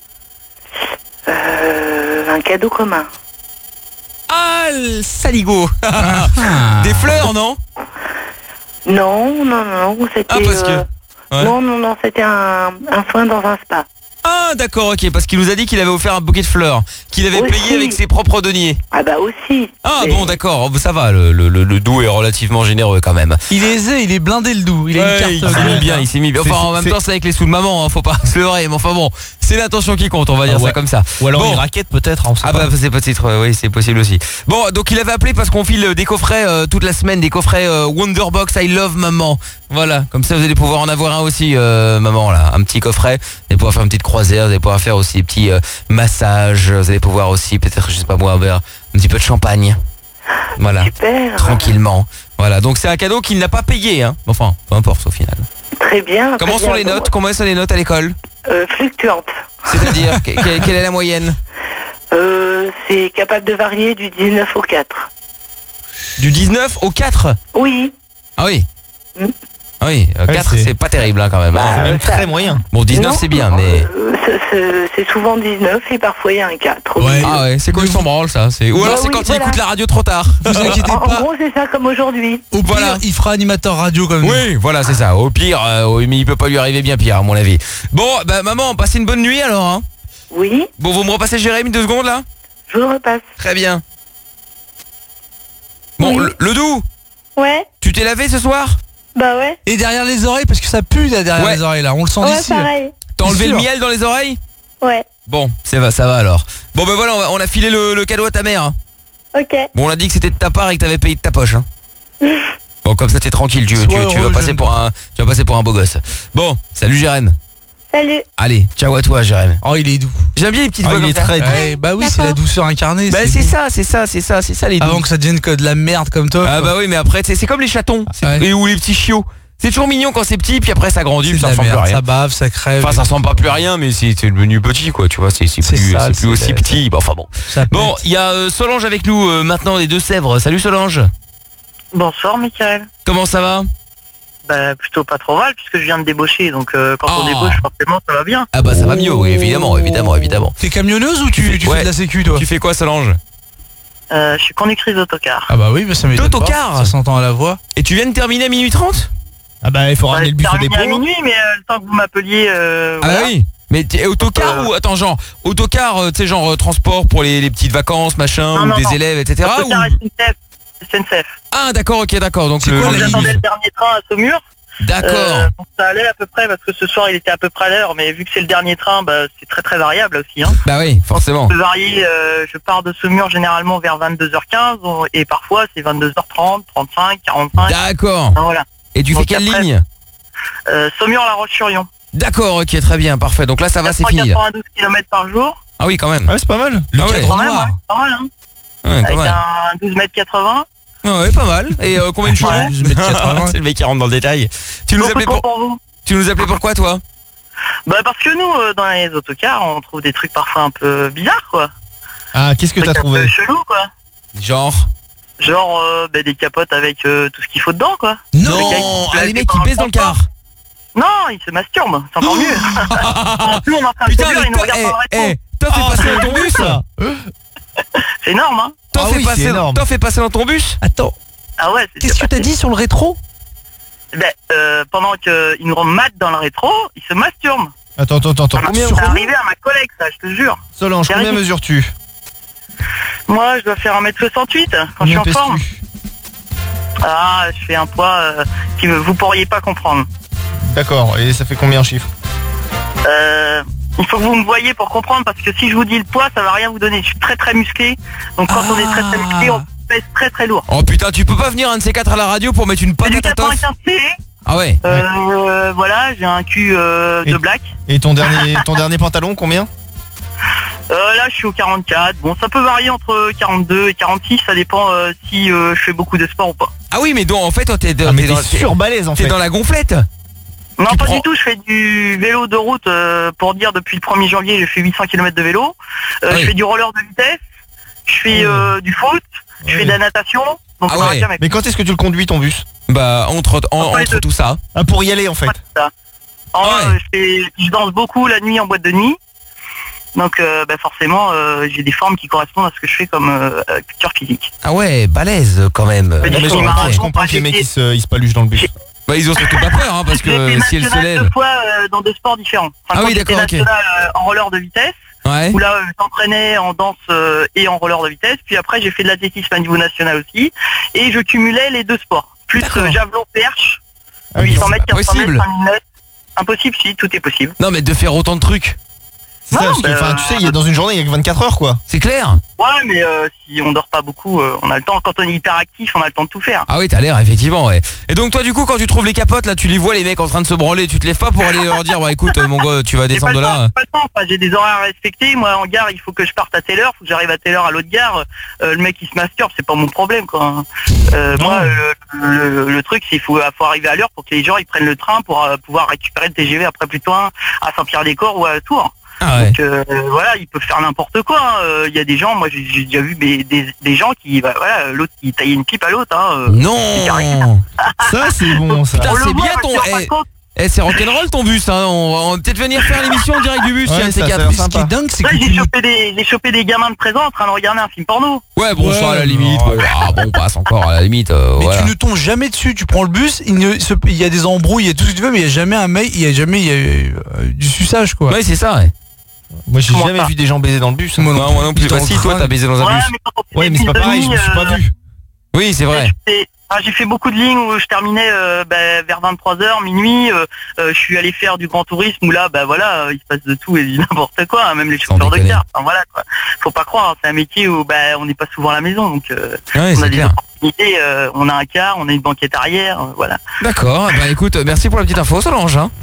Euh, un cadeau commun. Ah, le saligo. Des fleurs, non? Non, non, non, c'était... Ah, parce que- euh, Ouais. Non, non, non, c'était un, un soin dans un spa. Ah d'accord, ok, parce qu'il nous a dit qu'il avait offert un bouquet de fleurs, qu'il avait Aussi. payé avec ses propres deniers. Ah bah aussi. Ah Mais- bon d'accord, ça va, le, le, le- le doux est relativement généreux quand même. Il est aisé, il est blindé le doux. Il a Ouais, une il carte. s'est mis bleue. bien, il s'est mis bien. Enfin, C'est- en même c'est- temps, c'est avec les sous de maman, hein, faut pas se leurrer. Mais enfin bon, c'est l'intention qui compte, on va dire Ah ouais. ça comme ça. Ou alors Bon. une raquette peut-être. On sait Ah pas. bah c'est peut-être, euh, oui, c'est possible aussi. Bon, donc il avait appelé parce qu'on file des coffrets euh, toute la semaine, des coffrets euh, Wonderbox I Love Maman. Voilà, comme ça vous allez pouvoir en avoir un aussi, euh, maman là, un petit coffret. Vous allez pouvoir faire une petite croisière, vous allez pouvoir faire aussi des petits euh, massages. Vous allez pouvoir aussi peut-être, je sais pas moi, boire un petit peu de champagne. Voilà, Super. tranquillement. Voilà, donc c'est un cadeau qu'il n'a pas payé, hein. Enfin, peu importe au final. Très bien. Comment très sont bien. les notes? Comment sont les notes à l'école? euh, Fluctuante. C'est-à-dire, que- que- quelle est la moyenne? Euh, c'est capable de varier du dix-neuf au quatre. Du dix-neuf au quatre? Oui. Ah oui. Mm. Ah oui, euh, Ouais, quatre c'est- c'est pas terrible hein, quand même. C'est hein. même très moyen. Bon, dix-neuf Non. c'est bien, mais... Euh, c'est- c'est- c'est souvent dix-neuf et parfois il y a un quatre. Ouais. Ah ouais, c'est quoi il s'en branle ça c'est... Ou Bah alors c'est oui, quand il voilà. écoute la radio trop tard. Vous inquiétez En, en pas. gros, c'est ça comme aujourd'hui. Au pire, Voilà. il fera animateur radio comme nous. Oui, voilà, c'est ça. Au pire, euh, oui, mais il peut pas lui arriver bien pire, à mon avis. Bon, bah maman, passez une bonne nuit alors. Hein. Oui, Bon, vous me repassez Jérémy deux secondes là? je vous le repasse. Très bien. Bon, Oui. le, le doux, Ouais, tu t'es lavé ce soir? bah ouais. Et derrière les oreilles, parce que ça pue là, derrière Ouais. les oreilles là, on le sent Ouais, d'ici. pareil. T'as enlevé C'est le sûr. miel dans les oreilles? Ouais, Bon, ça va, ça va alors. Bon, ben voilà, on, va- on a filé le, le cadeau à ta mère. Hein. ok. Bon, on a dit que c'était de ta part et que t'avais payé de ta poche. Hein. Bon, comme ça t'es tranquille, tu, tu, Sois tu vas heureux, passer jeune. pour un, tu vas passer pour un beau gosse. Bon, salut Jérémy. Salut. Allez, ciao à toi Jérémy. Oh, il est doux. J'aime bien les petites Ah, voix il comme est ça. très doux. Ouais, bah oui, c'est la douceur incarnée. Bah c'est beau. ça, c'est ça, c'est ça, c'est ça les doux. Avant que ça devienne que de la merde comme toi. Ah quoi. bah oui, mais après c'est c'est comme les chatons c'est- Ouais. et ou les petits chiots. C'est toujours mignon quand c'est petit, puis après ça grandit, C'est puis de ça la ressemble plus à merde, rien. ça bave, ça crève. Enfin, ça ressemble pas plus à rien, mais c'est c'est devenu petit, quoi. Tu vois, c'est c'est C'est plus, sale, c'est plus c'est aussi laid. petit. Bah, enfin bon. Ça Bon, pète. il y a euh, Solange avec nous euh, maintenant des Deux-Sèvres. Salut Solange. Bonsoir, Michael. Comment ça va? Bah, plutôt pas trop mal, puisque je viens de débaucher. Donc, euh, quand Oh. on débauche, forcément, ça va bien. Ah bah ça va mieux, oui, évidemment, évidemment, évidemment. T'es camionneuse ou tu, tu Ouais. fais de la sécu toi? Tu fais quoi Solange? Euh, je suis conductrice d'autocar. Ah bah oui, bah ça m'étonne pas. D'autocar. Ça s'entend à la voix. Et tu viens de terminer à minuit trente? Ah bah il faut ramener le bus au terminé dépôt. à minuit, mais euh, le temps que vous m'appeliez... Euh, Ah bah voilà. oui. Mais t'es autocar Euh. ou attends genre autocar, euh, tu sais genre euh, transport pour les, les petites vacances machin Non, ou non, des non. élèves et cetera. Autocar ou- S N C F. S N C F. Ah d'accord, ok, d'accord. Donc C'est le, quoi le- la J'attendais ligne le dernier train à Saumur. D'accord. Euh, donc ça allait à peu près, parce que ce soir, il était à peu près à l'heure. Mais vu que c'est le dernier train, bah, c'est très très variable aussi. Hein. Bah oui, forcément. Ça peut varier, euh, je pars de Saumur généralement vers vingt-deux heures quinze on- et parfois c'est vingt-deux heures trente, trente-cinq, quarante-cinq. D'accord. Ah, voilà. Et tu fais Donc quelle après- ligne? Euh, Saumur-La Roche-sur-Yon. D'accord, ok, très bien, parfait. Donc là, ça va, c'est fini. là. quatre-vingt-douze kilomètres par jour. Ah oui, quand même. Ouais, c'est pas mal. Le Ah ouais. cadre Quand même, noir. ouais, pas mal, hein. Ouais, pas Avec mal. un douze mètres quatre-vingts. Ah ouais, pas mal. Et euh, combien de chevaux? Ouais. douze mètres quatre-vingts. C'est le mec qui rentre dans le détail. Tu nous Beaucoup appelais trop pour... pour vous. Tu nous appelais pourquoi, toi? Bah parce que nous, euh, dans les autocars, on trouve des trucs parfois un peu bizarres, quoi. Ah, qu'est-ce que Des t'as trucs un trouvé? peu chelou, quoi. Genre? Genre euh, bah, des capotes avec euh, tout ce qu'il faut dedans, quoi. Non, Les gars, ils ah, se les lavent mecs qui pendant baissent dans le car. Non, ils se masturbent, c'est encore mieux. En plus, on est en train de Putain, conduire, mais ils nous toi, regardent eh, dans le rétro. eh, toi, fais Ah, passer c'est dans ton drôle, bus. ça. C'est énorme, hein. Toi, Ah fais oui, c'est passer, énorme. toi, fais passer dans ton bus. Attends, Ah ouais, c'est qu'est-ce que t'as dit sur le rétro? Ben, euh, pendant qu'ils nous matent dans le rétro, ils se masturbent. Attends, attends, attends. Combien C'est arrivé à ma collègue, ça, je te jure. Solange, combien Sérieux mesures-tu? Moi, je dois faire un mètre soixante-huit quand je suis Combien en forme. pèses-tu? Ah, je fais un poids euh, que vous pourriez pas comprendre. D'accord, et ça fait combien en chiffres? Euh, il faut que vous me voyez pour comprendre, parce que si je vous dis le poids, ça va rien vous donner. Je suis très très musclé. Donc quand on est très très musclé, on pèse très très lourd. Oh putain, tu peux pas venir un de ces quatre à la radio pour mettre une C'est du patate à tof? quatre-vingt-quinze C. Ah ouais. Euh, voilà, j'ai un cul euh, de Et- black. Et ton dernier, ton dernier pantalon, combien? Euh, là, je suis au quarante-quatre. Bon, ça peut varier entre quarante-deux et quarante-six. Ça dépend euh, si euh, je fais beaucoup de sport ou pas. Ah oui, mais donc en fait, toi, t'es Ah, mais t'es dans, t'es surbalèze en t'es fait. dans la gonflette. Non, Tu pas prends- du tout. Je fais du vélo de route. euh, pour dire, depuis le premier janvier, j'ai fait huit cents kilomètres de vélo. Euh, Ah je oui. fais du roller de vitesse. Je fais euh, du foot. Je Ouais. fais de la natation. Donc, Ah on va ouais. dire, mec, Mais quand est-ce que tu le conduis ton bus? Bah entre en- Après les entre deux. tout ça. Ah, pour y aller en fait. ça. En Ah vrai, ouais. euh, je, fais- je danse beaucoup la nuit en boîte de nuit. Donc, euh, bah, forcément, euh, j'ai des formes qui correspondent à ce que je fais comme euh, euh, culture physique. Ah ouais, balèze quand même. Mais Non, mais je il m'a comprends, je raison, comprends moi, que les j'ai mecs été- ils se, ils se paluchent dans le bus. Bah ils ont surtout pas peur hein, parce J'ai été que si elle se national lève. deux fois euh, dans deux sports différents. Enfin, Ah quand oui, j'étais d'accord, ok. national, euh, en roller de vitesse, Ouais. où là, euh, j'entraînais en danse euh, et en roller de vitesse. Puis après, j'ai fait de l'athlétisme à niveau national aussi. Et je cumulais les deux sports. Plus D'accord. euh, javelot, perche, Ah oui, huit cents c'est mètres, pas quatre cents mètres, possible. cinq mille mètres. Impossible, si, tout est possible. Non mais de faire autant de trucs. C'est ça, Non, parce que, bah, enfin, tu sais, il y a dans une journée, il y a que vingt-quatre heures quoi. C'est clair. Ouais, mais euh, si on dort pas beaucoup, euh, on a le temps. Quand on est hyper actif, on a le temps de tout faire. Ah oui, t'as l'air effectivement, ouais. Et donc toi du coup quand tu trouves les capotes là, tu les vois les mecs en train de se branler, tu te lèves pas pour aller leur dire bah écoute euh, mon gars, tu vas J'ai pas descendre de le temps, là. j'ai pas le temps. Enfin, j'ai des horaires à respecter. Moi, en gare, il faut que je parte à telle heure, faut que j'arrive à telle heure à l'autre gare. Euh, le mec, il se masturbe, c'est pas mon problème, quoi. Euh, moi, euh, le, le- le truc, c'est qu'il faut, faut arriver à l'heure pour que les gens ils prennent le train pour euh, pouvoir récupérer le T G V après plutôt à Saint-Pierre-des-Corps ou à Tours. Ah ouais. Donc euh, voilà, ils peuvent faire n'importe quoi. Il hein. y a des gens, moi j'ai, j'ai déjà vu des, des, des gens qui, bah, voilà, l'autre qui taillait une pipe à l'autre. Hein. Non. Ça c'est bon ça. Putain, On le c'est voit, bien parce ton. qu'on se rend Eh, compte. eh, c'est rock'n'roll ton bus, hein. On va peut-être venir faire l'émission en direct du bus, Ouais, tiens, ça, ces ça a quatre. l'air Ce qui est dingue, c'est Ouais, que j'ai tu... chopé des, j'ai chopé des gamins de présent en train de regarder un film porno. Ouais, bon, ça à la limite. non. Bon, ah, bon, on passe encore à la limite. euh, Mais voilà. tu ne tombes jamais dessus, tu prends le bus, il, ne, se- il y a des embrouilles, il y a tout ce que tu veux, mais il n'y a jamais un mec, il y a jamais il y a, euh, du suçage quoi. Ouais, c'est ça, ouais. Moi j'ai Comment jamais ça vu des gens baiser dans le bus. Moi non, moi non plus. Dans Bah le si, toi train. t'as baisé dans un Ouais, bus. mais quand on fait Ouais des mais c'est pas petites pareil, je me suis amies, pas euh, vu. Oui, c'est vrai. Et, ah, j'ai fait beaucoup de lignes où je terminais euh, bah, vers vingt-trois heures, minuit. Euh, euh, je suis allé faire du grand tourisme où là, bah voilà, euh, il se passe de tout et du n'importe quoi, hein, même les chauffeurs de déconner. car. Enfin, voilà, quoi. Faut pas croire, hein, c'est un métier où bah, on n'est pas souvent à la maison, donc euh, Ouais, on c'est a des clair. opportunités. Euh, on a un car, on a une banquette arrière, euh, voilà. D'accord. Bah écoute, merci pour la petite info, Solange. Hein.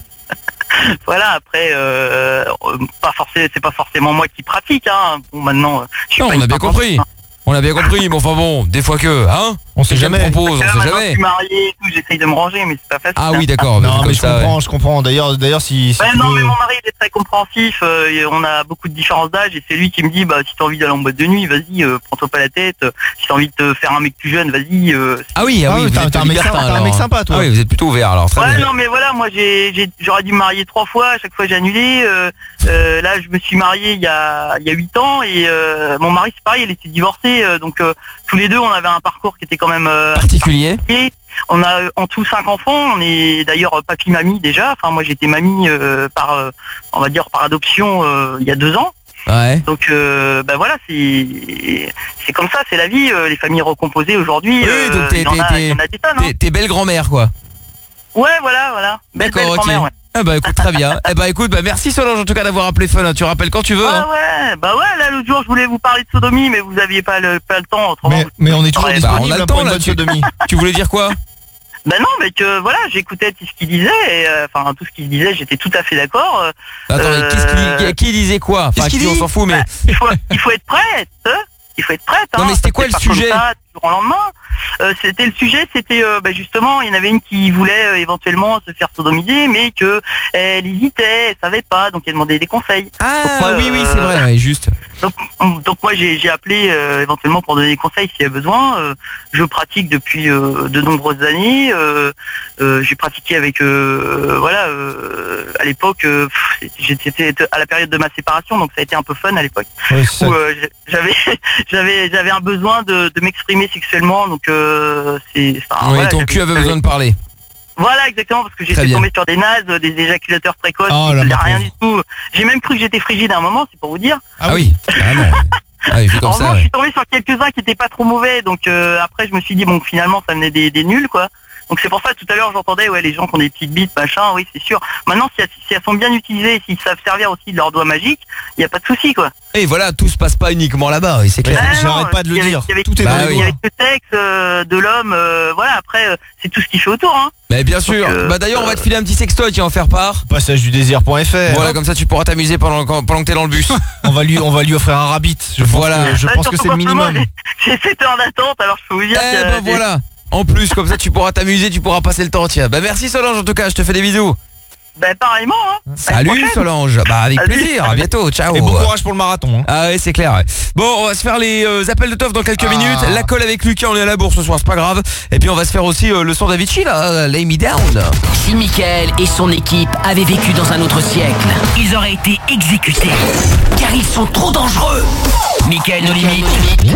Voilà. Après, euh, euh, pas forcément, c'est pas forcément moi qui pratique. Hein. Bon, maintenant, euh, je suis Non, pas on une a bien femme compris. hein. On a bien compris, mais enfin bon, des fois que, hein. On sait Quelqu'un me jamais. propose, Parce on que sait là, maintenant, Je jamais. suis marié et tout, j'essaye de me ranger, mais c'est pas facile. Ah hein. oui, d'accord. bah, Non comme mais je ça, comprends, ouais. je comprends. D'ailleurs, d'ailleurs si, si Ouais, tu non, veux- mais mon mari il est très compréhensif. euh, et on a beaucoup de différences d'âge et c'est lui qui me dit bah si t'as envie d'aller en boîte de nuit, vas-y, euh, prends-toi pas la tête. Euh, Si t'as envie de te faire un mec plus jeune, vas-y. euh, Ah oui, ah Ah oui, oui, vous t'as- êtes t'as un mec libertin, sympa, t'as un alors. mec sympa, toi. Ah oui, vous êtes plutôt ouvert alors, très Ouais, bien. non, mais voilà, moi j'ai, j'ai- j'aurais dû me marier trois fois. À chaque fois j'ai annulé. Euh, euh, là, je me suis marié il y a il y a huit ans et euh, mon mari c'est pareil, il était divorcé. euh, donc euh, tous les deux, on avait un parcours qui était quand même euh, Particulier. Et on a euh, en tout cinq enfants. On est d'ailleurs euh, papy mamie déjà. Enfin moi j'étais mamie euh, par euh, on va dire par adoption euh, il y a deux ans. Ouais. Donc euh, bah voilà c'est c'est comme ça, c'est la vie. euh, les familles recomposées aujourd'hui. Oui, euh, donc t'es- il y en a- t'es- il y en a des tonnes. hein. T'es t'es belle grand-mère, quoi. Ouais voilà voilà. Belle, belle D'accord, ok. grand-mère, ouais. Ah bah écoute, très bien. Eh bah écoute, bah merci Solange en tout cas d'avoir appelé Fun. Tu rappelles quand tu veux. Ah hein. ouais, bah ouais, là l'autre jour je voulais vous parler de sodomie mais vous aviez pas le pas le temps autrement. Mais, vous- mais on est toujours Ouais, Bah, disponible on a le là, pour temps une là. bonne Tu, sodomie. tu voulais dire quoi? Bah non, mais que voilà, j'écoutais tout ce qu'il disait et euh, enfin tout ce qu'il disait, j'étais tout à fait d'accord. euh, Attends, mais euh, qu'est-ce qu'il qui disait quoi? Enfin, qu'est-ce qu'il qui on dit s'en fout, mais. bah, il faut il faut être prête, hein. Il faut être prête. Non, hein. mais c'était Ça quoi se le fait pas comme sujet ça, du jour au lendemain. Euh, c'était le sujet, c'était euh, bah, justement, il y en avait une qui voulait euh, éventuellement se faire sodomiser, mais que elle hésitait, elle savait pas, donc elle demandait des conseils. Ah Donc, moi, oui, oui, euh, c'est vrai, ouais, juste. Donc, donc moi j'ai j'ai appelé euh, éventuellement pour donner des conseils s'il y a besoin. Euh, je pratique depuis euh, de nombreuses années. Euh, euh, j'ai pratiqué avec euh, voilà euh, à l'époque euh, pff, j'étais à la période de ma séparation, donc ça a été un peu fun à l'époque. Ouais, c'est ça. Où euh, j'avais j'avais j'avais un besoin de, de m'exprimer sexuellement, donc euh, c'est. enfin, Oui, voilà, ton j'avais- cul avait j'avais- besoin de parler. Voilà, exactement, parce que Très j'étais bien. tombé sur des nazes, des éjaculateurs précoces, Oh qui là, faisaient ma rien pauvre. du tout. J'ai même cru que j'étais frigide à un moment, c'est pour vous dire. Ah oui, carrément. Ah oui, fait comme En ça, revanche, je ouais. suis tombé sur quelques-uns qui étaient pas trop mauvais, donc euh, après je me suis dit bon finalement ça venait des, des nuls quoi. Donc c'est pour ça tout à l'heure j'entendais ouais les gens qui ont des petites bites machin, oui c'est sûr. Maintenant si elles, si elles sont bien utilisées, s'ils savent servir aussi de leurs doigts magiques, il y a pas de souci quoi. Et voilà, tout se passe pas uniquement là-bas, oui, c'est clair. Ah, non, J'arrête pas de le il y avait- dire. il y avait- Tout est Bah dans les oui. Il y doigts. avait le sexe euh, de l'homme, euh, voilà après euh, c'est tout ce qui fait autour hein. Mais bien sûr. euh, Bah d'ailleurs, on va te filer un petit sextoy, tu vas en faire part. Passage du désir point F R. Voilà, comme ça tu pourras t'amuser pendant, pendant que t'es dans le bus. On va lui, on va lui offrir un rabbit. Je pense Voilà. que, je Ah, pense que surtout c'est le qu'en ce moment, minimum. J'ai j'ai sept heures d'attente alors je peux vous dire Eh que ben voilà. En plus, comme ça tu pourras t'amuser, tu pourras passer le temps, tiens. Bah merci Solange en tout cas, je te fais des bisous. Ben pareillement hein. Salut Solange. Bah avec Salut. plaisir, à bientôt, ciao. Et bon courage pour le marathon. hein. Ah ouais, c'est clair. Ouais. Bon, on va se faire les euh, appels de Toff dans quelques Ah. minutes. La colle avec Lucas, on est à la bourse ce soir, c'est pas grave. Et puis on va se faire aussi euh, le son d'Avicii là, euh, Lay Me Down. Si Mickaël et son équipe avaient vécu dans un autre siècle, ils auraient été exécutés. Car ils sont trop dangereux. Mickaël No Limite.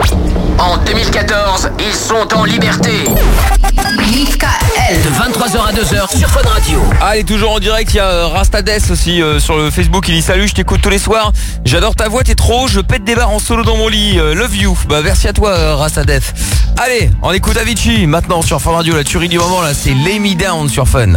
En deux mille quatorze, ils sont en liberté. Mickaël. De vingt-trois heures à deux heures sur Fun Radio. Ah, il est toujours en direct, il y a euh, Rastades aussi euh, sur le Facebook, il dit salut, je t'écoute tous les soirs. J'adore ta voix, t'es trop, je pète des barres en solo dans mon lit. Euh, love you. Bah merci à toi euh, Rastades. Allez, on écoute Avicii maintenant sur Fun Radio, la tuerie du moment là, c'est Lay Me Down sur Fun.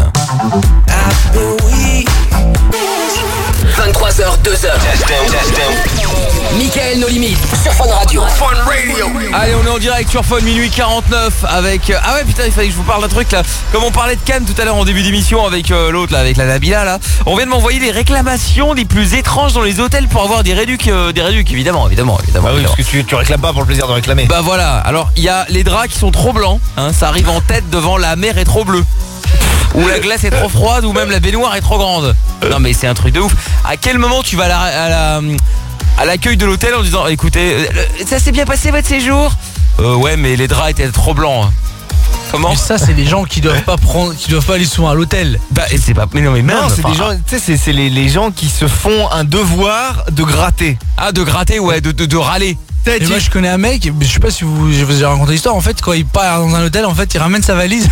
vingt-trois heures, deux heures. Mickaël No Limite sur Fun Radio. Fun Radio. Allez, on est en direct sur Fun, minuit quarante-neuf avec... euh, Ah ouais, putain, il fallait que je vous parle d'un truc là. Comme on parlait de Cannes tout à l'heure en début d'émission avec euh, l'autre là, avec la Nabila là. On vient de m'envoyer les réclamations les plus étranges dans les hôtels pour avoir des réducs, euh, des réducs évidemment, évidemment, évidemment. Bah oui, évidemment. parce que tu, tu réclames pas pour le plaisir de réclamer. Bah voilà, alors il y a les draps qui sont trop blancs, hein, ça arrive en tête devant la mer est trop bleue. ou la glace est trop froide, ou même la baignoire est trop grande. Non mais c'est un truc de ouf. À quel moment tu vas à la, à la, à l'accueil de l'hôtel en disant écoutez, ça s'est bien passé votre séjour? Euh, ouais, mais les draps étaient trop blancs. Comment? Mais ça, c'est les gens qui doivent pas prendre, qui doivent pas aller souvent à l'hôtel. Bah, et c'est pas. Mais non, mais même. Non, c'est des gens. Tu sais, c'est, c'est les, les gens qui se font un devoir de gratter. Ah, de gratter, ouais, de, de, de râler. Et moi, je connais un mec. Je sais pas si vous, je vous ai raconté l'histoire. En fait, quand il part dans un hôtel, en fait, il ramène sa valise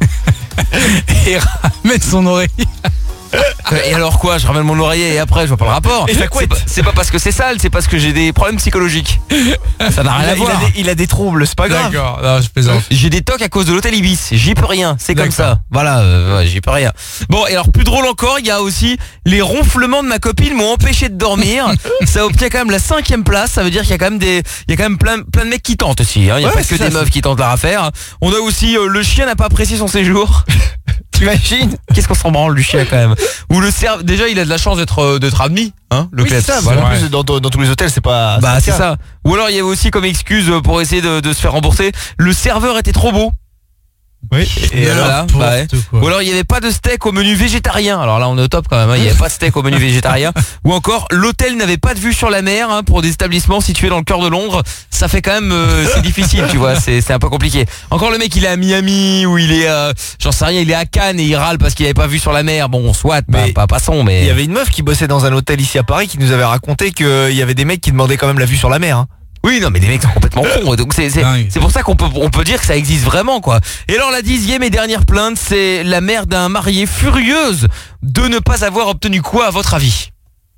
et il ramène son oreiller. Et alors quoi? Je ramène mon oreiller et après je vois pas le rapport. C'est pas, c'est pas parce que c'est sale, c'est parce que j'ai des problèmes psychologiques. Ça n'a rien il a, à voir. Il a, des, il a des troubles, c'est pas grave. D'accord, non, je plaisante. J'ai des tocs à cause de l'hôtel Ibis. J'y peux rien, c'est comme ça. Voilà, euh, ouais, j'y peux rien. Bon, et alors plus drôle encore, il y a aussi les ronflements de ma copine m'ont empêché de dormir. Ça obtient quand même la cinquième place. Ça veut dire qu'il y a quand même des, il y a quand même plein, plein de mecs qui tentent aussi. Hein. Il y a Ouais, pas que ça, des meufs qui tentent la affaire. On a aussi euh, le chien n'a pas apprécié son séjour. T'imagines? Qu'est-ce qu'on s'en branle du chien quand même? Ou le cerf, déjà il a de la chance d'être d'être admis, hein, le oui, c'est ça, voilà. En plus, dans, dans, dans tous les hôtels c'est pas. Bah c'est ça. Ou alors il y avait aussi comme excuse pour essayer de, de se faire rembourser, le serveur était trop beau. Oui. Et, et voilà, bah ouais. Ou alors il n'y avait pas de steak au menu végétarien. Alors là on est au top quand même, hein. Il n'y avait pas de steak au menu végétarien. Ou encore l'hôtel n'avait pas de vue sur la mer, hein, pour des établissements situés dans le cœur de Londres. Ça fait quand même euh, c'est difficile, tu vois, c'est c'est un peu compliqué. Encore le mec il est à Miami ou il est euh, j'en sais rien, il est à Cannes et il râle parce qu'il n'avait pas vue sur la mer. Bon soit, mais pas, pas passons, mais il y avait une meuf qui bossait dans un hôtel ici à Paris qui nous avait raconté qu'il y avait des mecs qui demandaient quand même la vue sur la mer, hein. Oui, non, mais les mecs sont complètement cons. Donc c'est c'est c'est pour ça qu'on peut on peut dire que ça existe vraiment, quoi. Et alors la dixième et dernière plainte, c'est la mère d'un marié furieuse de ne pas avoir obtenu quoi à votre avis?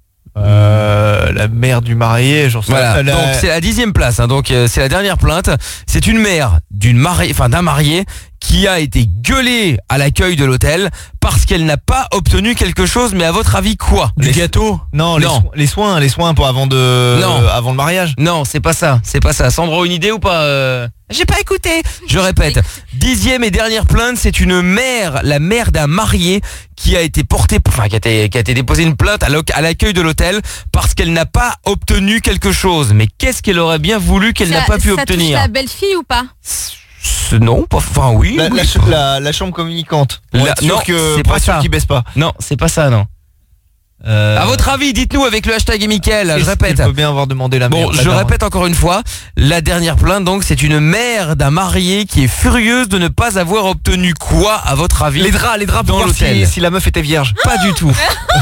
Euh, la mère du marié, j'en sais voilà. pas. La... Donc c'est la dixième place, hein, donc euh, c'est la dernière plainte. C'est une mère d'une mariée, enfin d'un marié qui a été gueulée à l'accueil de l'hôtel parce qu'elle n'a pas obtenu quelque chose. Mais à votre avis quoi? Du gâteau? Non, les, non. So- les soins, les soins pour avant de, non. euh, avant le mariage. Non, c'est pas ça, c'est pas ça. Sandro, une idée ou pas? euh... J'ai pas écouté. Je répète, dixième et dernière plainte, c'est une mère, la mère d'un marié qui a été portée, enfin qui a été, qui a été déposé une plainte à, à l'accueil de l'hôtel parce qu'elle n'a pas obtenu quelque chose. Mais qu'est-ce qu'elle aurait bien voulu qu'elle n'a pas pu ça obtenir? Ça touche la belle-fille ou pas? Non, pas, enfin oui. La, oui. la, ch- la, la chambre communicante. On La- est sûr non, que c'est pas pas sûr ça. qu'il baisse pas. Non, c'est pas ça, non. Euh... À votre avis, dites-nous avec le hashtag et Mickaël, je répète. Il peut bien avoir demandé la mère. Bon, je répète encore une fois, la dernière plainte, donc, c'est une mère d'un marié qui est furieuse de ne pas avoir obtenu quoi, à votre avis? Les draps, les draps dans pour voir l'hôtel. si, si la meuf était vierge. Pas du tout.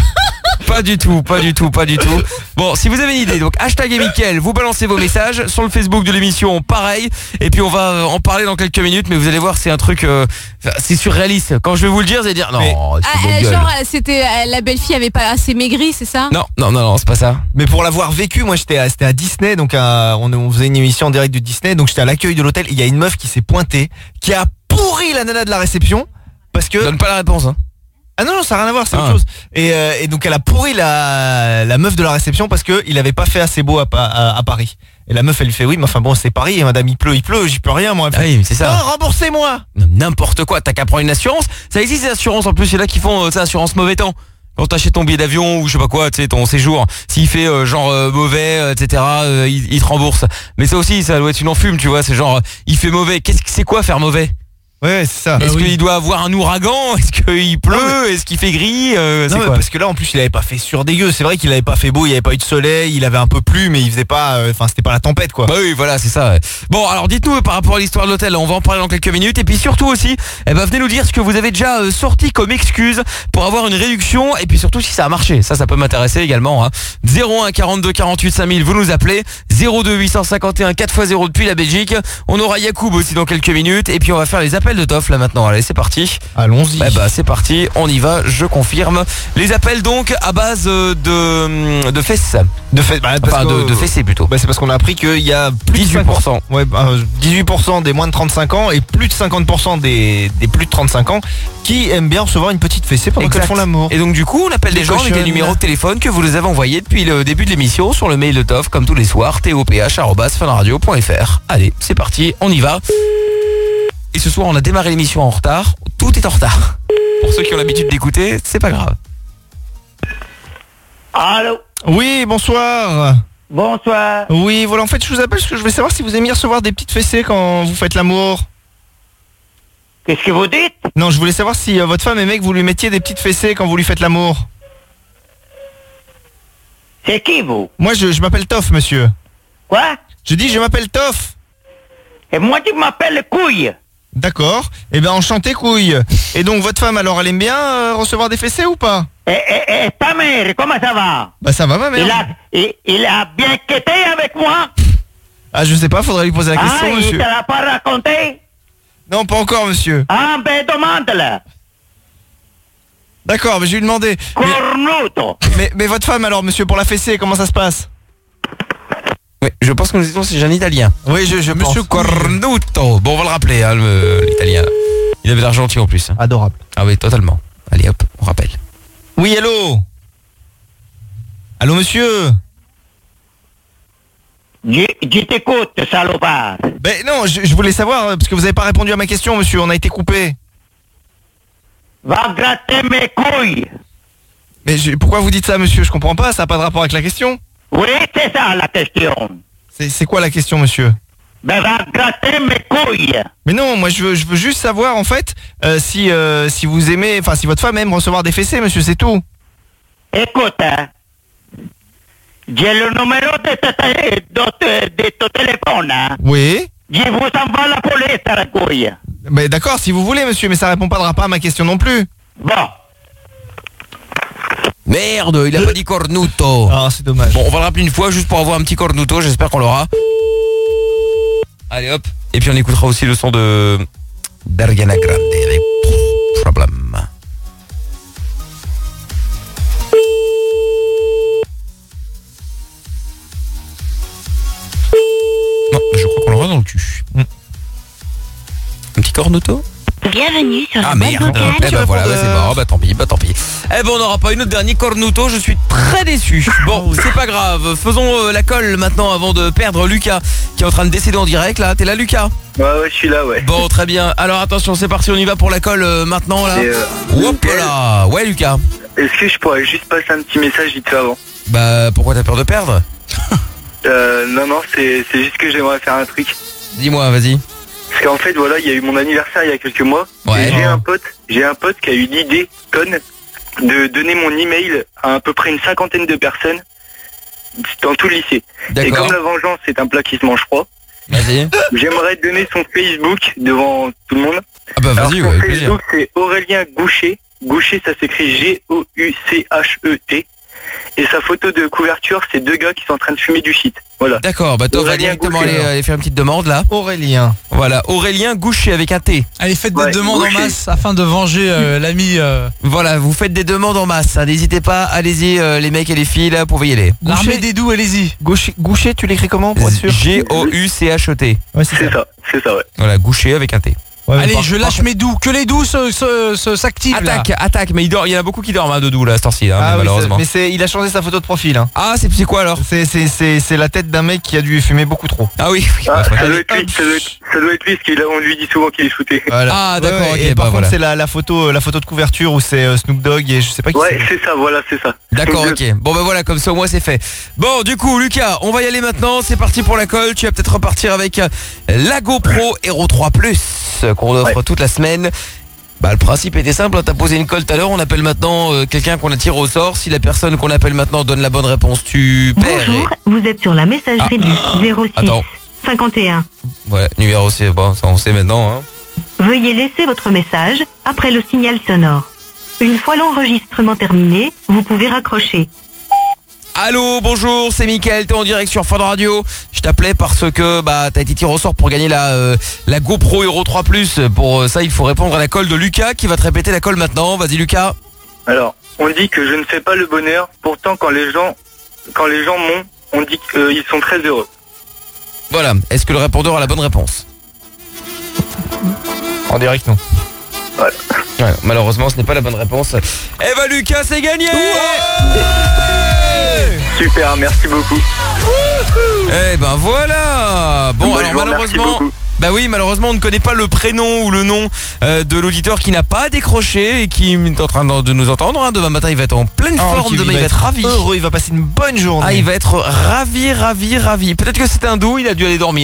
Pas du tout, pas du tout, pas du tout. Bon, si vous avez une idée, donc hashtag et Mickaël, vous balancez vos messages sur le Facebook de l'émission, pareil. Et puis on va euh, en parler dans quelques minutes, mais vous allez voir, c'est un truc, euh, c'est surréaliste. Quand je vais vous le dire, vous allez dire non. Mais- c'est Ah, de euh, gueule. genre, euh, c'était euh, la belle-fille avait pas assez maigri, c'est ça? Non, non, non, non, c'est pas ça. Mais pour l'avoir vécu, moi j'étais à, c'était à Disney, donc à- on, on faisait une émission en direct de Disney, donc j'étais à l'accueil de l'hôtel. Il y a une meuf qui s'est pointée, qui a pourri la nana de la réception parce que. Donne pas la réponse, hein. Ah non, non, ça n'a rien à voir, c'est Ah. autre chose. Et, euh, et donc elle a pourri la, la meuf de la réception parce que il avait pas fait assez beau à, Pa- à, à Paris. Et la meuf elle lui fait oui, mais enfin bon c'est Paris, madame il pleut, il pleut, j'y peux rien moi. Elle fait, Ah oui, mais c'est ça. non, remboursez-moi. N'importe quoi, t'as qu'à prendre une assurance. Ça existe des assurances en plus, c'est là qui font euh, ça, assurance mauvais temps. Quand t'achètes ton billet d'avion ou je sais pas quoi, tu sais, ton séjour, s'il fait euh, genre euh, mauvais, euh, et cetera, euh, il, il te rembourse. Mais ça aussi, ça doit être une enfume, tu vois. C'est genre, euh, il fait mauvais. Qu'est-ce que c'est quoi faire mauvais? Ouais, c'est ça. Est-ce Bah oui. qu'il doit avoir un ouragan? Est-ce qu'il pleut? Est-ce qu'il fait gris? euh, Non, C'est mais quoi? parce que là en plus il avait pas fait sur dégueu. C'est vrai qu'il avait pas fait beau, il y avait pas eu de soleil, il avait un peu plu, mais il faisait pas, enfin c'était pas la tempête quoi. Bah oui, voilà, c'est ça. Ouais. Bon, alors dites-nous euh, par rapport à l'histoire de l'hôtel, on va en parler dans quelques minutes. Et puis surtout aussi, eh ben, venez nous dire ce que vous avez déjà euh, sorti comme excuse pour avoir une réduction. Et puis surtout si ça a marché. Ça, ça peut m'intéresser également. Hein. zéro un quarante-deux quarante-huit cinq mille, vous nous appelez. zéro deux huit cent cinquante et un quatre fois zéro depuis la Belgique. On aura Yacoub aussi dans quelques minutes. Et puis on va faire les appels de Toff là maintenant. Allez, c'est parti. Allons-y. Eh bah c'est parti, on y va, je confirme. Les appels donc à base euh, de, de fesses. De fait, bah, parce Enfin, que- de, de fessées plutôt. Bah, c'est parce qu'on a appris qu'il y a plus dix-huit pour cent. de cinquante, ouais, bah, dix-huit pour cent des moins de trente-cinq ans et plus de cinquante pour cent des, des plus de trente-cinq ans qui aiment bien recevoir une petite fessée pendant qu'elles Exact. font l'amour. Et donc du coup on appelle Des des gens avec des cochonnes. numéros de téléphone que vous les avez envoyés depuis le début de l'émission sur le mail de Toff comme tous les soirs, toph arobase funradio point fr. Allez, c'est parti, on y va. Et ce soir on a démarré l'émission en retard, tout est en retard. Pour ceux qui ont l'habitude d'écouter, c'est pas grave. Allô. Oui, bonsoir. Bonsoir. Oui, voilà, en fait, je vous appelle parce que je voulais savoir si vous aimiez recevoir des petites fessées quand vous faites l'amour. Qu'est-ce que vous dites? Non, je voulais savoir si euh, votre femme aimait que vous lui mettiez des petites fessées quand vous lui faites l'amour. C'est qui, vous? Moi, je, je m'appelle Toff, monsieur. Quoi? Je dis, je m'appelle Toff. Et moi, tu m'appelles Couille. D'accord. Eh bien, enchanté, couille. Et donc, votre femme, alors, elle aime bien euh, recevoir des fessées ou pas? Et, et, et ta mère, comment ça va? Bah, ça va, ma mère. Il a, il, il a bien quitté avec moi? Ah, je sais pas, faudrait lui poser la question, ah, monsieur. il te l'a pas raconté? Non, pas encore, monsieur. Ah, ben, demande-le. D'accord, mais je vais lui demander. Cornuto. Mais, mais, mais votre femme, alors, monsieur, pour la fessée, comment ça se passe? Oui, je pense que nous étions c'est un italien. Oui, je, je Monsieur pense. Cornuto. Bon, on va le rappeler, hein, le- l'italien. Il avait de l'argentin en plus. hein. Adorable. Ah oui, totalement. Allez, hop, on rappelle. Oui, allô? Allô, monsieur? Je, je t'écoute, salopard. Ben non, je, je voulais savoir, euh, parce que vous avez pas répondu à ma question, monsieur, on a été coupé. Va gratter mes couilles. Mais je- pourquoi vous dites ça, monsieur? Je comprends pas, ça n'a pas de rapport avec la question. Oui, c'est ça la question. C'est c'est quoi la question, monsieur? Ben, va gratter mes couilles. Mais non, moi je veux, je veux juste savoir en fait euh, si euh, si vous aimez, enfin si votre femme aime recevoir des fessées, monsieur, c'est tout. Écoute, hein. J'ai le numéro de, ta- ta- de, de ton téléphone. Hein. Oui. Je vous envoie la police à la couille. Mais d'accord, si vous voulez, monsieur, mais ça répondra pas à ma question non plus. Bon. Merde, il a pas dit cornuto. Ah, c'est dommage. Bon, on va le rappeler une fois juste pour avoir un petit cornuto, j'espère qu'on l'aura. Allez hop. Et puis on écoutera aussi le son de d'Ariana Grande avec Problem. Non, je crois qu'on l'aura dans le cul. Mm. Un petit cornuto? Bienvenue sur Ah la boîte merde, vocale. eh bah voilà, bah, c'est mort, bah tant pis, bah tant pis. Eh ben on n'aura pas une autre dernier cornuto, je suis très déçu. Bon, c'est pas grave, faisons euh, la colle maintenant avant de perdre Lucas qui est en train de décéder en direct là. T'es là, Lucas? Ouais, ouais, je suis là, ouais. Bon, très bien. Alors attention, c'est parti, on y va pour la colle euh, maintenant là. Et, euh, Hop là. Ouais, Lucas. Est-ce que je pourrais juste passer un petit message vite fait avant? Bah pourquoi t'as peur de perdre? Euh, non, non, c'est c'est juste que j'aimerais faire un truc. Dis-moi, vas-y. Parce qu'en fait, voilà, il y a eu mon anniversaire il y a quelques mois. Ouais. Et j'ai un pote, j'ai un pote qui a eu l'idée conne de donner mon email à à peu près une cinquantaine de personnes dans tout le lycée. Et D'accord. comme la vengeance c'est un plat qui se mange froid, Vas-y. j'aimerais donner son Facebook devant tout le monde. Ah bah Alors vas-y, son ouais, avec plaisir. Facebook c'est Aurélien Goucher. Goucher ça s'écrit G O U C H E T. Et sa photo de couverture c'est deux gars qui sont en train de fumer du shit. Voilà. D'accord, bah toi on va Aurélien directement Goucher, aller, alors. aller faire une petite demande là. Aurélien. Voilà, Aurélien Goucher avec un T. Allez, faites des Ouais, demandes en Goucher. masse afin de venger euh, l'ami. euh, Voilà, vous faites des demandes en masse, hein. N'hésitez pas, allez-y euh, les mecs et les filles là, vous pouvez y aller. L'armée des doux, allez-y. Goucher, Goucher, tu l'écris comment pour être sûr? G O U C H E T. Ouais, c'est C'est ça. ça, c'est ça, ouais. Voilà, Goucher avec un T. Ouais, mais Allez, par- je lâche mes doux. Que les doux se- se- se- s'activent là. Attaque, attaque, mais il, dort, il y en a beaucoup qui dorment hein, de doux là, à cette heure-ci, hein, Ah mais oui, malheureusement. c'est- mais c'est, il a changé sa photo de profil. Hein. Ah, c'est c'est quoi alors? C'est, c'est, c'est, c'est la tête d'un mec qui a dû fumer beaucoup trop. Ah oui, oui. Ah, bah, ça, doit être lui, ça, doit être, ça doit être lui, parce qu'on lui dit souvent qu'il est shooté. Voilà. Ah, d'accord, ok, Et bah par contre, voilà. c'est la, la photo, la photo de couverture où c'est euh, Snoop Dogg et je sais pas qui Ouais, c'est. c'est ça, voilà, c'est ça. D'accord, ok. Bon bah voilà, comme ça au moins c'est fait. Bon, du coup, Lucas, on va y aller maintenant. C'est parti pour la colle. Tu vas peut-être repartir avec euh, la GoPro Hero trois Plus euh, qu'on offre Ouais. toute la semaine. Bah le principe était simple, hein. T'as posé une colle tout à l'heure, on appelle maintenant euh, quelqu'un qu'on a tiré au sort. Si la personne qu'on appelle maintenant donne la bonne réponse, tu perds. Bonjour, vous êtes sur la messagerie du zéro six Attends. cinquante et un. Et... Ouais, numéro c'est bon, ça on sait maintenant. Hein. Veuillez laisser votre message après le signal sonore. Une fois l'enregistrement terminé, vous pouvez raccrocher. Allô, bonjour, c'est Mickaël, t'es en direct sur Fun Radio. Je t'appelais parce que bah t'as été tiré au sort pour gagner la euh, la GoPro Hero trois Plus. Pour euh, ça, il faut répondre à la colle de Lucas qui va te répéter la colle maintenant. Vas-y Lucas. Alors, on dit que je ne fais pas le bonheur, pourtant quand les gens quand les gens m'ont, on dit qu'ils sont très heureux. Voilà, est-ce que le répondeur a la bonne réponse? En direct, non. Voilà. Ouais, malheureusement, ce n'est pas la bonne réponse. Eh bah Lucas, c'est gagné. Super, merci beaucoup. Eh ben voilà. Bon, Bah, alors je vous remercie malheureusement, beaucoup. bah oui, malheureusement, on ne connaît pas le prénom ou le nom euh, de l'auditeur qui n'a pas décroché et qui est en train de nous entendre. Hein. Demain matin, il va être en pleine Ah, forme. ok, Demain, il va être ravi. Heureux, il va passer une bonne journée. Ah, il va être ravi, ravi, ravi. Peut-être que c'est un doux, il a dû aller dormir.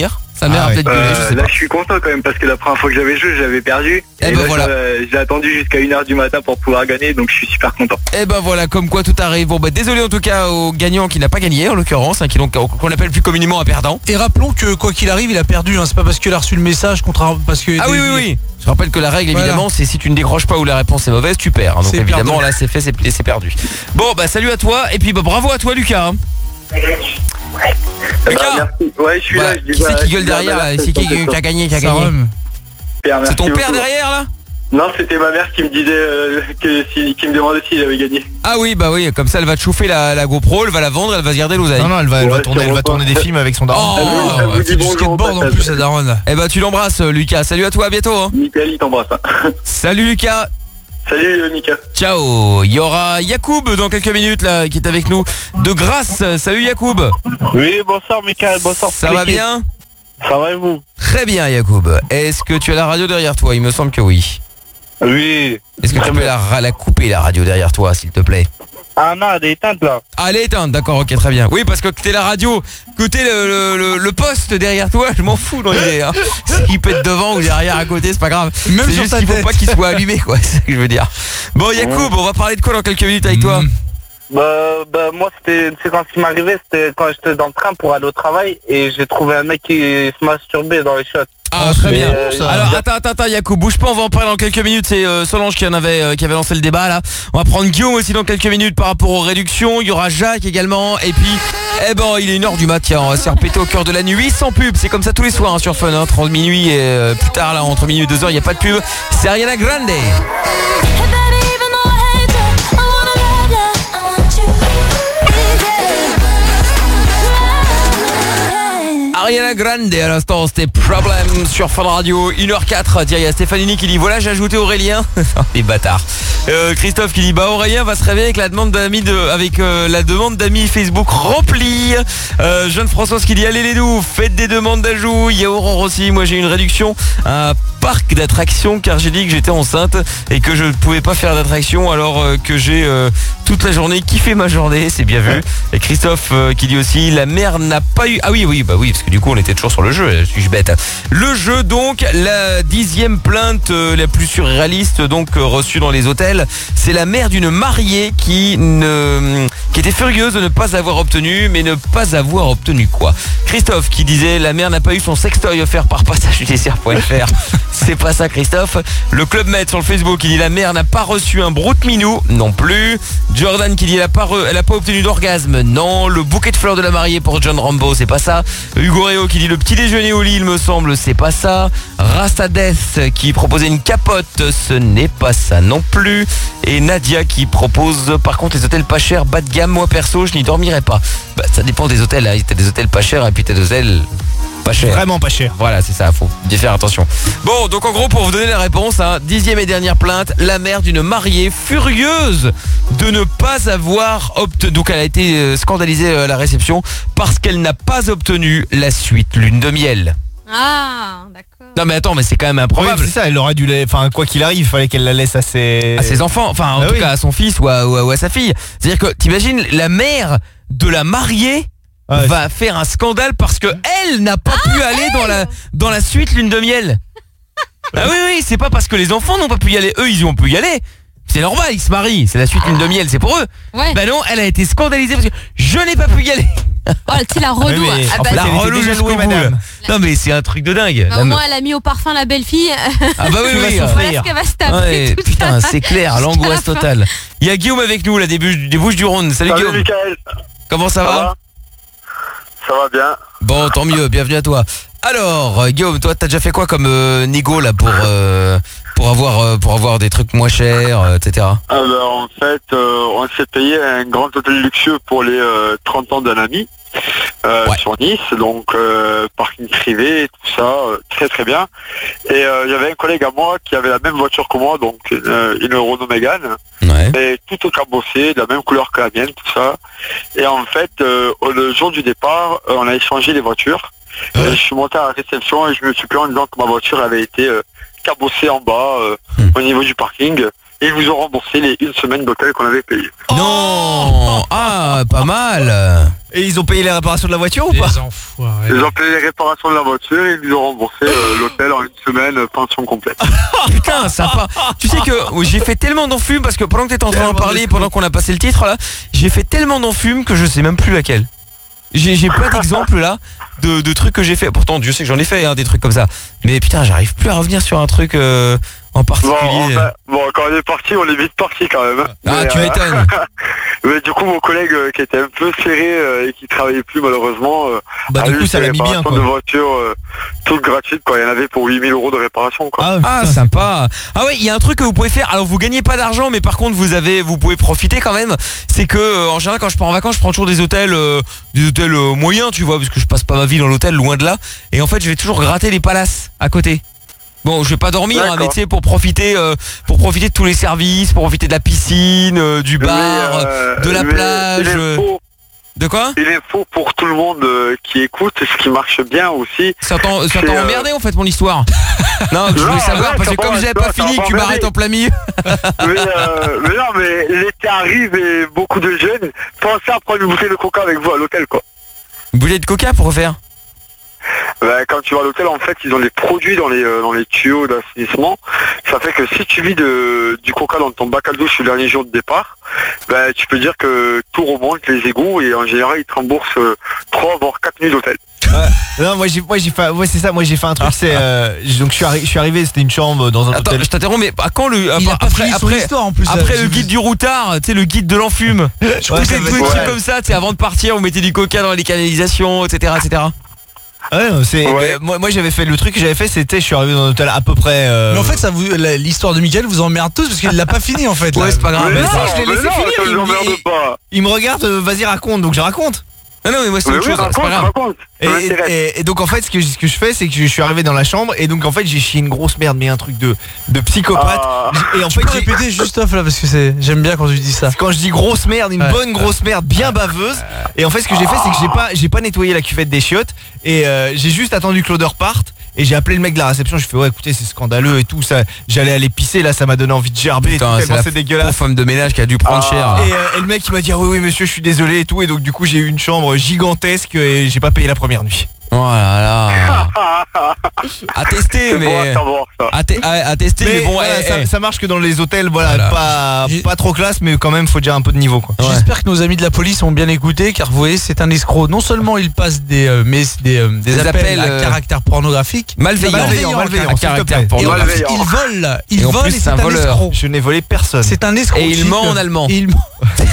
Sa mère Ah a ouais. peut-être gueulé, je sais Là, pas. je suis content quand même parce que la première fois que j'avais joué, j'avais perdu. Eh et ben là, voilà. j'ai- j'ai attendu jusqu'à une heure du matin pour pouvoir gagner, donc je suis super content. Et ben voilà, comme quoi tout arrive. Bon bah désolé en tout cas au gagnant qui n'a pas gagné en l'occurrence, hein, qui donc qu'on appelle plus communément un perdant. Et rappelons que quoi qu'il arrive, il a perdu. Hein. C'est pas parce qu'il a reçu le message contre parce que. Ah des- oui oui oui. Je rappelle que la règle Voilà. évidemment c'est si tu ne décroches pas ou la réponse est mauvaise, tu perds. hein. Donc C'est évidemment perdu. là c'est fait, c'est plié, c'est perdu. Bon bah salut à toi et puis bah bravo à toi Lucas. hein. Lucas. Bah, merci. Ouais, je suis Bah, là. Je dis, qui c'est bah, qui je gueule dis, derrière bah, là merci, C'est qui, merci. qui a gagné qui a Ça gagné reme. Père, C'est merci ton père beaucoup. derrière là Non, c'était ma mère qui me disait euh, que si, qui me demandait s'il avait gagné. Ah oui bah oui, comme ça elle va te chauffer la, la GoPro, elle va la vendre, elle va se garder l'oseille. Non, non, elle va, elle va Ouais, tourner, elle va sûrement tourner pas. des films avec son daron. Oh, Elle vous- elle vous Elle dit fait du bonjour au skateboard en passage. plus, la daronne. Eh bah tu l'embrasses Lucas, salut à toi, à bientôt. hein. Nickel, il t'embrasse. hein. Salut Lucas. Salut euh, Mika. Ciao. Il y aura Yacoub dans quelques minutes là qui est avec nous de Grasse. Salut Yacoub. Oui, bonsoir Mickaël, bonsoir. Ça va bien? Ça va et vous? Très bien Yacoub. Est-ce que tu as la radio derrière toi? Il me semble que oui. Oui. Est-ce que tu peux la, la couper la radio derrière toi s'il te plaît? Ah non, elle est éteinte là. Ah, elle est éteinte, d'accord, ok, très bien. Oui, parce que t'es la radio, que t'es le, le, le, le poste derrière toi, je m'en fous dans l'idée. Hein. S'il peut être devant ou derrière à côté, c'est pas grave. Même C'est sur juste ta qu'il faut tête. pas qu'il soit allumé, quoi. C'est ça que je veux dire. Bon, Yacoub, on va parler de quoi dans quelques minutes avec toi? Bah, bah moi c'était une séquence qui m'arrivait, c'était quand j'étais dans le train pour aller au travail et j'ai trouvé un mec qui se masturbait dans les shots. Ah, très Mais, bien. euh, Alors attends, attends, attends, Yacoub, bouge pas, on va en parler dans quelques minutes. C'est euh, Solange qui en avait, euh, qui avait lancé le débat là. On va prendre Guillaume aussi dans quelques minutes par rapport aux réductions. Il y aura Jacques également. Et puis, eh ben, il est une heure du mat. Tiens, on va se faire péter au cœur de la nuit sans pub. C'est comme ça tous les soirs hein, sur Fun. Hein, trente minuit et euh, plus tard là, entre minuit et deux heures, il y a pas de pub. C'est Ariana Grande. Ariana Grande à l'instant, c'était Problem sur Fun Radio, une heure quatre. Tiens, il y a Stéphanini qui dit voilà, j'ai ajouté Aurélien. Les bâtards. Euh, Christophe qui dit bah Aurélien va se réveiller avec la demande d'amis de avec euh, la demande d'amis Facebook remplie. Euh, Jeanne Françoise qui dit allez les doux, faites des demandes d'ajout. Il y a Aurore aussi, moi j'ai une réduction à un parc d'attractions car j'ai dit que j'étais enceinte et que je ne pouvais pas faire d'attraction alors euh, que j'ai euh, toute la journée kiffé ma journée, c'est bien vu. Et Christophe euh, qui dit aussi la mère n'a pas eu. Ah oui oui bah oui parce que du coup on était toujours sur le jeu, suis-je bête. Le jeu donc, la dixième plainte euh, la plus surréaliste donc euh, reçue dans les hôtels, c'est la mère d'une mariée qui ne qui était furieuse de ne pas avoir obtenu, mais ne pas avoir obtenu quoi. Christophe qui disait la mère n'a pas eu son sextoy offert par passage judiciaire point F R. C'est pas ça Christophe. Le Club Med sur le Facebook qui dit la mère n'a pas reçu un broute minou, non plus. Jordan qui dit elle a pas re- elle a pas obtenu d'orgasme, non. Le bouquet de fleurs de la mariée pour John Rambo, c'est pas ça. Hugo Réo qui dit le petit déjeuner au lit, il me semble, c'est pas ça. Rastadeth qui proposait une capote, ce n'est pas ça non plus. Et Nadia qui propose par contre les hôtels pas chers, bas de gamme. Moi perso, je n'y dormirai pas. Bah, ça dépend des hôtels. Hein. T'as des hôtels pas chers et puis t'as des hôtels pas chers. Vraiment pas cher. Voilà, c'est ça, faut y faire attention. Bon, donc en gros, pour vous donner la réponse, hein, dixième et dernière plainte, la mère d'une mariée furieuse de ne pas avoir obtenu, donc elle a été euh, scandalisée euh, à la réception parce qu'elle n'a pas obtenu la suite lune de miel. Ah, d'accord. Non mais attends, mais c'est quand même improbable. Oui, c'est ça, elle aurait dû, la- enfin quoi qu'il arrive, il fallait qu'elle la laisse à ses À ses enfants, enfin en Bah tout oui. cas à son fils ou à, ou à- ou à sa fille. C'est-à-dire que t'imagines la mère de la mariée Ouais. va faire un scandale parce que elle n'a pas pu aller dans la dans la suite lune de miel. Ah oui oui, c'est pas parce que les enfants n'ont pas pu y aller, eux ils ont pu y aller. C'est normal, ils se marient, c'est la suite lune de miel, c'est pour eux. Ouais. Bah non, elle a été scandalisée parce que je n'ai pas pu y aller. Oh, tu sais, la relou. Oui, mais Ah, en bah, fait, La elle était relou déjà jusqu'au louée, bout, madame. là. Non mais c'est un truc de dingue. bah, La au me- moins, elle a mis au parfum la belle-fille. Ah bah oui Tu vas oui. souffrir. Voilà ce qu'elle va se taper. Ouais, toute putain, sa- c'est clair, jusqu'à l'angoisse la fin. totale. Il y a Guillaume avec nous, là, des Bouches, des Bouches du Rhône. Salut, Salut Guillaume. Mickaël. Comment ça, Ça va, va Ça va bien. Bon, tant mieux, bienvenue à toi. Alors, euh, Guillaume, toi, t'as déjà fait quoi comme euh, négo là pour euh, pour avoir euh, pour avoir des trucs moins chers, euh, et cetera. Ah ben, en fait, euh, on s'est payé un grand hôtel luxueux pour les euh, trente ans d'un ami euh, Ouais. sur Nice, donc euh, parking privé, tout ça, euh, très très bien. Et euh, il y avait un collègue à moi qui avait la même voiture que moi, donc une, une Renault Mégane, Ouais. et tout au cabossé, de la même couleur que la mienne, tout ça. Et en fait, euh, le jour du départ, euh, on a échangé les voitures. Et je suis monté à la réception et je me suis plaint en disant que ma voiture avait été euh, cabossée en bas euh, Hmm. au niveau du parking et ils vous ont remboursé les une semaine d'hôtel qu'on avait payé. Non. Ah, pas mal. Et ils ont payé les réparations de la voiture ou pas? Ils ont payé les réparations de la voiture et ils nous ont remboursé euh, l'hôtel en une semaine, euh, pension complète. Putain, sympa. Tu sais que j'ai fait tellement d'enfumes parce que pendant que t'étais en train d'en parler, pendant qu'on a passé le titre là, j'ai fait tellement d'enfumes que je sais même plus laquelle. J'ai j'ai plein d'exemples là de, de trucs que j'ai fait. Pourtant Dieu sait que j'en ai fait hein, des trucs comme ça. Mais putain, j'arrive plus à revenir sur un truc euh, en particulier. Bon, enfin, bon, quand on est parti, on est vite parti quand même. Ah, mais, tu euh, m'étonnes. Mais du coup, mon collègue euh, qui était un peu serré euh, et qui travaillait plus malheureusement, euh, bah a du eu coup ça ses l'a mis bien réparations quoi. de voiture euh, toutes gratuites quoi. Il y en avait pour huit mille euros de réparation quoi. Ah, ah sympa. Ah ouais, il y a un truc que vous pouvez faire. Alors vous gagnez pas d'argent, mais par contre vous avez, vous pouvez profiter quand même. C'est que euh, en général quand je pars en vacances, je prends toujours des hôtels, euh, des hôtels euh, moyens, tu vois, parce que je passe pas ma vie dans l'hôtel, loin de là. Et en fait, je vais toujours gratter les palaces à côté. Bon, je vais pas dormir, hein, mais tu sais, pour profiter, euh, pour profiter de tous les services, pour profiter de la piscine, euh, du bar, Mais, euh, de la mais plage. il est euh, faux. De quoi? Il est faux pour tout le monde euh, qui écoute, et ce qui marche bien aussi. Ça t'a ça c'est, t'a euh, emmerdé en fait mon histoire. Non, je voulais Non, savoir non, parce que ça comme va, j'avais ça pas va, fini, ça que va tu m'arrêtes emmerder. en plein milieu. mais, euh, mais non, mais l'été arrive et beaucoup de jeunes pensent à prendre une bouteille de coca avec vous à l'hôtel quoi. Une bouteille de coca pour refaire. Ben, quand tu vas à l'hôtel, en fait, ils ont des produits dans les euh, dans les tuyaux d'assainissement. Ça fait que si tu vis de, du coca dans ton bac à douche le dernier jour de départ, ben, tu peux dire que tout remonte, les égouts, et en général, ils te remboursent euh, trois voire quatre nuits d'hôtel. Ouais. Non, moi j'ai moi j'ai fait ouais c'est ça, moi j'ai fait un truc c'est euh, donc je suis arri- je suis arrivé, c'était une chambre dans un Attends, hôtel. je t'interromps, mais à quand le Il a après pas fini son après, histoire, en plus, après là, le j'ai guide vu. du routard, tu sais le guide de l'enfume. Je Ouais, crois que c'est ça tous va les être- trucs ouais. comme ça, tu sais, avant de partir, on mettait du coca dans les canalisations, et cetera, et cetera. Ouais, non, c'est Ouais. euh, moi moi j'avais fait le truc que j'avais fait, c'était je suis arrivé dans un hôtel à peu près euh, Mais en fait, ça vous, la- l'histoire de Mickaël vous emmerde tous parce qu'il l'a pas fini en fait. Ouais, là. c'est pas grave. Mais mais non, si, je l'ai mais laissé non, finir, ça il nous me- emmerde il- pas. il me regarde, euh, vas-y raconte, donc je raconte. Non non, mais moi c'est Mais autre oui, chose, c'est pas raconte, grave. raconte. Et, Ça m'intéresse. et- et donc en fait ce que, ce que je fais c'est que je suis arrivé dans la chambre et donc en fait j'ai chié une grosse merde, mais un truc de, de psychopathe. Ah. Et en Tu fait peux j'ai- répéter juste off là parce que c'est, j'aime bien quand tu dis ça. quand je dis grosse merde, une Ouais. bonne grosse merde bien baveuse. Et en fait ce que j'ai fait c'est que j'ai pas j'ai pas nettoyé la cuvette des chiottes et euh, j'ai juste attendu que l'odeur parte. Et j'ai appelé le mec de la réception, je fais ouais écoutez c'est scandaleux et tout ça, j'allais aller pisser là, ça m'a donné envie de gerber et tout, Putain, c'est tellement la c'est dégueulasse. pauvre femme de ménage qui a dû prendre Ah. cher. Et, euh, et le mec il m'a dit ah oui oui monsieur je suis désolé et tout, et donc du coup j'ai eu une chambre gigantesque et j'ai pas payé la première nuit. Oh là là. À tester, C'est bon à mais savoir ça. à, te- à- à tester, mais, Mais bon, voilà, eh, ça, eh. ça marche que dans les hôtels, voilà, Voilà. pas J'ai- pas trop classe, mais quand même faut déjà un peu de niveau quoi. Ouais. J'espère que nos amis de la police ont bien écouté car vous voyez c'est un escroc. Non seulement il passe des euh, mais des, euh, des Des appels, appels, à euh, caractère pornographique. Malveillant, Malveillant, malveillant, à s'il te caractère plaît. pour Et en moi. plus, Malveillant. il vole, il Et en vole plus, et c'est c'est un un voleur. escroc. Je n'ai volé personne. C'est un escroc. Et il chic. ment en allemand. Il ment.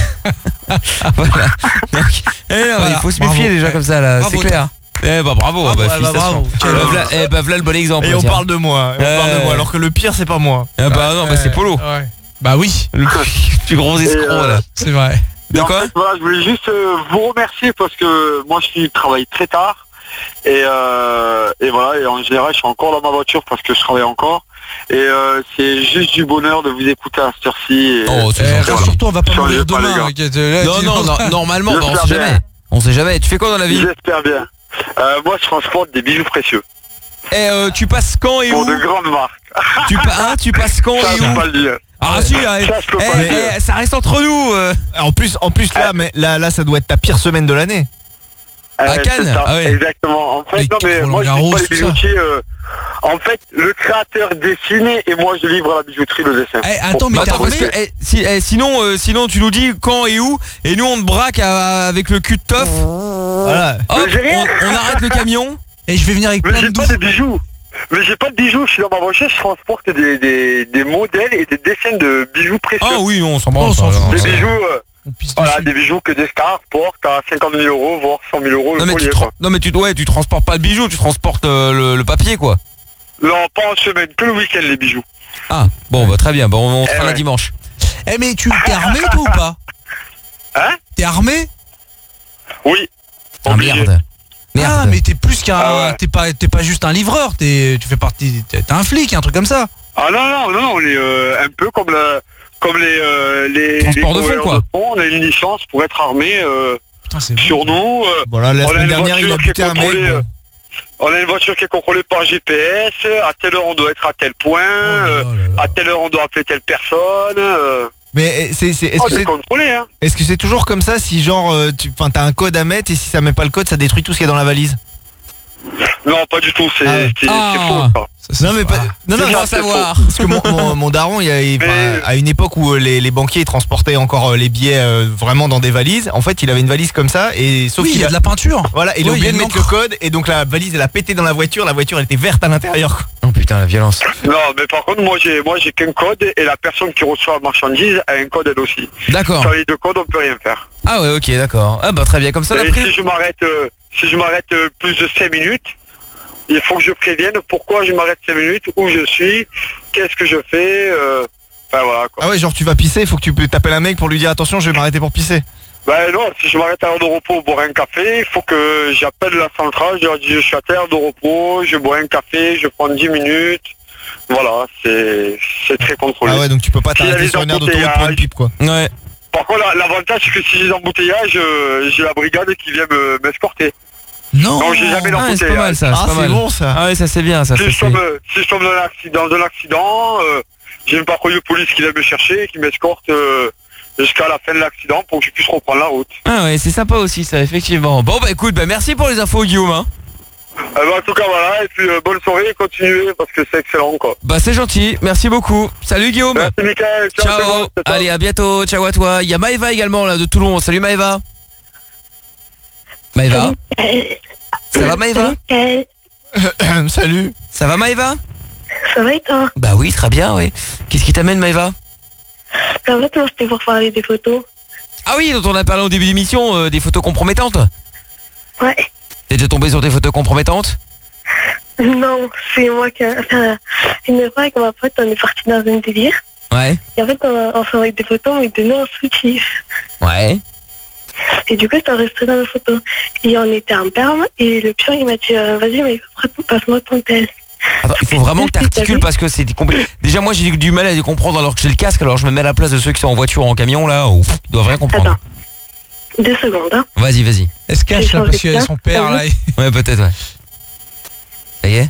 Voilà. Donc, eh non, Voilà, il faut se bravo. méfier déjà comme ça là, Bravo, c'est clair. Eh bah bravo, Bravo, bah, eh bah, félicitations. bravo. Quel Eh bah, homme. voilà, eh bah, voilà le bon exemple. Et on tiens. parle de moi, et on Euh, parle de moi, alors que le pire c'est pas moi. Ah bah non, bah c'est Polo. Ouais. Bah oui, Le plus gros escroc euh, là. c'est vrai. De Et en quoi fait, voilà, je voulais juste euh, vous remercier parce que moi je suis travaille très tard et, euh, et voilà, et en général je suis encore dans ma voiture parce que je travaille encore et euh, c'est juste du bonheur de vous écouter à cette heure-ci. Et, Oh, c'est Eh, gentil. rassure-toi, on va pas Changez mourir pas, les demain. gars. Inquiète, là, Non, tu- non, non, normalement, bah, on J'espère sait bien. jamais. On sait jamais. Tu fais quoi dans la vie? J'espère bien. Euh, moi je transporte des bijoux précieux Eh, euh, tu passes quand et pour où? de grandes marques. Tu, pa- hein, tu passes quand Ça et je peux pas où? le dire. Ah si, eh, Ça, je peux eh, pas le dire. eh, ça reste entre nous. euh. En plus, en plus là, mais là, là, ça doit être ta pire semaine de l'année. À Euh, Cannes, c'est ça, ah ouais. Exactement. En fait, Les non mais Roland moi je Garros, livre pas les tout ça. bijoutiers. euh, en fait, le créateur dessine et moi je livre à la bijouterie le dessin. Eh, attends, mais Pour- t'as Attends, parce que, eh, si, eh, sinon, euh, sinon tu nous dis quand et où, et nous on te braque à- avec le cul de tof. Voilà. Hop, Mais j'ai rien. on, on arrête le camion. Et je vais venir avec Mais plein de j'ai pas douze. de bijoux. Mais j'ai pas de bijoux. Je suis dans ma voiture, je transporte des, des, des modèles et des dessins de bijoux précieux. Ah oui, on s'en Oh, branle. on s'en ça, fout. Des ça. bijoux, euh, On pisse voilà, dessus. des bijoux que des stars portent à cinquante mille euros, voire cent mille euros Non le mais, tu collier. tra- quoi. non mais tu ouais, tu transportes pas le bijou, tu transportes euh, le, le papier quoi. Non, pas en semaine, que le week-end les bijoux. Ah bon bah très bien, bon, on, on se Eh fera la ouais. dimanche. Eh mais tu t'es armé toi ou pas? Hein? T'es armé? Oui. Ah Obligé. merde. Merde. Ah mais t'es plus qu'un, Ah ouais. t'es pas, t'es pas juste un livreur, t'es, tu fais partie, t'es t'es un flic, un truc comme ça. Ah non, non, non, non, on est euh, un peu comme, le, comme les, euh, les, Transport les de fond, convoyeurs quoi. de fond. On a une licence pour être armé euh, Putain c'est sur nous. euh, Voilà, la on a semaine une dernière, il a voiture qui est buté un mec. contrôlée, bon. euh, On a une voiture qui est contrôlée par G P S, à telle heure on doit être à tel point, Oh euh, à telle heure on doit appeler telle personne. euh. Mais c'est, c'est, est-ce Oh, que c'est c'est contrôlé, hein. Est-ce que c'est toujours comme ça si genre euh, tu, enfin, t'as un code à mettre et si ça met pas le code ça détruit tout ce qu'il y a dans la valise? Non, pas du tout, c'est, c'est, c'est Ah. faux. ça. Non mais pas, non non, C'est non, ça, c'est savoir. faux. Parce que mon, mon, mon daron, il y a, il- enfin, à une époque où euh, les, les banquiers transportaient encore euh, les billets euh, vraiment dans des valises, en fait il avait une valise comme ça et sauf Oui, qu'il il y a de la peinture. Voilà, il a Ouais, oublié il y de a mettre une le code et donc la valise elle a pété dans la voiture, la voiture elle était verte à l'intérieur. quoi. Oh putain, la violence. Non, mais par contre, moi j'ai moi j'ai qu'un code et la personne qui reçoit la marchandise a un code elle aussi. D'accord. Sans les deux codes, on peut rien faire. Ah ouais, ok, d'accord. Ah bah très bien, comme ça la Et prise. si je m'arrête euh, si je m'arrête euh, plus de cinq minutes, il faut que je prévienne pourquoi je m'arrête cinq minutes, où je suis, qu'est-ce que je fais, euh, enfin voilà quoi. Ah ouais, genre tu vas pisser, il faut que tu t'appelles un mec pour lui dire attention, je vais m'arrêter pour pisser. Ben non, si je m'arrête à l'heure de repos boire un café, il faut que j'appelle la centrale, je leur dis je suis à terre de repos, je bois un café, je prends dix minutes. Voilà, c'est c'est très contrôlé. Ah ouais, donc tu peux pas S'il y a t'arrêter des sur une aire d'autoroute pour une embouteillages- pipe quoi. Ouais. Par contre, la- l'avantage c'est que si j'ai des embouteillages, euh, j'ai la brigade qui vient me- m'escorter. Non. Donc j'ai jamais Ah, c'est pas mal d'embouteillage. ça, c'est pas mal. ça. Ah ouais, ça c'est bien ça. Si ça, je c'est- tombe, si je tombe dans un accident, dans un accident euh, j'ai une patrouille de police qui vient me chercher et qui m'escorte euh, jusqu'à la fin de l'accident pour que je puisse reprendre la route. Ah ouais, c'est sympa aussi ça, effectivement. Bon bah écoute, bah merci pour les infos Guillaume. Hein. Eh ben, en tout cas voilà, et puis euh, bonne soirée et continuez parce que c'est excellent quoi. Bah c'est gentil, merci beaucoup. Salut Guillaume. Merci Mickaël, ciao, Ciao. tout le monde, ciao. Allez, à bientôt. Ciao à toi. Il y a Maëva également là de Toulon. Salut Maëva. Maëva. Ça va Maëva? Salut. Ça va Maëva? Ça va et toi? Bah oui, très bien, oui. Qu'est-ce qui t'amène Maëva? En fait, moi, c'était pour parler des photos. Ah oui, dont on a parlé au début d'émission, euh, des photos compromettantes. Ouais. T'es déjà tombé sur des photos compromettantes? Non, c'est moi qui... Enfin, une fois avec ma pote, on est parti dans un délire. Ouais. Et en fait, on, on s'envoyait des photos, mais de nous en soutif. Ouais. Et du coup, c'était enregistré dans la photo. Et on était en perme, et le pion, il m'a dit, euh, vas-y, mais passe-moi ton tel. Attends, il faut vraiment que t'articules parce que c'est compli- Déjà moi j'ai du mal à les comprendre alors que j'ai le casque, alors je me mets à la place de ceux qui sont en voiture ou en camion là, ouf, ils doivent rien comprendre. Deux secondes, hein. Vas-y, vas-y. Elle se cache là parce qu'il y a son père là. Ouais, peut-être, ouais. Ça y est?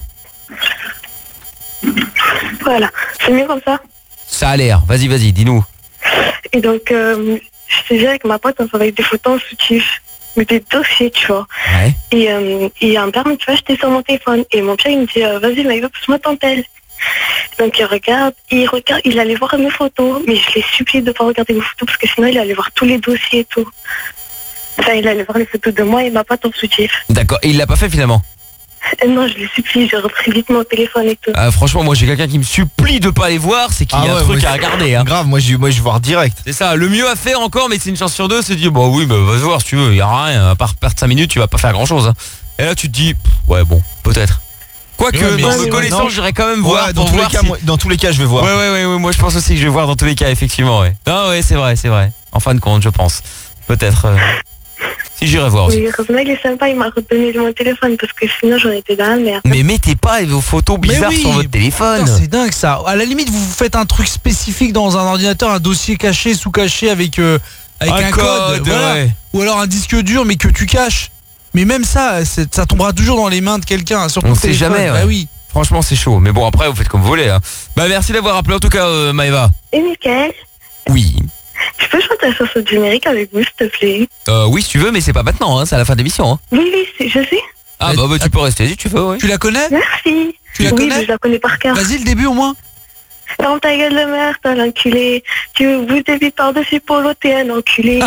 Voilà, c'est mieux comme ça. Ça a l'air. Vas-y, vas-y, dis-nous. Et donc, euh, je te dis, avec ma pote, on s'envoyait des photos en soutif. Mais des dossiers, tu vois. Ouais. Et, euh, et un permis, tu vois, j'étais sur mon téléphone. Et mon père, il me dit, euh, vas-y, mais passe-moi ton tel. Donc, il regarde, il regarde, il allait voir mes photos. Mais je l'ai supplié de ne pas regarder mes photos parce que sinon, il allait voir tous les dossiers et tout. Enfin, il allait voir les photos de moi et ma pote en soutif. D'accord. Et il l'a pas fait finalement? Et non, je l'ai supplié, j'ai repris vite mon téléphone et tout. Ah, franchement, moi j'ai quelqu'un qui me supplie de pas les voir, c'est qu'il y a Ah un ouais, truc moi, à je- regarder. Hein. Grave, moi je, moi je vais voir direct. C'est ça, le mieux à faire encore, mais c'est une chance sur deux, c'est de dire, bah oui, bah vas-y voir si tu veux, il y a rien, à part perdre cinq minutes, tu vas pas faire grand chose. Hein. Et là tu te dis, pff, ouais bon, peut-être. Quoique, Ouais, mais dans c'est- me connaissant, non. j'irai quand même Ouais, voir dans pour tous les voir cas, si- moi- dans tous les cas, je vais voir. Ouais, ouais, ouais, ouais, moi je pense aussi que je vais voir dans tous les cas, effectivement, ouais. Non, ouais, c'est vrai, c'est vrai. En fin de compte, je pense. Peut-être. euh, Si j'irai voir aussi. Oui, heureusement, il est sympa, il m'a redonné mon téléphone parce que sinon, j'en étais dans la merde. Mais mettez pas vos photos bizarres oui. sur votre téléphone. Putain, c'est dingue ça. À la limite, vous faites un truc spécifique dans un ordinateur, un dossier caché, sous-caché avec, euh, avec Un un, code, code, voilà. ouais. Ou alors un disque dur mais que tu caches. Mais même ça, c'est- ça tombera toujours dans les mains de quelqu'un. Sur ton On sait téléphone. jamais. Bah ouais. oui. Franchement, c'est chaud. Mais bon, après, vous faites comme vous voulez. Hein. Bah, merci d'avoir appelé en tout cas, euh, Maëva. Et Mickaël, Oui. tu peux chanter la chanson générique avec vous, s'il te plaît? Euh, oui, si tu veux, mais c'est pas maintenant. Hein. C'est à la fin de l'émission. Hein. Oui, oui, c'est- je sais. Ah, bah, bah, tu peux rester si tu veux. Ouais. Tu la connais? Merci. Tu la oui, connais? je la connais par cœur. Vas-y, le début au moins. Ferme ta gueule de merde, t'as l'enculé. Tu bouges des vies par-dessus polo, t'es un enculé.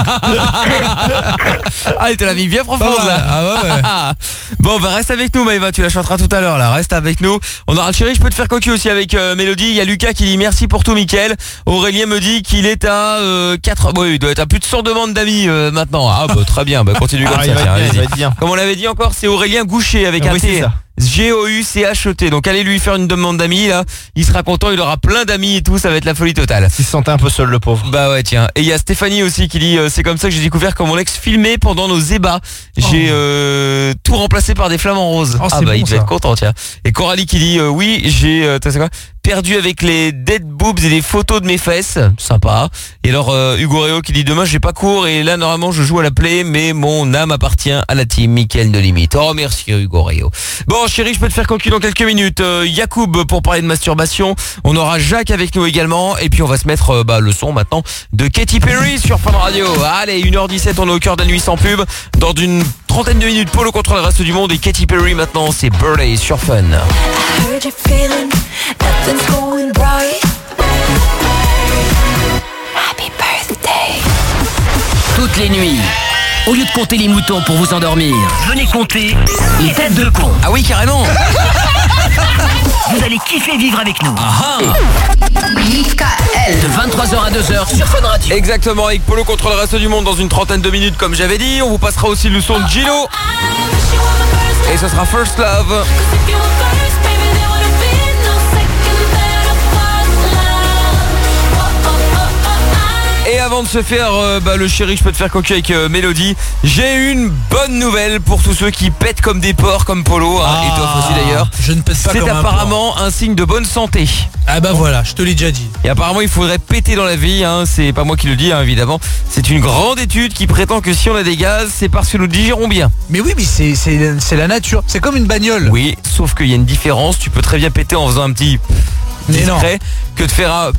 Ah, il te l'a mis bien profonde là. Ah ouais, ouais. Bon, bah reste avec nous, Maëva, tu la chanteras tout à l'heure là. Reste avec nous. On aura le chéri, je peux te faire cocu aussi avec euh, Mélodie. Il y a Lucas qui dit merci pour tout, Mickaël. Aurélien me dit qu'il est à euh, quatre. Bon, il doit être à plus de cent demandes d'amis euh, maintenant. Ah, bah très bien, bah continue comme Ah, ça. il va tiens, être bien, il allez-y. va être bien. Comme on l'avait dit encore, c'est Aurélien Goucher avec Ah un oui, T. c'est ça. G O U C H E T. Donc allez lui faire une demande d'amis là. Il sera content, il aura plein d'amis et tout, ça va être la folie totale. Il se sentait un peu seul le pauvre. Bah ouais tiens. Et il y a Stéphanie aussi qui dit euh, c'est comme ça que j'ai découvert que mon ex filmait pendant nos ébats. J'ai euh, tout remplacé par des flamants roses. Oh, ah c'est bah bon, il devait ça. être content tiens. Et Coralie qui dit euh, oui j'ai euh, t'as- c'est quoi perdu avec les dead boobs et des photos de mes fesses. Sympa. Et alors euh, Hugo Réo qui dit demain j'ai pas cours et là normalement je joue à la play mais mon âme appartient à la team Mickaël de Limite. Oh merci Hugo Réo. Bon chérie, je peux te faire cocu dans quelques minutes. Euh, Yacoub pour parler de masturbation. On aura Jacques avec nous également et puis on va se mettre euh, bah, le son maintenant de Katy Perry sur Fun Radio. Allez, une heure dix-sept, on est au cœur de la nuit sans pub. Dans une trentaine de minutes, Polo contre le reste du monde et Katy Perry maintenant, c'est Birthday sur Fun. Toutes les nuits, au lieu de compter les moutons pour vous endormir, venez compter les têtes de con. Ah oui, carrément. Vous allez kiffer vivre avec nous. Ah Mickaël de vingt-trois heures à deux heures sur Fun Radio. Exactement, avec Polo contre le reste du monde dans une trentaine de minutes comme j'avais dit. On vous passera aussi le son de Gino. Et ce sera First Love. Et avant de se faire euh, bah, le chéri, je peux te faire cocu avec euh, Mélodie. J'ai une bonne nouvelle pour tous ceux qui pètent comme des porcs comme Polo, hein, Ah, et toi aussi d'ailleurs. je ne pète pas C'est comme un apparemment un, signe de bonne santé. Ah bah voilà, je te l'ai déjà dit. Et apparemment il faudrait péter dans la vie, hein, c'est pas moi qui le dis hein, évidemment. C'est une grande étude qui prétend que si on a des gaz, c'est parce que nous digérons bien. Mais oui, mais c'est c'est c'est la nature. C'est comme une bagnole. Oui, sauf qu'il y a une différence. Tu peux très bien péter en faisant un petit discret que de faire un...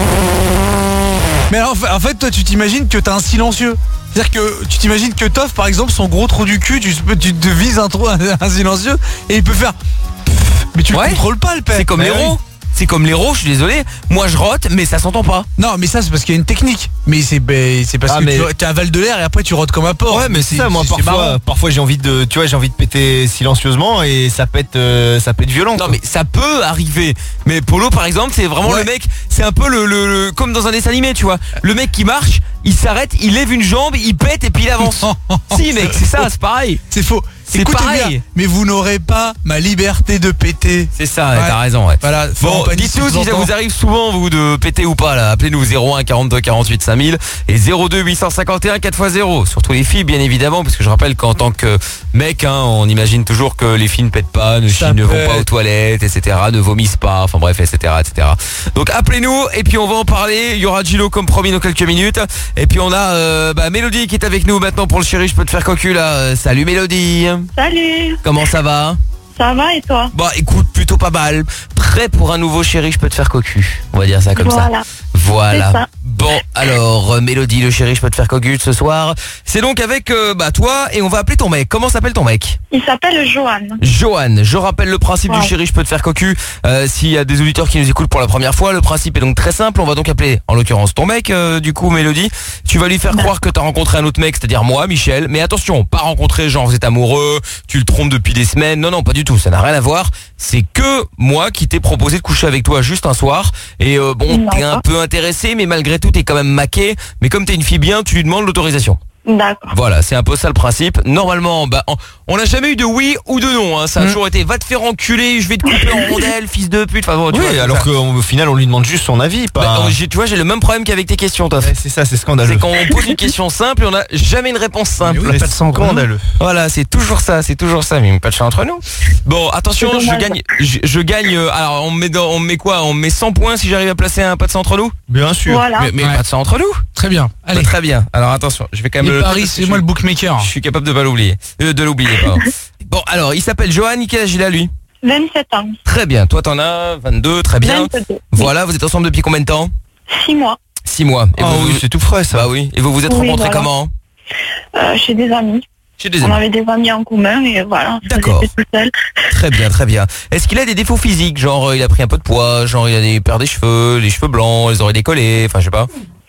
Mais en fait, en fait, toi, tu t'imagines que t'as un silencieux. C'est-à-dire que tu t'imagines que Toff, par exemple, son gros trou du cul, tu, tu te vises un trou, un silencieux, et il peut faire... Mais tu Ouais. le contrôles pas, le père. C'est comme Bah les oui. ros. C'est comme les ros, je suis désolé. Moi je rote, mais ça s'entend pas. Non, mais ça, c'est parce qu'il y a une technique. Mais c'est bah, c'est parce Ah, que mais- tu, tu avales de l'air et après tu rotes comme un porc. Ouais, mais c'est ça, moi c'est parfois, marrant. parfois j'ai envie de, tu vois, j'ai envie de péter silencieusement et ça pète, euh, ça pète violent. Non mais ça peut arriver. Mais Polo par exemple, c'est vraiment le mec, c'est un peu le, le- le- comme dans un dessin animé, tu vois. Le mec qui marche, il s'arrête, il lève une jambe, il pète et puis il avance. Si mec, c'est ça, c'est pareil. C'est faux. C'est Écoutez pareil. bien, mais vous n'aurez pas ma liberté de péter. C'est ça, ouais, t'as raison, ouais. Voilà. Bon, dites-nous si ça vous arrive souvent vous de péter ou pas là. Appelez-nous zéro un quarante-deux quarante-huit cinq mille et zéro deux huit cent cinquante et un quatre fois zéro. Surtout les filles bien évidemment, parce que je rappelle qu'en tant que mec, hein, on imagine toujours que les filles ne pètent pas, ne, Ça ne vont pète. pas aux toilettes, et cetera. Ne vomissent pas, enfin bref, et cetera, et cetera. Donc appelez-nous et puis on va en parler. Il y aura Gilo comme promis dans quelques minutes. Et puis on a euh, bah, Mélodie qui est avec nous maintenant pour le chéri. Je peux te faire cocu là. Euh, Salut Mélodie. Salut, Comment ça va? ça va et toi? Bah écoute, plutôt pas mal. Prêt pour un nouveau chéri, je peux te faire cocu. On va dire ça comme Voilà. ça. Voilà. C'est ça. Bon, alors, euh, Mélodie, le chéri, je peux te faire cocu ce soir. C'est donc avec euh, bah, toi et on va appeler ton mec. Comment s'appelle ton mec? Il s'appelle Johan. Johan, je rappelle le principe Ouais. du chéri, je peux te faire cocu. Euh, S'il y a des auditeurs qui nous écoutent pour la première fois, le principe est donc très simple. On va donc appeler, en l'occurrence, ton mec, euh, du coup, Mélodie. Tu vas lui faire croire que t'as rencontré un autre mec, c'est-à-dire moi, Michel. Mais attention, pas rencontré, genre vous êtes amoureux, tu le trompes depuis des semaines. Non, non, pas du tout, ça n'a rien à voir. C'est que moi qui t'ai proposé de coucher avec toi juste un soir. Et euh, bon, t'es un peu intéressé, mais malgré tout, t'es quand même maqué. Mais comme t'es une fille bien, tu lui demandes l'autorisation. D'accord. Voilà, c'est un peu ça le principe. Normalement, bah, on- on n'a jamais eu de oui ou de non. Hein. Ça a toujours été va te faire enculer, je vais te couper en rondelle, fils de pute. Enfin, bon, tu Oui, vois, c'est alors ça. qu'au final on lui demande juste son avis, pas. Bah, j'ai- tu vois, j'ai le même problème qu'avec tes questions, Toff. c'est ça, c'est scandaleux. C'est quand on pose une question simple et on n'a jamais une réponse simple. Mais oui, C'est scandaleux. Voilà, c'est toujours ça, c'est toujours ça, mais pas de chat entre nous. Bon, attention, C'est je dommage. gagne, je, je gagne. euh, Alors, on met, dans- on met quoi? On met cent points si j'arrive à placer un pas de ça entre nous. Bien sûr. Voilà. Mais, mais Ouais. pas de ça entre nous. Très bien. Allez. Bah, très bien. Alors attention, je vais quand même Les le paris, parce que c'est je moi suis- le bookmaker. Je suis capable de pas l'oublier, euh, de l'oublier. pardon. Bon, alors, il s'appelle Johan. Quel âge il a lui? vingt-sept ans. Très bien. Toi, t'en as vingt-deux. Très bien. vingt-deux. Voilà, vous êtes ensemble depuis combien de temps? Six mois. Six mois. Et Ah vous, oui, c'est tout frais ça. Bah oui. Et vous vous êtes Oui, rencontrés voilà. comment? Euh, chez des amis. Chez des On amis. avait des amis en commun et voilà. on D'accord. était tout seul. Très bien, très bien. Est-ce qu'il a des défauts physiques? Genre, euh, il a pris un peu de poids, genre, il a des pertes des cheveux, les cheveux blancs, les oreilles décollées, enfin, je sais pas.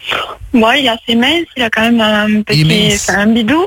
Moi, il est assez mince. Il a quand même un petit, mince. enfin, un bidou.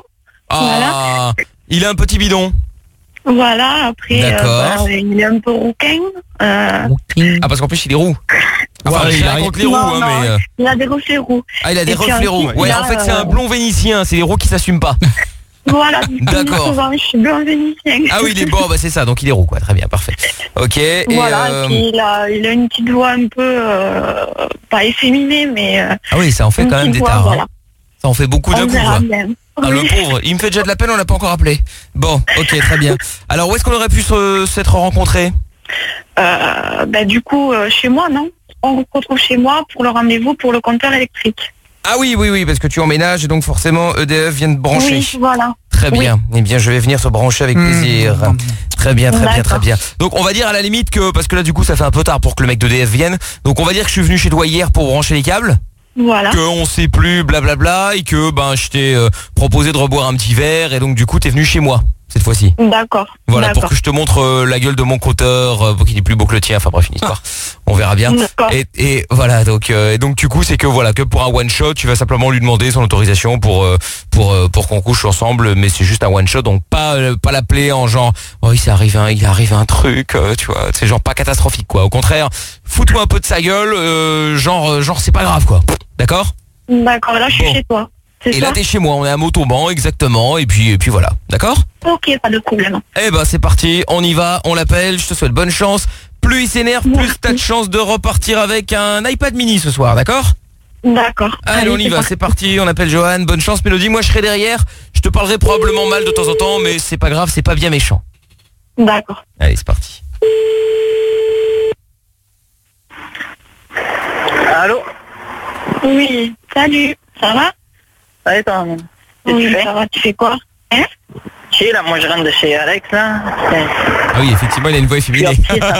Ah, il a un petit bidon. Voilà. Après, euh, D'accord. voilà, il est un peu rouquin. Euh, Ah, parce qu'en plus, il est roux. Enfin, Ouais, je il a raconte les non, roux, hein, non, mais... euh, il a des reflets roux. Ah, il a des Et puis reflets roux. ensuite, Ouais, il a, en fait, c'est un euh, blond vénitien, c'est les roux qui s'assument pas. Voilà. D'accord. Souvent, je suis blond vénitien. Ah oui, il est bon, bah c'est ça, donc il est roux, quoi. Très bien, parfait. Ok, et... Voilà, euh, et puis il a, il a une petite voix un peu, euh, pas efféminée, mais... euh, Ah oui, ça en fait une quand même petite des voix, tares. hein. voilà. Ça en fait beaucoup d'un On coup, verra quoi. bien. Ah, le Oui. pauvre, il me fait déjà de la peine, on l'a pas encore appelé. Bon, ok, très bien. Alors, où est-ce qu'on aurait pu se- s'être rencontrés? Euh, bah, du coup, euh, chez moi, non. On se retrouve chez moi pour le rendez-vous pour le compteur électrique. Ah oui, oui, oui, parce que tu emménages et donc forcément E D F vient de brancher. Oui, voilà. Très bien. Oui. Eh bien, je vais venir te brancher avec plaisir. Mmh. Très bien, très bien, très bien. Donc, on va dire à la limite que, parce que là, du coup, ça fait un peu tard pour que le mec d'E D F vienne. Donc, on va dire que je suis venu chez toi hier pour brancher les câbles. Voilà. Que on sait plus, blablabla, et que ben je t'ai euh, proposé de reboire un petit verre, et donc du coup, t'es venu chez moi cette fois-ci. D'accord. Voilà, pour que je te montre euh, la gueule de mon compteur, euh, pour qu'il est plus beau que le tien. Enfin bref, une histoire. On verra bien. Et, et voilà, donc euh, et donc du coup, c'est que voilà, que pour un one shot, tu vas simplement lui demander son autorisation pour euh, pour euh, pour qu'on couche ensemble, mais c'est juste un one shot, donc pas euh, pas l'appeler en genre oh il s'est arrivé un il arrive un truc, euh, tu vois, c'est genre pas catastrophique quoi. Au contraire, fous-toi un peu de sa gueule, euh, genre genre c'est pas grave quoi. D'accord ? D'accord, là je suis bon. chez toi. Et là t'es chez moi, on est à Montauban exactement, et puis et puis voilà, d'accord ? Ok, pas de problème. Eh ben c'est parti, on y va, on l'appelle, je te souhaite bonne chance. Plus il s'énerve, plus t'as de chance de repartir avec un iPad mini ce soir, d'accord ? D'accord. Allez, Allez on y va, parti. C'est parti, on appelle Johan, bonne chance Mélodie, moi je serai derrière, je te parlerai probablement mal de temps en temps, mais c'est pas grave, c'est pas bien méchant. D'accord. Allez, c'est parti. Allô ? Oui, salut, ça va ? Allez, toi, oui, tu fais ça va, tu fais quoi ? Hein ? Si, là, moi je rentre de chez Alex, là. Ah oui, effectivement, il a une voix efféminée.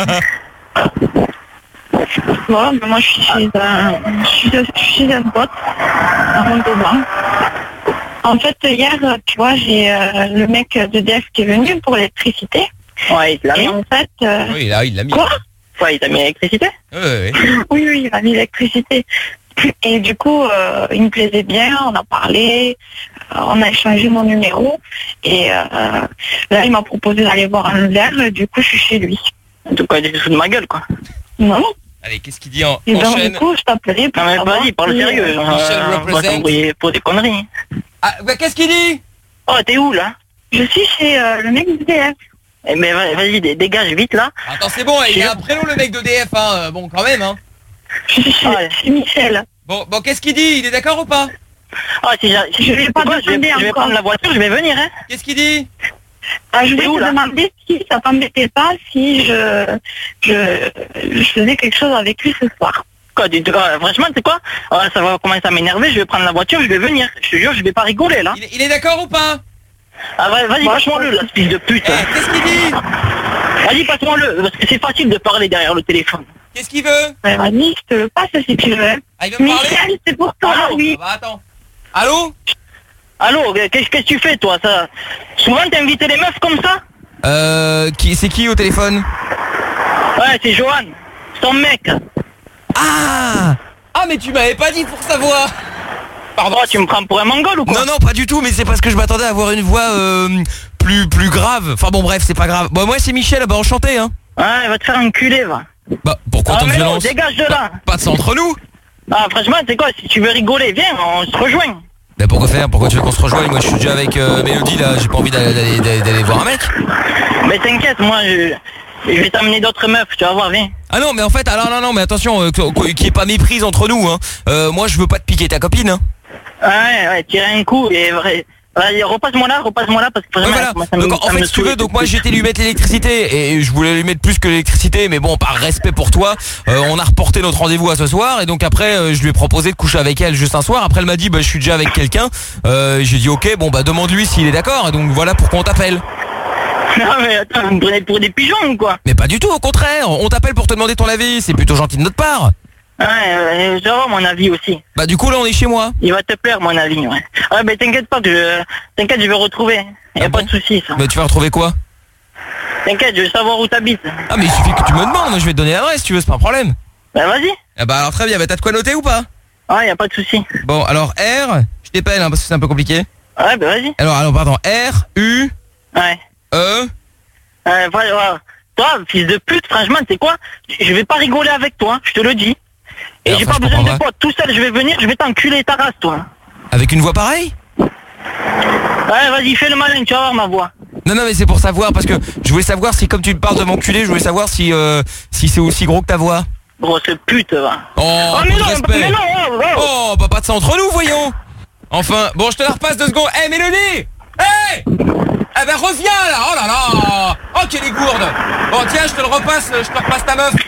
Bon, mais moi je suis chez un, je suis, je suis chez un pote, à Montauban. En fait, hier, tu vois, j'ai euh, le mec de D F qui est venu pour l'électricité. Ouais, il l'a mis. Et en fait... Euh... Oui, là, il l'a mis. Quoi ? Ouais, il t'a mis l'électricité ? Oui, oui. Oui, oui, il m'a mis l'électricité. Et du coup, euh, il me plaisait bien, on a parlé, euh, on a échangé mon numéro. Et euh, là, il m'a proposé d'aller voir un verre, du coup, je suis chez lui. En tout cas, il est sous de ma gueule, quoi. Non. Allez, qu'est-ce qu'il dit en Et donc, enchaîne. du coup, je t'appelais pour Non, mais vas-y, parle si, sérieux. Euh, euh, on va t'embrouiller pour des conneries. Ah, bah, qu'est-ce qu'il dit ? Oh, t'es où, là ? Je suis chez euh, le mec du D F. Eh, mais vas-y, dégage vite, là. Attends, c'est bon, il a un prénom, le mec de D F, hein. Bon, quand même, hein. Je suis chez, ouais. chez Michel. Bon, bon, qu'est-ce qu'il dit ? Il est d'accord ou pas ? Ah, si, si je vais pas quoi, je vais, je vais prendre la voiture, je vais venir, hein. Qu'est-ce qu'il dit ? Ah, je vais te demander si ça t'embêtait pas si je, je, je faisais quelque chose avec lui ce soir. Quoi, du, euh, franchement, c'est quoi euh, ça va commencer à m'énerver, je vais prendre la voiture, je vais venir. Je te jure, je vais pas rigoler, là. Il, il est d'accord ou pas ? Ah, vas-y, passe-moi-le, là, ce fils de pute. Eh, qu'est-ce qu'il dit ? Vas-y, passe-moi-le, parce que c'est facile de parler derrière le téléphone. Qu'est-ce qu'il veut ? Ouais, vas-y, je te le passe si tu veux. Ah, il veut me parler ? Michel, c'est pour toi, Allô oui. Ah bah, attends. Allô ? Allô, qu'est-ce que tu fais, toi, ça ? Souvent, t'invites les meufs comme ça ? Euh, qui, c'est qui au téléphone ? Ouais, c'est Johan, son mec. Ah Ah, mais tu m'avais pas dit pour savoir. Pardon, oh, tu me prends pour un mongol ou quoi ? Non, non, pas du tout, mais c'est parce que je m'attendais à avoir une voix euh, plus plus grave. Enfin bon, bref, c'est pas grave. Bon, moi, c'est Michel, bah enchanté, hein. Ouais, va te faire enculer, va. Bah, pourquoi ah, tant de violence ? Dégage de là. Bah, pas de ça entre nous. Ah, franchement, c'est quoi ? Si tu veux rigoler, viens, on se rejoint. Bah, pourquoi faire ? Pourquoi tu veux qu'on se rejoigne ? Moi, je suis déjà avec euh, Mélodie, là, j'ai pas envie d'aller, d'aller, d'aller voir un mec. Mais t'inquiète, moi, je... je vais t'amener d'autres meufs, tu vas voir, viens. Ah non, mais en fait, alors non, non, mais attention, euh, qu'il n'y ait pas méprise entre nous, hein. Euh, moi, je veux pas te piquer ta copine, hein. Ouais, ouais, tirer un coup et vrai. Vas-y, repasse-moi là, repasse-moi là parce que ouais, voilà. ça donc me, en ça fait me si tu veux, donc moi j'étais lui mettre l'électricité et je voulais lui mettre plus que l'électricité, mais bon, par respect pour toi, euh, on a reporté notre rendez-vous à ce soir et donc après euh, je lui ai proposé de coucher avec elle juste un soir. Après elle m'a dit bah je suis déjà avec quelqu'un. Euh, j'ai dit ok, bon bah demande-lui s'il est d'accord et donc voilà pourquoi on t'appelle. Non mais attends, vous me prenez pour des pigeons ou quoi ? Mais pas du tout, au contraire, on t'appelle pour te demander ton avis, c'est plutôt gentil de notre part. Ouais, euh, je vais avoir mon avis aussi. Bah du coup là on est chez moi. Il va te plaire mon avis, ouais. Ouais, mais t'inquiète pas, que je... t'inquiète, je vais retrouver. Y a ah pas bon de soucis, ça. Bah tu vas retrouver quoi ? T'inquiète, je veux savoir où t'habites. Ah mais il suffit que tu me demandes, moi je vais te donner l'adresse si tu veux, c'est pas un problème. Bah vas-y. Ah bah alors très bien, bah t'as de quoi noter ou pas ? Ouais, y a pas de soucis. Bon alors R, je t'épelle hein, parce que c'est un peu compliqué. Ouais, bah vas-y. Alors, alors pardon, R, U, ouais. E. Euh, voilà. Toi, fils de pute, franchement, c'est quoi ? Je vais pas rigoler avec toi, je te le dis. Et alors, j'ai pas besoin de toi, tout seul, je vais venir, je vais t'enculer ta race, toi. Avec une voix pareille ? Ouais, vas-y, fais le malin, tu vas voir ma voix. Non, non, mais c'est pour savoir, parce que je voulais savoir si, comme tu me parles de m'enculer, je voulais savoir si, euh, si c'est aussi gros que ta voix. Grosse pute, va. Oh, oh peu mais de non, respect. mais non, oh, oh. Oh, bah pas de ça entre nous, voyons. Enfin, bon, je te la repasse deux secondes. Hé, hey, Mélodie. Hé hey Ah ben reviens là. Oh là là. Oh quelle est gourde. Bon tiens, je te le repasse, je te repasse ta meuf.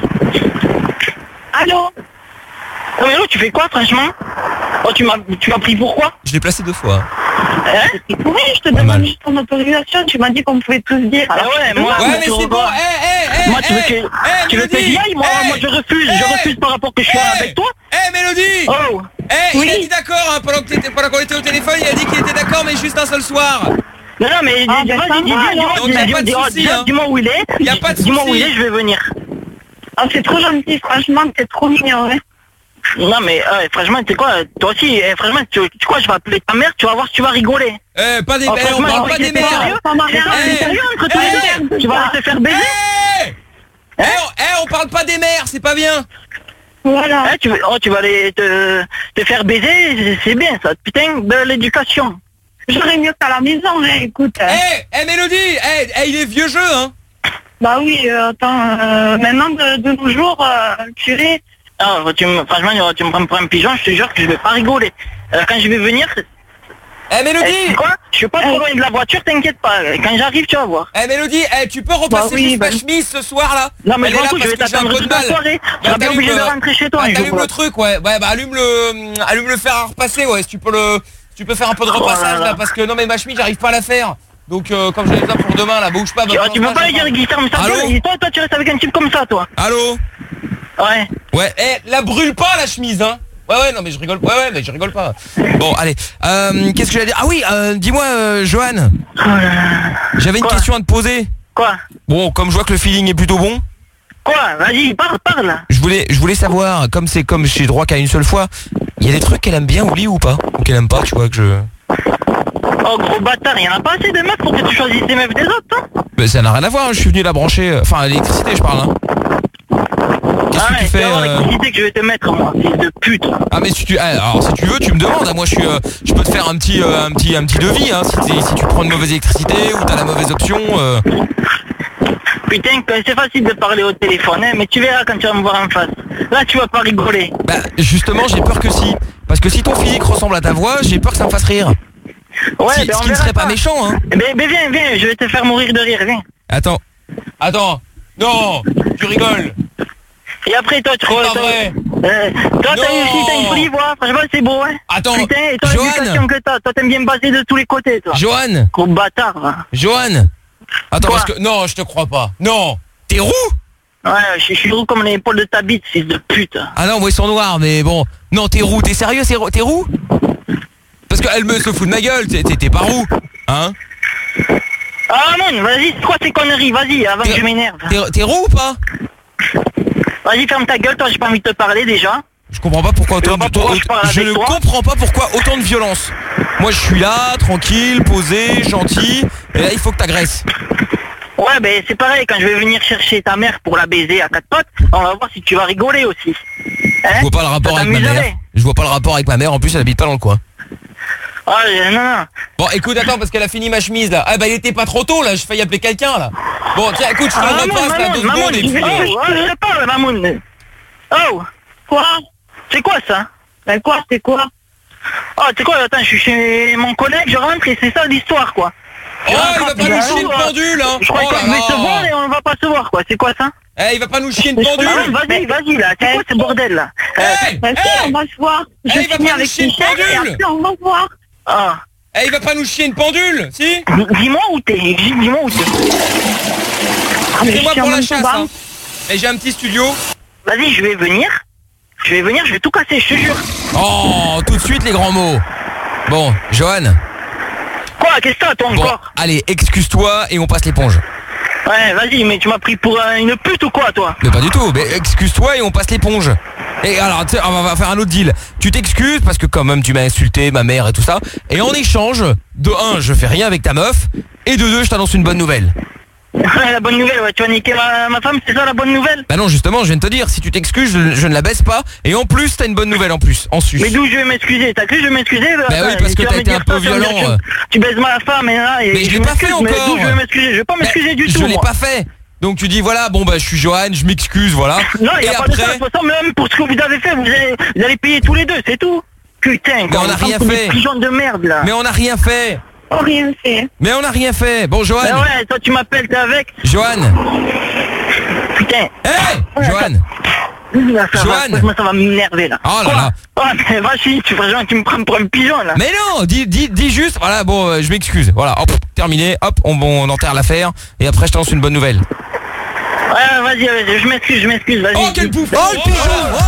Allô? Oh mais l'autre, tu fais quoi franchement? Oh tu m'as tu m'as pris pourquoi? Je l'ai placé deux fois. Hein? Oui, je te demande juste ton autorisation. Tu m'as dit qu'on pouvait tous dire. Ah ouais, moi, Ouais mais c'est bon. Eh eh moi tu veux que eh, tu veux que j'y aille, moi, moi je refuse, je refuse par rapport que je suis avec toi. Eh Mélodie. Oh. Eh il a dit d'accord hein, pendant que t'étais pendant qu'on était au téléphone, il a dit qu'il était d'accord mais juste un seul soir. Non non mais Ah, dis- ben, vas-y, ça dis- va, dis- donc dis- y a dis- pas de dis- souci, dis- hein. dis-moi où il est. Y a pas de Dis-moi où souci. il est, je vais venir. Ah, c'est trop gentil, franchement, t'es trop mignon. Hein. Non mais euh, franchement, tu sais quoi, toi aussi, eh, franchement, tu, tu quoi, je vais appeler ta mère, tu vas voir si tu vas rigoler. Eh pas des Oh, eh, on franchement, parle pas t'es des mères. sérieux? C'est ça, Eh, t'es sérieux entre tous eh, les deux? Tu vas aller te faire baiser? Eh Eh, on, eh, on parle pas des mères, c'est pas bien. Voilà. Eh, tu, veux- oh, tu vas aller te, te faire baiser, c'est- c'est bien ça, putain de l'éducation. J'aurais mieux qu'à la maison, hein, écoute. hein. Eh eh Mélodie, eh eh, il est vieux jeu hein. Bah oui, euh, attends, euh, maintenant de, de nos jours, euh, purée. Ah, tu me, franchement, tu me prends pour un pigeon, je te jure que je vais pas rigoler. Euh, quand je vais venir... Eh Mélodie, eh, quoi, je suis pas trop loin de la voiture, t'inquiète pas. Quand j'arrive, tu vas voir. Eh Mélodie, eh tu peux repasser Bah oui, juste bah- ma chemise ce soir là. Non mais Elle je est m'en là fous, je parce vais que j'ai un t'attendre peu de toute la mal. soirée. Tu Bah, vas bien t'allumes obligé de le- rentrer chez toi. bah, un jour, T'allumes quoi. le truc ouais. Ouais bah allume le allume le fer à repasser ouais. Si tu peux le tu peux faire un peu de Oh là repassage là. là parce que non mais ma chemise j'arrive pas à la faire. Donc euh, comme j'ai ça pour demain là, bouge pas. bah, Tu, pour tu peux l'instant, pas j'ai lui dire Guitare, mais ça Allô gueule. Et toi, toi, tu restes avec un type comme ça, toi. Allô. Ouais. Ouais, eh, la brûle pas la chemise hein. Ouais ouais non mais je rigole. Ouais ouais mais je rigole pas. Bon allez, euh, qu'est-ce que j'allais dire? Ah oui, euh, dis-moi euh, Johan. J'avais une Quoi question à te poser. Quoi? Bon, comme je vois que le feeling est plutôt bon. Quoi? Vas-y, parle, parle. Je voulais, je voulais savoir, comme c'est comme j'ai droit qu'à une seule fois, il y a des trucs qu'elle aime bien au lit ou pas? Ou qu'elle aime pas, tu vois que je... Oh gros bâtard, y'en a pas assez de meufs pour que tu choisisses les meufs des autres, toi. Mais ça n'a rien à voir, hein, je suis venu la brancher, euh, enfin à l'électricité je parle hein. Qu'est-ce Ah que ouais, tu fais c'est euh... l'électricité que je vais te mettre, moi, fils de pute. Ah mais si tu, ah, alors si tu veux tu me demandes, hein, moi je suis, euh, je peux te faire un petit, euh, un petit, un petit devis hein, si, t'es- si tu prends une mauvaise électricité ou t'as la mauvaise option. Euh... Putain, que c'est facile de parler au téléphone, hein, mais tu verras quand tu vas me voir en face. Là, tu vas pas rigoler. Bah justement j'ai peur que si, parce que si ton physique ressemble à ta voix, j'ai peur que ça me fasse rire. Ouais, Si- ben ce on qui ne verra serait pas ça. méchant hein. Eh Ben, ben viens, viens, je vais te faire mourir de rire, viens. Attends, attends, non, tu rigoles. Et après, toi, tu C'est crois... pas toi, vrai. euh, toi, t'as Non. une, si t'as une jolie voix, franchement, c'est beau, hein. Attends, Putain, et toi, Johan. l'éducation que t'as, toi, t'aimes bien me baser de tous les côtés, toi. Johan, Gros bâtard, va. Johan. Attends Quoi parce que non, je te crois pas. Non, t'es roux? Ouais, je je suis roux comme l'épaule de ta bite, fils de pute. Ah non, moi ils sont noirs, mais bon. Non, t'es roux, t'es sérieux, c'est roux- t'es roux? Parce qu'elle me se fout de ma gueule, t'es- t'es t'es pas roux, hein? Ah, mon, vas-y, c'est quoi ces conneries, vas-y, avant que je m'énerve. T'es t'es roux ou pas? Vas-y, ferme ta gueule, toi, j'ai pas envie de te parler, déjà. Je comprends pas pourquoi autant de pourquoi je parle je avec ne toi. comprends pas pourquoi autant de violence. Moi je suis là, tranquille, posé, gentil, et là il faut que t'agresses. Ouais, ben, c'est pareil, quand je vais venir chercher ta mère pour la baiser à quatre potes, on va voir si tu vas rigoler aussi. Hein? Je vois pas le rapport Ça avec ma mère. t'amuserait. Je vois pas le rapport avec ma mère, en plus elle habite pas dans le coin. Ah, euh, non, non. Bon écoute, attends parce qu'elle a fini ma chemise là. Ah bah il était pas trop tôt là, j'ai failli appeler quelqu'un là. Bon tiens écoute, je te Ah, le Mamoun, repasse là deux Mamoun, secondes et Mamoun, puis... je euh, vais- oh, je sais pas, Mamoun. Oh. Quoi? C'est quoi ça? Ben quoi, c'est quoi? Oh, tu sais quoi, attends, je suis chez mon collègue, je rentre et c'est ça l'histoire, quoi. Oh, il va pas nous chier une pendule hein. Je croyais Oh là qu'on devait se là. voir et on va pas se voir, quoi. C'est quoi ça? Eh, il va pas nous chier une Ah, pendule. vas-y, vas-y, là. C'est quoi ce bordel, là? Hey, Ben si, on va se voir. Eh, Je il va finis pas nous avec chier une Michel et pendule. après on va se voir. Ah. Eh, il va pas nous chier une pendule, si? Dis-moi où t'es, dis-moi où t'es. Ah, mais C'est moi je suis pour en la même chasse temps, hein. Et j'ai un petit studio. Vas-y, je vais venir. Je vais venir, je vais tout casser, je te jure. Oh, tout de suite les grands mots. Bon, Johan. Quoi, qu'est-ce que t'as, toi, Bon, encore? allez, excuse-toi et on passe l'éponge. Ouais, vas-y, mais tu m'as pris pour euh, une pute ou quoi, toi? Mais pas du tout, mais excuse-toi et on passe l'éponge. Et alors, tu sais, on va faire un autre deal. Tu t'excuses parce que quand même tu m'as insulté, ma mère et tout ça. Et en échange, de un, je fais rien avec ta meuf. Et de deux, je t'annonce une bonne nouvelle. La bonne nouvelle, ouais, tu vas niquer ma, ma femme, c'est ça la bonne nouvelle? Bah non, justement, je viens de te dire, si tu t'excuses, je, je ne la baisse pas. Et en plus, t'as une bonne nouvelle en plus, en sus. Mais d'où je vais m'excuser? T'as cru que je vais m'excuser? Bah oui, parce que t'as été un peu violent. Tu baises ma femme et là, et Mais je l'ai pas fait m'excuse, mais encore. d'où je vais m'excuser? Je vais pas m'excuser du tout, Je l'ai moi. pas fait. Donc tu dis voilà, bon bah je suis Johan, je m'excuse, voilà. Non, il et n'y a après, pas de ça, de toute façon, même pour ce que vous avez fait, vous allez, vous allez payer tous les deux, c'est tout. Putain, mais on n'a rien fait. Pigeon de merde, là. Mais on n'a rien fait. Oh, rien fait. Mais on n'a rien fait. Bon, Johan. Ben ouais, toi tu m'appelles, t'es avec. Johan. Putain. Hey, Johan. Là, ça Johan. va, moi, ça va m'énerver là. Oh là là. Oh, mais vas-y, tu vois, tu me prends pour un pigeon là. Mais non, dis, dis, dis juste, voilà, bon, euh, je m'excuse. Voilà, hop, terminé, hop, on, on enterre l'affaire. Et après, je t'annonce une bonne nouvelle. Ouais, vas-y, vas-y, je m'excuse, je m'excuse, vas-y. Oh, quel pouf. Oh, le pigeon.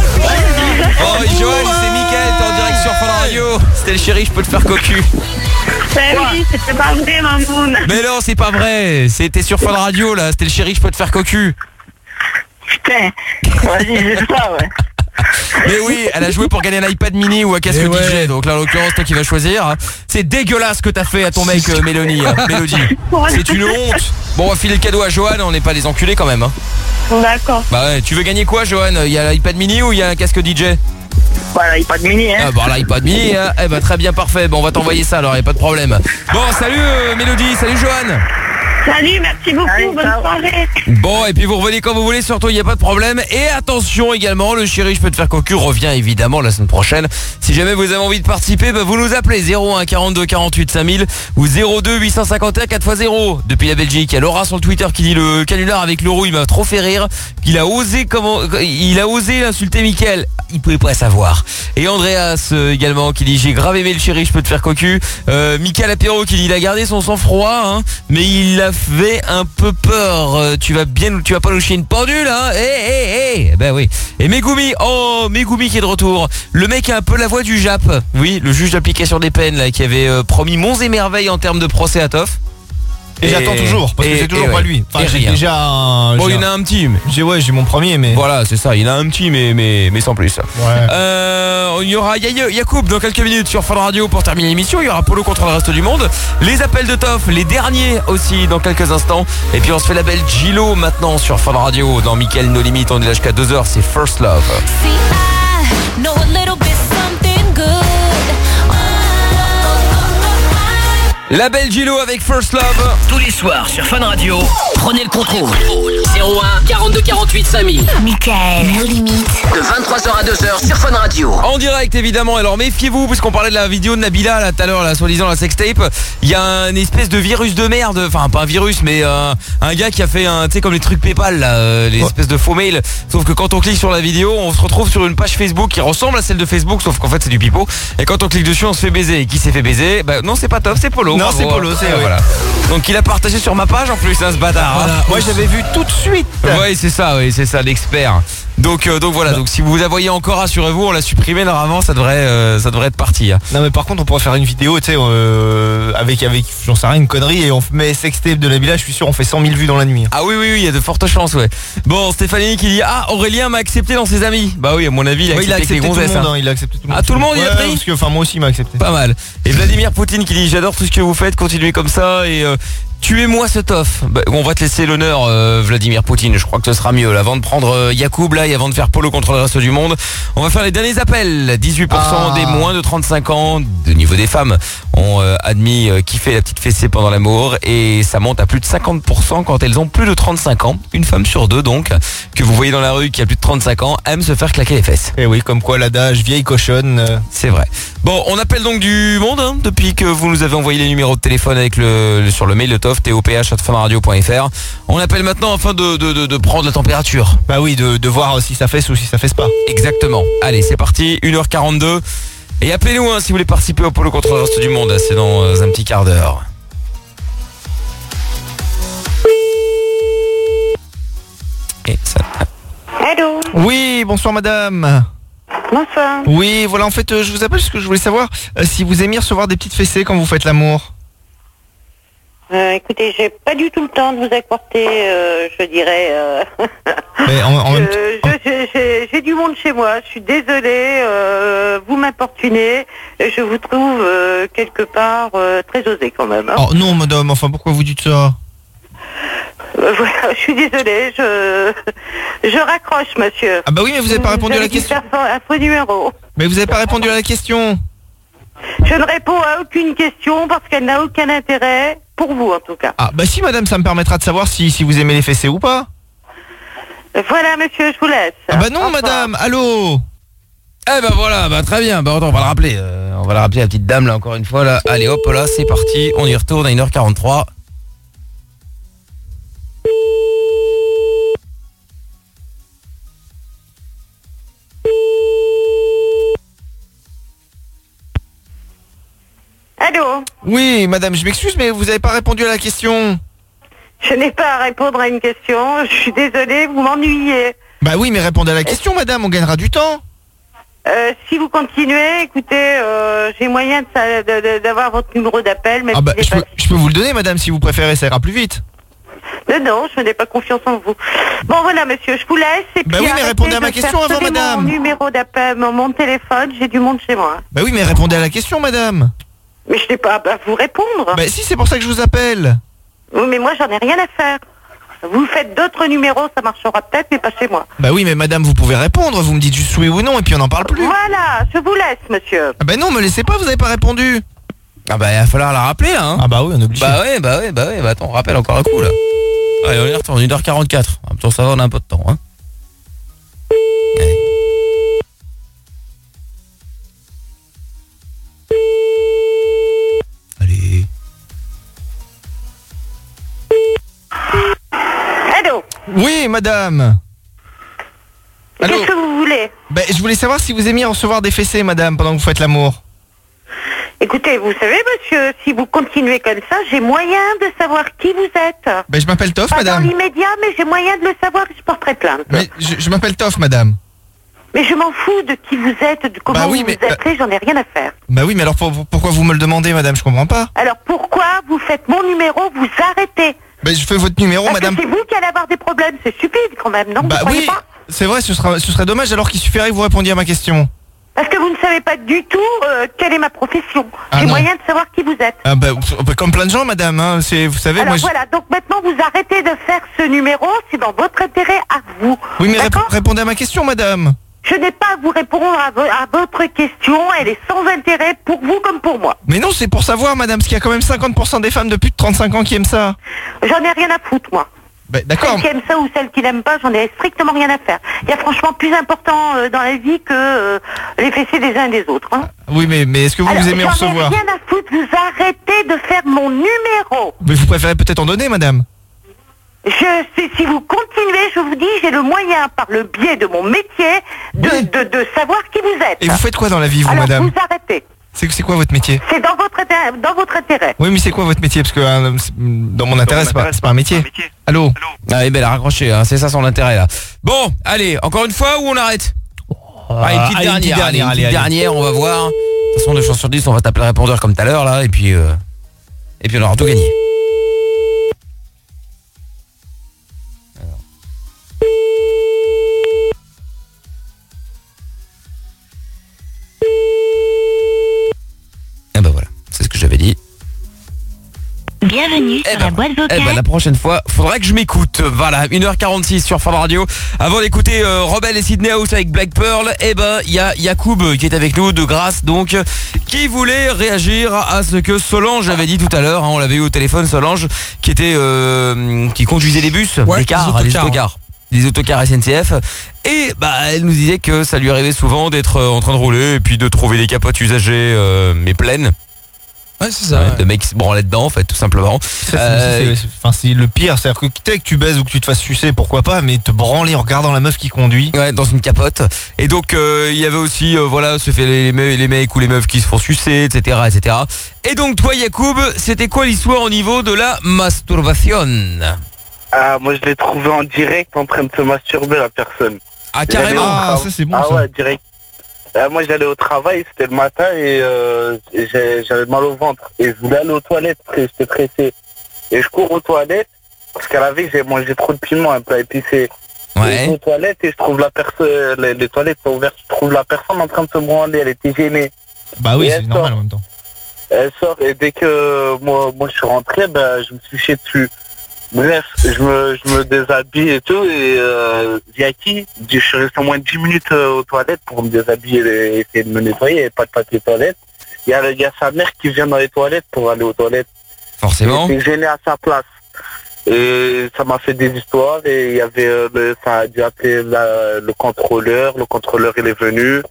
Oh, Johan, c'est Mickaël, t'es en direct sur Fun Radio. C'était le chéri, je peux te faire cocu. Ben oui, c'était pas vrai, Mamoun. Mais non, c'est pas vrai. C'était sur Fun Radio, là. C'était le chéri, je peux te faire cocu. Putain, vas-y, c'est ça, ouais. Mais oui, elle a joué pour gagner un iPad mini ou un casque Et ouais. D J. Donc là, en l'occurrence, toi qui vas choisir. C'est dégueulasse ce que t'as fait à ton mec, euh, Mélanie. hein, Mélodie. C'est une honte. Bon, on va filer le cadeau à Johan. On n'est pas des enculés quand même. Hein. D'accord. Bah ouais, tu veux gagner quoi, Johan? Il y a l'iPad mini ou il y a un casque D J? Voilà, l'iPad mini, hein. Ah bah l'iPad mini, hein. Eh bah très bien, parfait. Bon, on va t'envoyer ça alors, y a pas de problème. Bon, salut euh, Mélodie, salut Johan. Salut, merci beaucoup, Allez, bonne ciao. soirée. Bon, et puis vous revenez quand vous voulez, surtout il n'y a pas de problème. Et attention également, le chéri je peux te faire cocu revient évidemment la semaine prochaine. Si jamais vous avez envie de participer, bah, vous nous appelez zéro un quarante-deux quarante-huit cinq mille ou zéro deux huit cent cinquante et un quatre fois zéro. Depuis la Belgique, il y a Laura sur le Twitter qui dit le canular avec l'euro, il m'a trop fait rire. Il a osé comment, il a osé insulter Mickaël. Il pouvait pas savoir. Et Andreas euh, également qui dit j'ai grave aimé le chéri je peux te faire cocu. euh, Mickaël Apéro qui dit il a gardé son sang-froid hein, mais il a fait un peu peur. euh, Tu vas bien, tu vas pas nous chier une pendule hein. Eh eh eh. Ben oui. Et Megumi, oh Megumi qui est de retour. Le mec a un peu la voix du Jap. Oui, le juge d'application des peines là qui avait euh, promis monts et merveilles en termes de procès à Toff. Et, j'attends toujours, parce que et- c'est toujours et pas ouais. lui. Enfin, Et j'ai rien. déjà un... Bon, j'ai il y en un- a un petit. Mais... J'ai ouais, j'ai mon premier, mais... Voilà, c'est ça. Il a un petit, mais mais mais sans plus. Ouais. Euh, il y aura Ya- Ya- Yacoub dans quelques minutes sur Fun Radio pour terminer l'émission. Il y aura Polo contre le reste du monde. Les appels de Toff, les derniers aussi dans quelques instants. Et puis on se fait la belle Gilo maintenant sur Fun Radio dans Mickaël No Limit. On est là jusqu'à deux heures. C'est First Love. Know a little bit something good. La belle Gilo avec First Love. Tous les soirs sur Fun Radio, prenez le contrôle. zéro un quarante-deux quarante-huit cinq mille. Mickaël, nos limites. De vingt-trois heures à deux heures sur Fun Radio. En direct évidemment. Alors méfiez-vous puisqu'on parlait de la vidéo de Nabila là tout à l'heure, là soi-disant la sextape. Il y a une espèce de virus de merde, enfin pas un virus mais euh, un gars qui a fait un, tu sais comme les trucs PayPal là, euh, les espèces de faux mails. Sauf que quand on clique sur la vidéo, on se retrouve sur une page Facebook qui ressemble à celle de Facebook, sauf qu'en fait c'est du pipeau. Et quand on clique dessus, on se fait baiser. Et qui s'est fait baiser? Bah non, c'est pas Top, c'est Polo. Non, Bravo. c'est Polo, c'est Ouais, oui. voilà. Donc il a partagé sur ma page en plus, hein, ce bâtard. Voilà. hein. Moi j'avais vu tout de suite. Oui, c'est ça, oui, c'est ça l'expert. Donc euh, donc voilà, donc si vous la voyez encore, rassurez-vous, on l'a supprimé normalement, ça devrait euh, ça devrait être parti. hein. Non mais par contre on pourrait faire une vidéo, tu sais, euh, avec, avec, j'en sais rien, une connerie, et on met sextape de Nabila, je suis sûr on fait cent mille vues dans la nuit. hein. Ah oui oui oui, il y a de fortes chances, ouais. Bon, Stéphanie qui dit ah Aurélien m'a accepté dans ses amis. Bah oui, à mon avis, il a Ouais, accepté, il a accepté avec tout les le gonzesses. monde, hein. hein, il a accepté tout le monde. Ah, tout le monde, il a Ouais, pris parce que, enfin moi aussi il m'a accepté. Pas mal. Et Vladimir Poutine qui dit j'adore tout ce que vous faites, continuez comme ça et euh, tuez-moi ce Toff. Bah, on va te laisser l'honneur euh, Vladimir Poutine, je crois que ce sera mieux là, avant de prendre euh, Yacoub là et avant de faire Polo contre le reste du monde. On va faire les derniers appels. dix-huit pour cent Ah. des moins de trente-cinq ans de niveau des femmes ont euh, admis euh, kiffer la petite fessée pendant l'amour et ça monte à plus de cinquante pour cent quand elles ont plus de trente-cinq ans. Une femme sur deux donc que vous voyez dans la rue qui a plus de trente-cinq ans aime se faire claquer les fesses. Et oui, comme quoi l'adage vieille cochonne. euh, C'est vrai. Bon, on appelle donc du monde hein, depuis que vous nous avez envoyé les numéros de téléphone avec le, le- sur le mail de Toff, T O P H arobase funradio point F R. On appelle maintenant afin de, de, de, de prendre la température. Bah oui, de, de voir si ça fesse ou si ça fesse pas. Exactement. Allez, c'est parti, une heure quarante-deux. Et appelez-nous hein, si vous voulez participer au Polo contre le reste du monde. C'est dans euh, un petit quart d'heure. Et ça... Allô. Oui, bonsoir madame. Bonsoir. Oui, voilà, en fait, euh, je vous appelle parce que je voulais savoir euh, si vous aimiez recevoir des petites fessées quand vous faites l'amour. Euh, écoutez, j'ai pas du tout le temps de vous accorder, euh, je dirais. Euh... Mais en, en même temps- Euh, je- j'ai- j'ai j'ai du monde chez moi, je suis désolée, euh, vous m'importunez, et je vous trouve euh, quelque part euh, très osé quand même. hein. Oh non madame, enfin pourquoi vous dites ça? Euh, voilà, je suis désolée, je, je raccroche, monsieur. Ah bah oui, mais vous avez pas répondu à la avez dû question. faire un faux numéro. Mais vous avez pas répondu à la question. Je ne réponds à aucune question parce qu'elle n'a aucun intérêt, pour vous en tout cas. Ah bah si madame, ça me permettra de savoir si, si vous aimez les fessées ou pas. Voilà, monsieur, je vous laisse. Ah bah non madame, allô. Eh ben voilà, bah très bien, bah on va le rappeler. euh, on va la rappeler, la petite dame là encore une fois là. Allez hop là, c'est parti, on y retourne à une heure quarante-trois. Allô? Oui, madame, je m'excuse, mais vous n'avez pas répondu à la question. Je n'ai pas à répondre à une question. Je suis désolée, vous m'ennuyez. Bah oui, mais répondez à la question, madame, on gagnera du temps. Euh, si vous continuez, écoutez, euh, j'ai moyen de sa- de- de- d'avoir votre numéro d'appel. Même Ah bah, s'il est je peux, pas- je peux vous le donner, madame, si vous préférez, ça ira plus vite. Non, non, je n'ai pas confiance en vous. Bon, voilà, monsieur, je vous laisse. Et Bah puis oui, mais arrêtez répondez à ma de faire question avant, sonner madame. Mon numéro d'appel, mon, mon téléphone, j'ai du monde chez moi. Bah oui, mais répondez à la question, madame. Mais je n'ai pas à vous répondre. Bah si, c'est pour ça que je vous appelle. Oui, mais moi, j'en ai rien à faire. Vous faites d'autres numéros, ça marchera peut-être, mais pas chez moi. Bah oui, mais madame, vous pouvez répondre, vous me dites juste oui ou non, et puis on n'en parle plus. Voilà, je vous laisse, monsieur. Ah bah non, me laissez pas, vous avez pas répondu. Ah bah il va falloir la rappeler là, hein. Ah bah oui, on est obligé. Bah ouais, bah ouais, bah ouais, bah attends, on rappelle encore un coup là. Allez, on y retourne, une heure quarante-quatre. En même temps, ça va, on a un peu de temps, hein. Allez. Allez. Allô? Oui, madame. Allô? Qu'est-ce que vous voulez? Bah je voulais savoir si vous aimiez recevoir des fessées, madame, pendant que vous faites l'amour. Écoutez, vous savez, monsieur, si vous continuez comme ça, j'ai moyen de savoir qui vous êtes. Bah je m'appelle Toff, Pas madame. dans l'immédiat, mais j'ai moyen de le savoir et je porterai plainte. Mais je, je m'appelle Toff, madame. Mais je m'en fous de qui vous êtes, de comment Bah oui, vous mais, vous appelez, j'en ai rien à faire. Bah oui, mais alors pour- pour- pourquoi vous me le demandez, madame? Je comprends pas. Alors pourquoi vous faites mon numéro, vous arrêtez? Bah je fais votre numéro, Parce madame. que c'est vous qui allez avoir des problèmes, c'est stupide quand même, non? Bah vous croyez oui, pas? c'est vrai, ce, sera, ce serait dommage alors qu'il suffirait que vous répondiez à ma question. Parce que vous ne savez pas du tout euh, quelle est ma profession. Ah J'ai non. moyen de savoir qui vous êtes. Ah bah, vous- comme plein de gens, madame, hein, c'est, vous savez, Alors moi je... voilà, donc maintenant vous arrêtez de faire ce numéro, c'est dans votre intérêt à vous. Oui, mais D'accord? répo- répondez à ma question, madame. Je n'ai pas à vous répondre à, vo- à votre question, elle est sans intérêt pour vous comme pour moi. Mais non, c'est pour savoir, madame, parce qu'il y a quand même cinquante pour cent des femmes de plus de trente-cinq ans qui aiment ça. J'en ai rien à foutre, moi. Bah, d'accord. Celle qui aime ça ou celle qui l'aime pas, j'en ai strictement rien à faire. Il y a franchement plus important euh, dans la vie que euh, les fessiers des uns et des autres. Hein. Oui, mais, mais est-ce que vous, Alors, vous aimez en j'en ai recevoir? rien à foutre, vous arrêtez de faire mon numéro. Mais vous préférez peut-être en donner, madame. Je sais, si vous continuez, je vous dis, j'ai le moyen, par le biais de mon métier, de, de, de savoir qui vous êtes. Et vous faites quoi dans la vie, vous, Alors, madame? vous arrêtez. C'est, c'est quoi votre métier? C'est dans votre, intérêt- dans votre intérêt. Oui, mais c'est quoi votre métier? Parce que euh, c'est- dans mon intérêt, c'est pas, c'est pas un métier. Allô? Ah, et ben elle a raccroché, hein, c'est ça son intérêt là. Bon, allez, encore une fois ou on arrête? Ah, une petite allez, une petite dernière, allez, une dernière, petite allez, dernière, on va voir. De toute façon, deux chances sur dix, on va taper le répondeur comme tout à l'heure là, et puis euh, et puis on aura tout gagné. Alors. Et ben voilà, c'est ce que j'avais dit. Bienvenue sur la boîte vocale. Eh ben la prochaine fois, faudra que je m'écoute. Voilà, une heure quarante-six sur Fun Radio. Avant d'écouter euh, Rebel et Sydney House avec Black Pearl, eh ben il y a Yacoub qui est avec nous de Grasse donc, qui voulait réagir à ce que Solange avait dit tout à l'heure. Hein, on l'avait eu au téléphone, Solange, qui était euh, qui conduisait les bus, Ouais, les cars, les les autocars. autocars. Les autocars S N C F. Et bah elle nous disait que ça lui arrivait souvent d'être euh, en train de rouler et puis de trouver des capotes usagées euh, mais pleines. Ouais, c'est ça. Ouais, de mecs qui se branlaient dedans en fait, tout simplement. Ça, c'est- Euh, c'est- c'est- Enfin, c'est le pire, c'est-à-dire que peut-être que tu baises ou que tu te fasses sucer, pourquoi pas, mais te branler en regardant la meuf qui conduit. Ouais, dans une capote. Et donc euh, il y avait aussi euh, voilà, se fait les, les, les mecs ou les meufs qui se font sucer, et cetera, et cetera. Et donc toi, Yacoub, c'était quoi l'histoire au niveau de la masturbation? Ah, moi je l'ai trouvé en direct en train de se masturber la personne. Ah, carrément. Ah, ça c'est bon. Ah ça. ouais, direct. Euh, moi j'allais au travail, c'était le matin et, euh, et j'ai- j'avais mal au ventre. Et je voulais aller aux toilettes, parce que j'étais pressé. Et je cours aux toilettes, parce qu'à la veille j'ai mangé trop de piment, un plat épicé. Ouais. Et je vais aux toilettes et je trouve la personne, les, les toilettes sont ouvertes, je trouve la personne en train de se branler, elle était gênée. Bah oui, Et c'est elle normal sort. en même temps. Elle sort et dès que moi, moi je suis rentré, ben, je me suis chié dessus. Bref, je me, je me déshabille et tout, et euh, via qui je suis resté au moins dix minutes euh, aux toilettes pour me déshabiller et essayer de me nettoyer, il n'y avait pas de papier toilette. Il y, a, il y a sa mère qui vient dans les toilettes pour aller aux toilettes. Forcément. Et gêné à sa place. Et ça m'a fait des histoires, et il y avait, euh, le, ça a dû appeler la- le contrôleur, le contrôleur il est venu,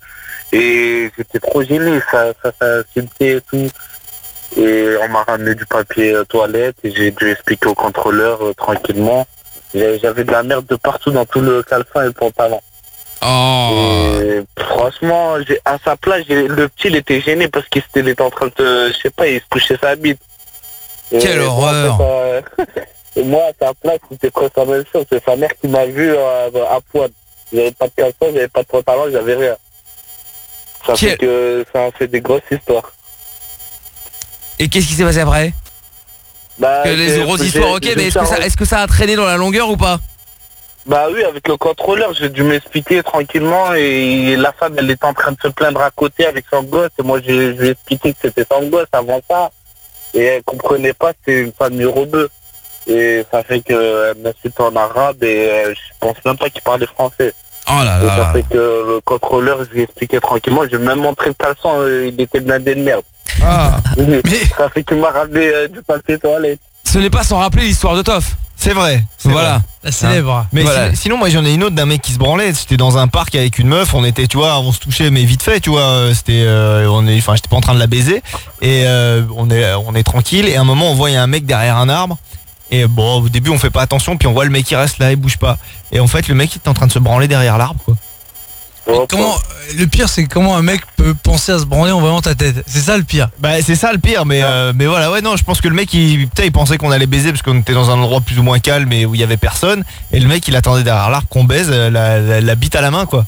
Et j'étais trop gêné, ça, ça, ça insultait et tout. Et on m'a ramené du papier euh, toilette et j'ai dû expliquer au contrôleur euh, tranquillement. J'ai- J'avais de la merde de partout dans tout le caleçon et le pantalon. Oh. Et franchement, j'ai- à sa place, j'ai- le petit il était gêné parce qu'il était, il était en train de, je sais pas, il se couchait sa bite. Et Quelle moi, horreur. en fait, euh, et moi, à sa place, c'était presque la même chose. C'est sa mère qui m'a vu euh, à poil. J'avais pas de caleçon, j'avais pas de pantalon, j'avais rien. Ça Quel- fait que ça a fait des grosses histoires. Et qu'est-ce qui s'est passé après? Bah, Que les j'ai- grosses j'ai- histoires, ok, j'ai mais est-ce que, ça, fait un- est-ce que ça a traîné dans la longueur ou pas? Bah oui, avec le contrôleur, j'ai dû m'expliquer tranquillement et la femme, elle était en train de se plaindre à côté avec son gosse et moi, j'ai- je lui ai expliqué que c'était son gosse avant ça et elle comprenait pas que c'était une femme numéro deux. Et ça fait qu'elle m'insulte en arabe et euh, je pense même pas qu'il parlait français. Oh là Et là ça là. fait que le contrôleur, je lui ai expliqué tranquillement, j'ai même montré le caleçon, euh, il était blindé de merde. Ah. Ça fait qu'il m'a ramené euh, du papier toilette. Ce n'est pas sans rappeler l'histoire de Toff. C'est vrai. c'est Voilà. vrai. La célèbre. Mais Voilà. si- sinon, moi j'en ai une autre d'un mec qui se branlait. C'était dans un parc avec une meuf. On était, tu vois, on se touchait, mais vite fait, tu vois. euh, C'était, euh, on est, enfin, j'étais pas en train de la baiser. Et euh, on est, on est tranquille. Et à un moment, on voit il y a un mec derrière un arbre. Et bon, au début, on fait pas attention. Puis on voit le mec qui reste là, il bouge pas. Et en fait, le mec il était en train de se branler derrière l'arbre, quoi. Comment, le pire, c'est comment un mec peut penser à se branler en voyant ta tête. C'est ça le pire. Bah c'est ça le pire, mais euh, mais voilà, ouais non, je pense que le mec il, putain, il pensait qu'on allait baiser parce qu'on était dans un endroit plus ou moins calme et où il y avait personne. Et le mec il attendait derrière l'arbre qu'on baise euh, la, la, la bite à la main, quoi.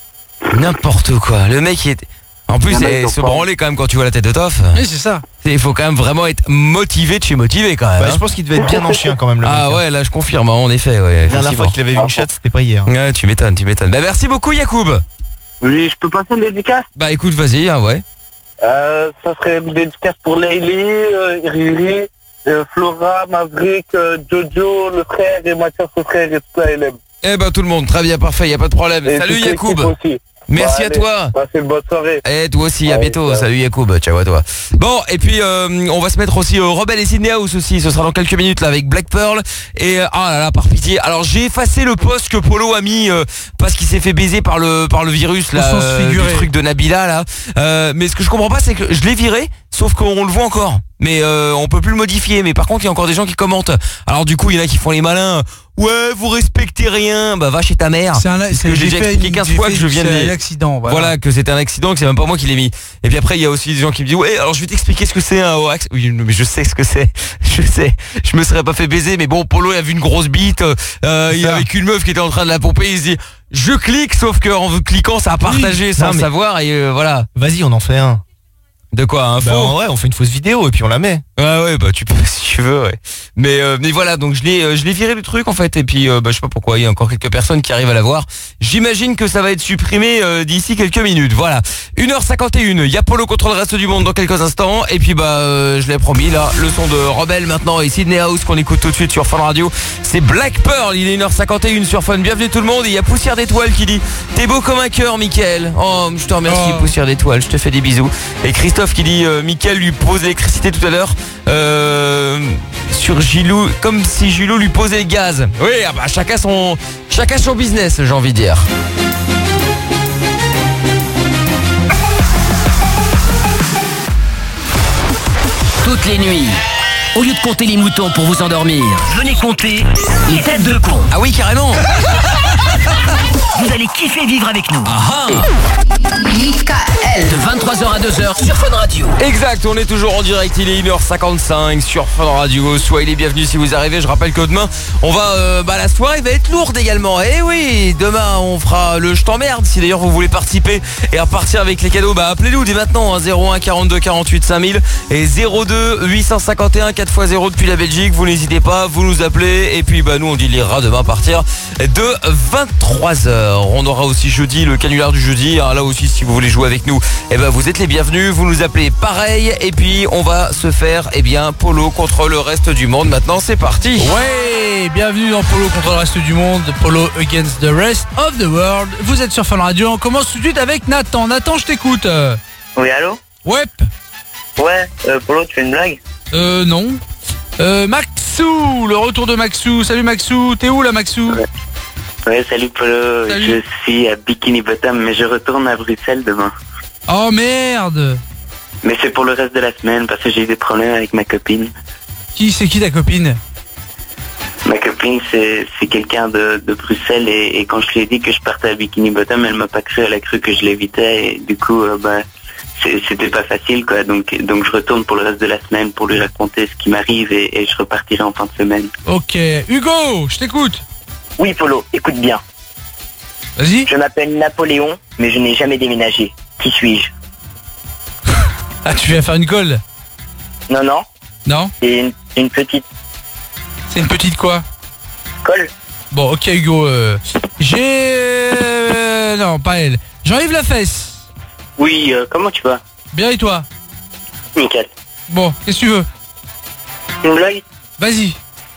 N'importe quoi. Le mec il est. En plus, Un mec eh, au se fond. branler quand même quand tu vois la tête de Toff. Oui, c'est ça. Il faut quand même vraiment être motivé de chez motivé quand même. Bah, hein. je pense qu'il devait être bien en chien quand même le Ah mec. ouais, là je confirme, hein, en effet. Ouais, La dernière effectivement. fois qu'il avait vu une chatte, c'était pas hier. Ouais, tu m'étonnes, tu m'étonnes. Bah merci beaucoup Yacoub. Oui, je peux passer une dédicace? Bah écoute, vas-y, hein, ouais. Euh, ça serait une dédicace pour Leili, euh, Riri, euh, Flora, Maverick, euh, Jojo, le frère et Mathias, le frère et tout ça, elle aime. Eh ben tout le monde, très bien, parfait, y a pas de problème. Et Salut toute Yacoub. l'équipe aussi. Merci Bon, à allez, toi. Passez une bonne soirée. Et toi aussi, à Ouais, bientôt. ciao. Salut Yacoub, ciao à toi. Bon, et puis euh, on va se mettre aussi au Rebelle et Sydney House aussi. Ce sera dans quelques minutes là avec Black Pearl. Et euh, ah là là, par pitié. Alors j'ai effacé le post que Polo a mis euh, parce qu'il s'est fait baiser par le par le virus là, Au sens euh, du figuré. truc de Nabila là. Euh, mais ce que je comprends pas, c'est que je l'ai viré, sauf qu'on le voit encore. Mais euh, on peut plus le modifier. Mais par contre, il y a encore des gens qui commentent. Alors du coup, il y en a qui font les malins. Ouais, vous respectez rien. Bah va chez ta mère. C'est un, Parce c'est- que j'ai j'ai déjà fait- expliqué quinze j'ai fois fait- que je viens de c'est les- un accident. Voilà. voilà, que c'était un accident, que c'est même pas moi qui l'ai mis. Et puis après, il y a aussi des gens qui me disent ouais, alors je vais t'expliquer ce que c'est un hoax. Oui, mais je sais ce que c'est. Je sais. Je me serais pas fait baiser, mais bon, Polo il a vu une grosse bite. Euh, il y avait qu'une meuf qui était en train de la pomper. Il se dit je clique, sauf qu'en cliquant, ça a partagé sans Non, le mais- savoir et euh, voilà. Vas-y, on en fait un. De quoi, un faux? Bah, ouais, on fait une fausse vidéo et puis on la met. Ouais ouais bah tu peux si tu veux ouais. Mais euh, mais voilà donc je l'ai euh, je l'ai viré le truc en fait et puis euh, bah je sais pas pourquoi il y a encore quelques personnes qui arrivent à la voir. J'imagine que ça va être supprimé euh, d'ici quelques minutes. Voilà. une heure cinquante et une, il y a Polo contre le reste du monde dans quelques instants et puis bah euh, je l'ai promis là, le son de Rebelle maintenant et Sydney House qu'on écoute tout de suite sur Fun Radio. C'est Black Pearl, il est une heure cinquante et une sur Fun. Bienvenue tout le monde, et il y a Poussière d'étoiles qui dit t'es beau comme un cœur Mickaël. Oh, je te remercie Oh. Poussière d'étoiles, je te fais des bisous. Et Christophe qui dit euh, Mickaël lui pose l'électricité tout à l'heure. Euh, sur Gilou, comme si Gilou lui posait le gaz. Oui, ah bah chacun son, chacun son business, j'ai envie de dire. Toutes les nuits, au lieu de compter les moutons pour vous endormir, venez compter les têtes de con. Ah oui, carrément. Vous allez kiffer vivre avec nous. Ah De vingt-trois heures à deux heures sur Fun Radio. Exact, on est toujours en direct, il est une heure cinquante-cinq sur Fun Radio. Soyez les bienvenus si vous arrivez. Je rappelle que demain, on va, euh, bah la soirée va être lourde également. Eh oui, demain on fera le je t'emmerde. Si d'ailleurs vous voulez participer et repartir avec les cadeaux, bah appelez-nous dès maintenant, hein, zéro un quarante-deux quarante-huit cinq mille et zéro deux huit cent cinquante et un quatre fois zéro depuis la Belgique. Vous n'hésitez pas, vous nous appelez et puis bah nous on délirera demain à partir de vingt-trois heures. On aura aussi jeudi le canular du jeudi. Alors là aussi, si vous voulez jouer avec nous, eh ben vous êtes les bienvenus. Vous nous appelez pareil et puis on va se faire eh bien Polo contre le reste du monde. Maintenant, c'est parti. Ouais, bienvenue dans Polo contre le reste du monde, Polo against the rest of the world. Vous êtes sur Fun Radio, on commence tout de suite avec Nathan. Nathan, je t'écoute. Euh, Oui, allô? Ouais. Ouais, euh, Polo, tu fais une blague? Euh, non. Euh, Maxou, le retour de Maxou. Salut Maxou, t'es où là Maxou? Ouais, salut Polo, Salut. je suis à Bikini Bottom, mais je retourne à Bruxelles demain. Oh merde. Mais c'est pour le reste de la semaine parce que j'ai eu des problèmes avec ma copine. Qui c'est qui ta copine? Ma copine c'est c'est quelqu'un de, de Bruxelles et, et quand je lui ai dit que je partais à Bikini Bottom, elle m'a pas cru, elle a cru que je l'évitais et du coup euh, bah c'est- c'était pas facile quoi. Donc donc je retourne pour le reste de la semaine pour lui raconter ce qui m'arrive et, et je repartirai en fin de semaine. Ok. Hugo, je t'écoute. Oui, Polo, écoute bien. Vas-y. Je m'appelle Napoléon, mais je n'ai jamais déménagé. Qui suis-je? Ah, tu viens faire une colle? Non, non. Non. C'est une, une petite C'est une petite quoi? colle. Bon, ok Hugo. Euh, J'ai... euh, Non, pas elle. J'enlève la fesse. Oui, euh, comment tu vas? Bien et toi? Nickel. Bon, qu'est-ce que tu veux? Une blague? Vas-y.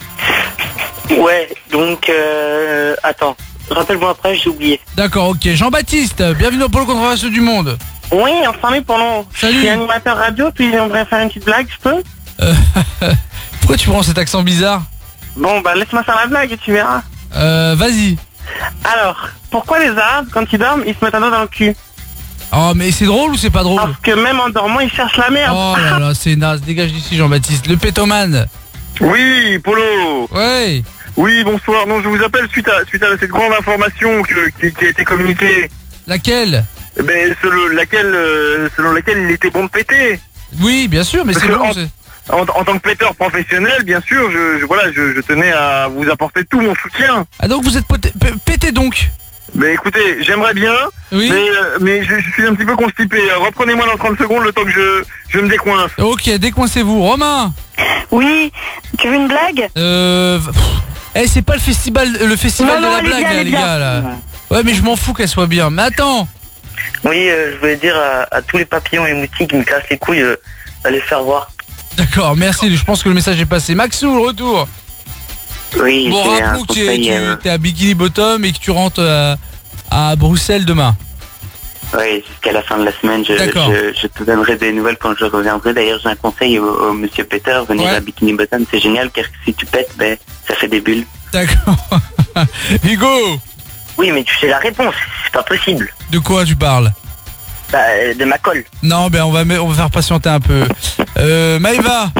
Ouais, donc euh, attends, rappelle-moi après, j'ai oublié. D'accord, ok. Jean-Baptiste, bienvenue dans Polo contre le reste du monde. Oui, enfin, mais pendant. Salut. Je suis animateur radio, puis j'aimerais faire une petite blague, je peux? Euh, Pourquoi tu prends cet accent bizarre? Bon, bah laisse-moi faire la blague et tu verras. Euh, vas-y. Alors, pourquoi les Arabes, quand ils dorment, ils se mettent un doigt dans le cul? Oh, mais c'est drôle ou c'est pas drôle? Parce que même en dormant, ils cherchent la merde. Oh là là, c'est naze. Dégage d'ici, Jean-Baptiste. Le pétomane. Oui, Polo. Ouais. Oui, bonsoir. Non, je vous appelle suite à suite à cette grande information que- qui, qui a été communiquée. Laquelle? Eh Ben, selon laquelle, euh, selon laquelle il était bon de péter. Oui, bien sûr, mais Parce c'est que bon. en- c'est- En, en tant que péteur professionnel, bien sûr, je, je- voilà, je, je tenais à vous apporter tout mon soutien. Ah donc vous êtes pété, p- pété donc? Mais écoutez, j'aimerais bien, Oui. mais, euh, mais je, je suis un petit peu constipé. Euh, Reprenez-moi dans trente secondes le temps que je, je me décoince. Ok, décoincez-vous. Romain. Oui, tu veux une blague? Euh... pff, Eh, c'est pas le festival, le festival Non, de non, la elle est blague, bien, là, elle est les bien. gars, là. Ouais, mais je m'en fous qu'elle soit bien. Mais attends. Oui, euh, je voulais dire à, à tous les papillons et moustiques qui me cassent les couilles, euh, allez faire voir. D'accord, merci. Je pense que le message est passé. Maxou, le retour. Oui, Bon, j'ai un rappelons que tu es, conseil. tu- euh, t'es à Bikini Bottom et que tu rentres euh, à Bruxelles demain. Oui, jusqu'à la fin de la semaine, je, D'accord. je, je te donnerai des nouvelles quand je reviendrai. D'ailleurs, j'ai un conseil au, au monsieur Peter, venez Ouais. à Bikini Bottom, c'est génial car si tu pètes, ben, ça fait des bulles. D'accord. Hugo. Oui, mais tu sais la réponse, c'est pas possible. De quoi tu parles? Bah, euh, de ma colle. Non, ben on va, me- on va faire patienter un peu. Euh, Maëva.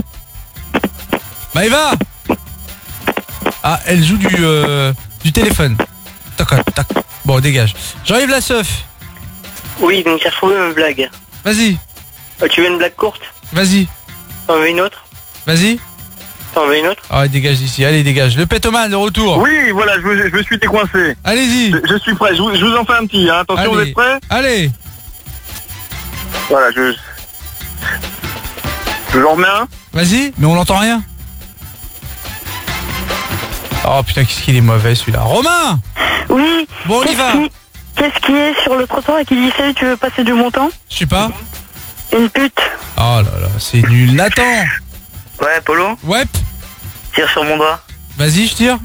Maëva. Ah, elle joue du, euh, du téléphone. Tac, tac. Bon, dégage. J'enlève la seuf. Oui, donc j'ai trouvé une blague. Vas-y, Euh, tu veux une blague courte? vas-y, T'en veux une autre? vas-y. T'en veux une autre? Ah, dégage d'ici. Allez, dégage. Le pétomane de retour. Oui, voilà, je, me- je me suis décoincé. Allez-y. Je, je suis prêt, je vous, je vous en fais un petit. Hein. Attention, vous Allez. êtes prêts? Allez. Voilà, je... Je vous en remets un. Vas-y, mais on l'entend rien. Oh putain, qu'est-ce qu'il est mauvais celui-là. Romain. Oui. Bon, on y Qu'est-ce va. qui- Qu'est-ce qui est sur le trottoir et qui dit salut, tu veux passer du bon temps? Je sais pas. Une pute. Oh là là, c'est nul. Nathan. Ouais, Polo? Ouais. Tire sur mon doigt. Vas-y, je tire.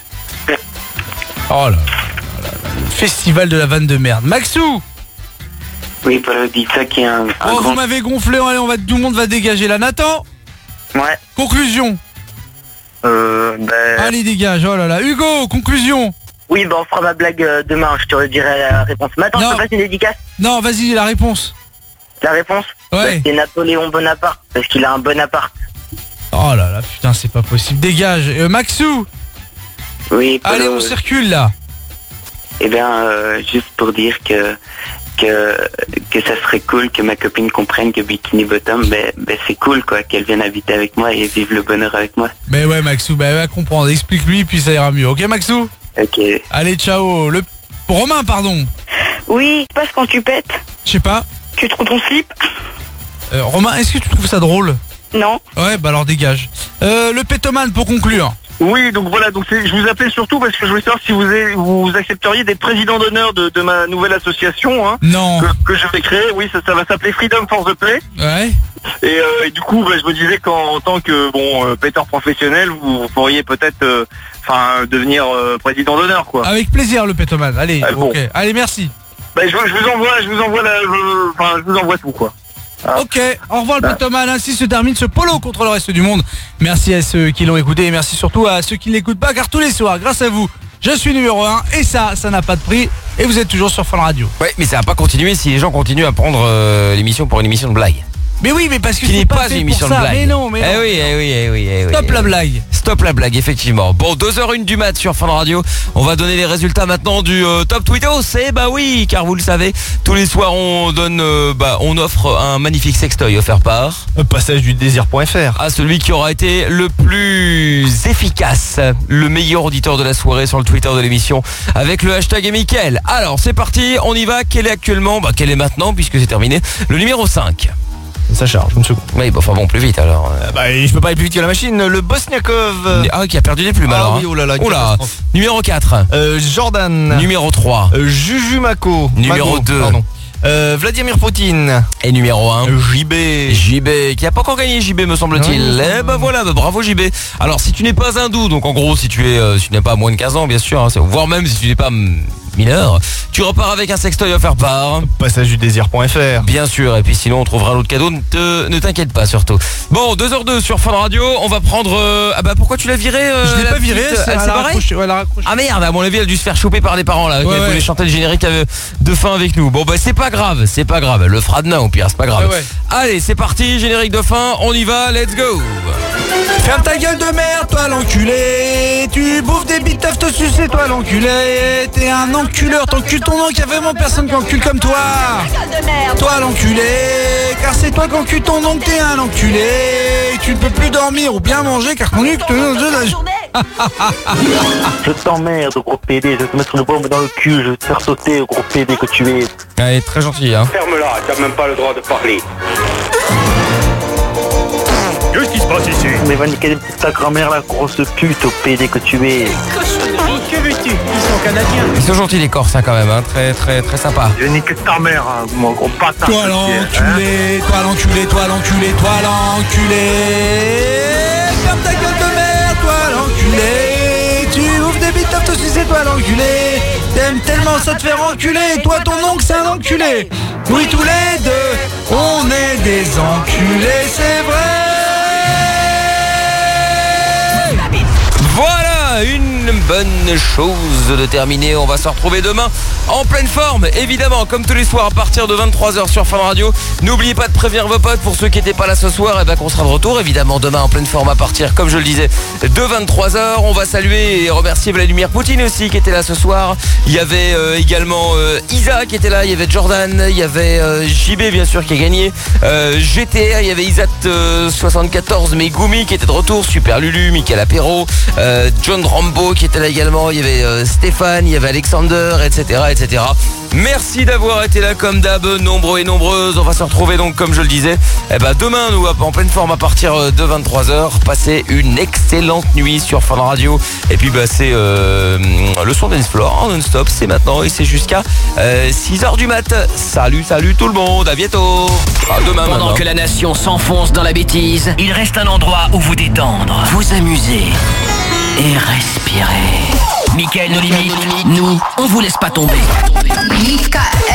Oh là là là là, le festival de la vanne de merde. Maxou. Oui, Paul, dis ça qui est un, un Oh, grand... vous m'avez gonflé. Allez, on va, tout le monde va dégager là. Nathan. Ouais. Conclusion. Euh, ben... Allez, dégage. Oh là là. Hugo, conclusion. Oui, bah on fera ma blague euh, demain, je te redirai la réponse. Mais attends, Non. je te passe une dédicace. Non, vas-y, la réponse. La réponse? Ouais. Bah, c'est Napoléon Bonaparte, parce qu'il a un bon appart. Oh là là, putain, c'est pas possible. Dégage. Euh, Maxou. Oui, Paul, Allez, on euh, circule là. Eh bien, euh, juste pour dire que, que que ça serait cool que ma copine comprenne que Bikini Bottom, ben, ben c'est cool quoi, qu'elle vienne habiter avec moi et vivre le bonheur avec moi. Mais ouais, Maxou, bah, va comprendre. Explique-lui, puis ça ira mieux. Ok, Maxou? Ok. Allez, ciao. Le Romain, pardon. Oui, passe quand tu pètes. Je sais pas. Tu trouves ton slip? Euh, Romain, est-ce que tu trouves ça drôle? Non. Ouais, bah alors dégage. Euh, le pétomane pour conclure. Oui, donc voilà, donc c'est- je vous appelais surtout parce que je voulais savoir si vous, avez- vous accepteriez d'être président d'honneur de, de ma nouvelle association hein, Non. que, que je vais créer. Oui, ça, ça va s'appeler Freedom for the Play. Ouais. Et, euh, et du coup, bah, je me disais qu'en en tant que bon euh, péteur professionnel, vous, vous pourriez peut-être, euh, enfin, devenir euh, président d'honneur, quoi. Avec plaisir, le pétomane. Allez, Ah, bon. ok. Allez, merci. Bah, je, je vous envoie, je vous envoie la, je- enfin, je vous envoie tout, quoi. Ok, au revoir le pétomane, ainsi se termine ce polo contre le reste du monde. Merci à ceux qui l'ont écouté et merci surtout à ceux qui ne l'écoutent pas car tous les soirs, grâce à vous, je suis numéro un et ça, ça n'a pas de prix. Et vous êtes toujours sur Fun Radio. Ouais, mais ça va pas continuer si les gens continuent à prendre euh, l'émission pour une émission de blague. Mais oui, mais parce que Qui c'est n'est pas pas fait une émission pour de ça. blague. Mais non, mais non. Eh oui, eh oui, eh oui, eh oui. Stop eh la oui. blague. Stop la blague, effectivement. Bon, deux heures une du mat sur Fun Radio. On va donner les résultats maintenant du euh, Top Twittos. Et bah oui, car vous le savez, tous les soirs on donne, euh, bah, on offre un magnifique sextoy offert par Passage du désir.fr à celui qui aura été le plus efficace, le meilleur auditeur de la soirée sur le Twitter de l'émission avec le hashtag et Mickaël. Alors c'est parti, on y va. Quel est actuellement, bah quel est maintenant puisque c'est terminé, le numéro cinq. Ça charge, une seconde. Oui, bah enfin bon, plus vite alors. Euh, bah, je peux pas aller plus vite que la machine. Le Bosniakov. Ah, qui a perdu des plumes Ah alors. oui, oh là là, Oula. catastrophe. Numéro quatre. Euh, Jordan. Numéro trois. Euh, Juju Mako. Numéro Mago, deux. Pardon. Euh, Vladimir Poutine. Et numéro un. J B. J B, qui a pas encore gagné J B me semble-t-il. Oui. Eh ben voilà, bah, bravo J B. Alors si tu n'es pas hindou, donc en gros si tu es, euh, si tu n'es pas moins de quinze ans bien sûr, hein, c'est- voire même si tu n'es pas mm, mineur, tu repars avec un sextoy offert par Passage du désir.fr. Bien sûr, et puis sinon on trouvera un autre cadeau, ne te- ne t'inquiète pas surtout. Bon, deux heures deux sur Fun Radio, on va prendre... euh, Ah bah pourquoi tu l'as viré euh, Je l'ai la pas viré, petite- c'est- elle elle s'est a barrée raccroché, ouais, elle a raccroché. Ah merde, à mon avis elle a dû se faire choper par des parents là, qui Ouais, voulaient ouais. chanter le générique euh, de fin avec nous. Bon bah c'est pas grave, c'est pas grave, elle le fera demain au pire, c'est pas grave. Ouais, ouais. Allez, c'est parti, générique de fin, on y va, let's go. Ferme ta gueule de merde, toi l'enculé. Tu bouffes des biteufs, te sucer, toi l'enculé. T'es un enculeur, t'encules ton oncle, y'a vraiment personne qui encule comme toi. Toi l'enculé, car c'est toi qui encules ton oncle, t'es un enculé. Tu ne peux plus dormir ou bien manger car ton oncle te donne de la journée. Je t'emmerde, gros P D, je vais te mettre une bombe dans le cul, je vais te faire sauter, gros P D que tu es. Allez, très gentil hein. Ferme-la, t'as même pas le droit de parler. Qu'est-ce qui se passe ici? Mais va niquer ta grand-mère, la grosse pute, au P D que tu es. Que veux-tu? Ils sont canadiens. Ils sont gentils les Corses hein, quand même, hein. Très très très sympa. Je nique ta mère, hein, mon gros bâtard. Toi l'enculé, toi l'enculé, toi l'enculé, toi l'enculé. Ferme ta gueule de merde, toi l'enculé. Tu ouvres des biteufs, te sucer, toi l'enculé. T'aimes tellement ça te faire enculer. Toi ton oncle c'est un enculé. Oui tous les deux, on est des enculés, c'est vrai. Voilà, une bonne chose de terminer. On va se retrouver demain en pleine forme, évidemment, comme tous les soirs à partir de vingt-trois heures sur Fun Radio. N'oubliez pas de prévenir vos potes pour ceux qui n'étaient pas là ce soir, et ben qu'on sera de retour évidemment demain en pleine forme à partir, comme je le disais, de vingt-trois heures. On va saluer et remercier Vladimir Poutine aussi qui était là ce soir. Il y avait euh, également euh, Isa qui était là, il y avait Jordan, il y avait euh, J B bien sûr qui a gagné, euh, G T R, il y avait Isat euh, soixante-quatorze, Megumi qui était de retour, Super Lulu, Michael Apéro, euh, John Rambo qui était là également, il y avait euh, Stéphane, il y avait Alexander, et cetera et cetera. Merci d'avoir été là comme d'hab, nombreux et nombreuses. On va se retrouver donc comme je le disais eh ben, demain nous en pleine forme à partir de vingt-trois heures. Passez une excellente nuit sur Fun Radio. Et puis bah, c'est euh, le son dance floor en non-stop, c'est maintenant et c'est jusqu'à euh, six heures du mat. Salut, salut tout le monde, à bientôt. À demain Pendant maintenant. que la nation s'enfonce dans la bêtise, il reste un endroit où vous détendre, vous amuser et respirer. Mickaël nos limites, nous, on vous laisse pas tomber. Mickaël.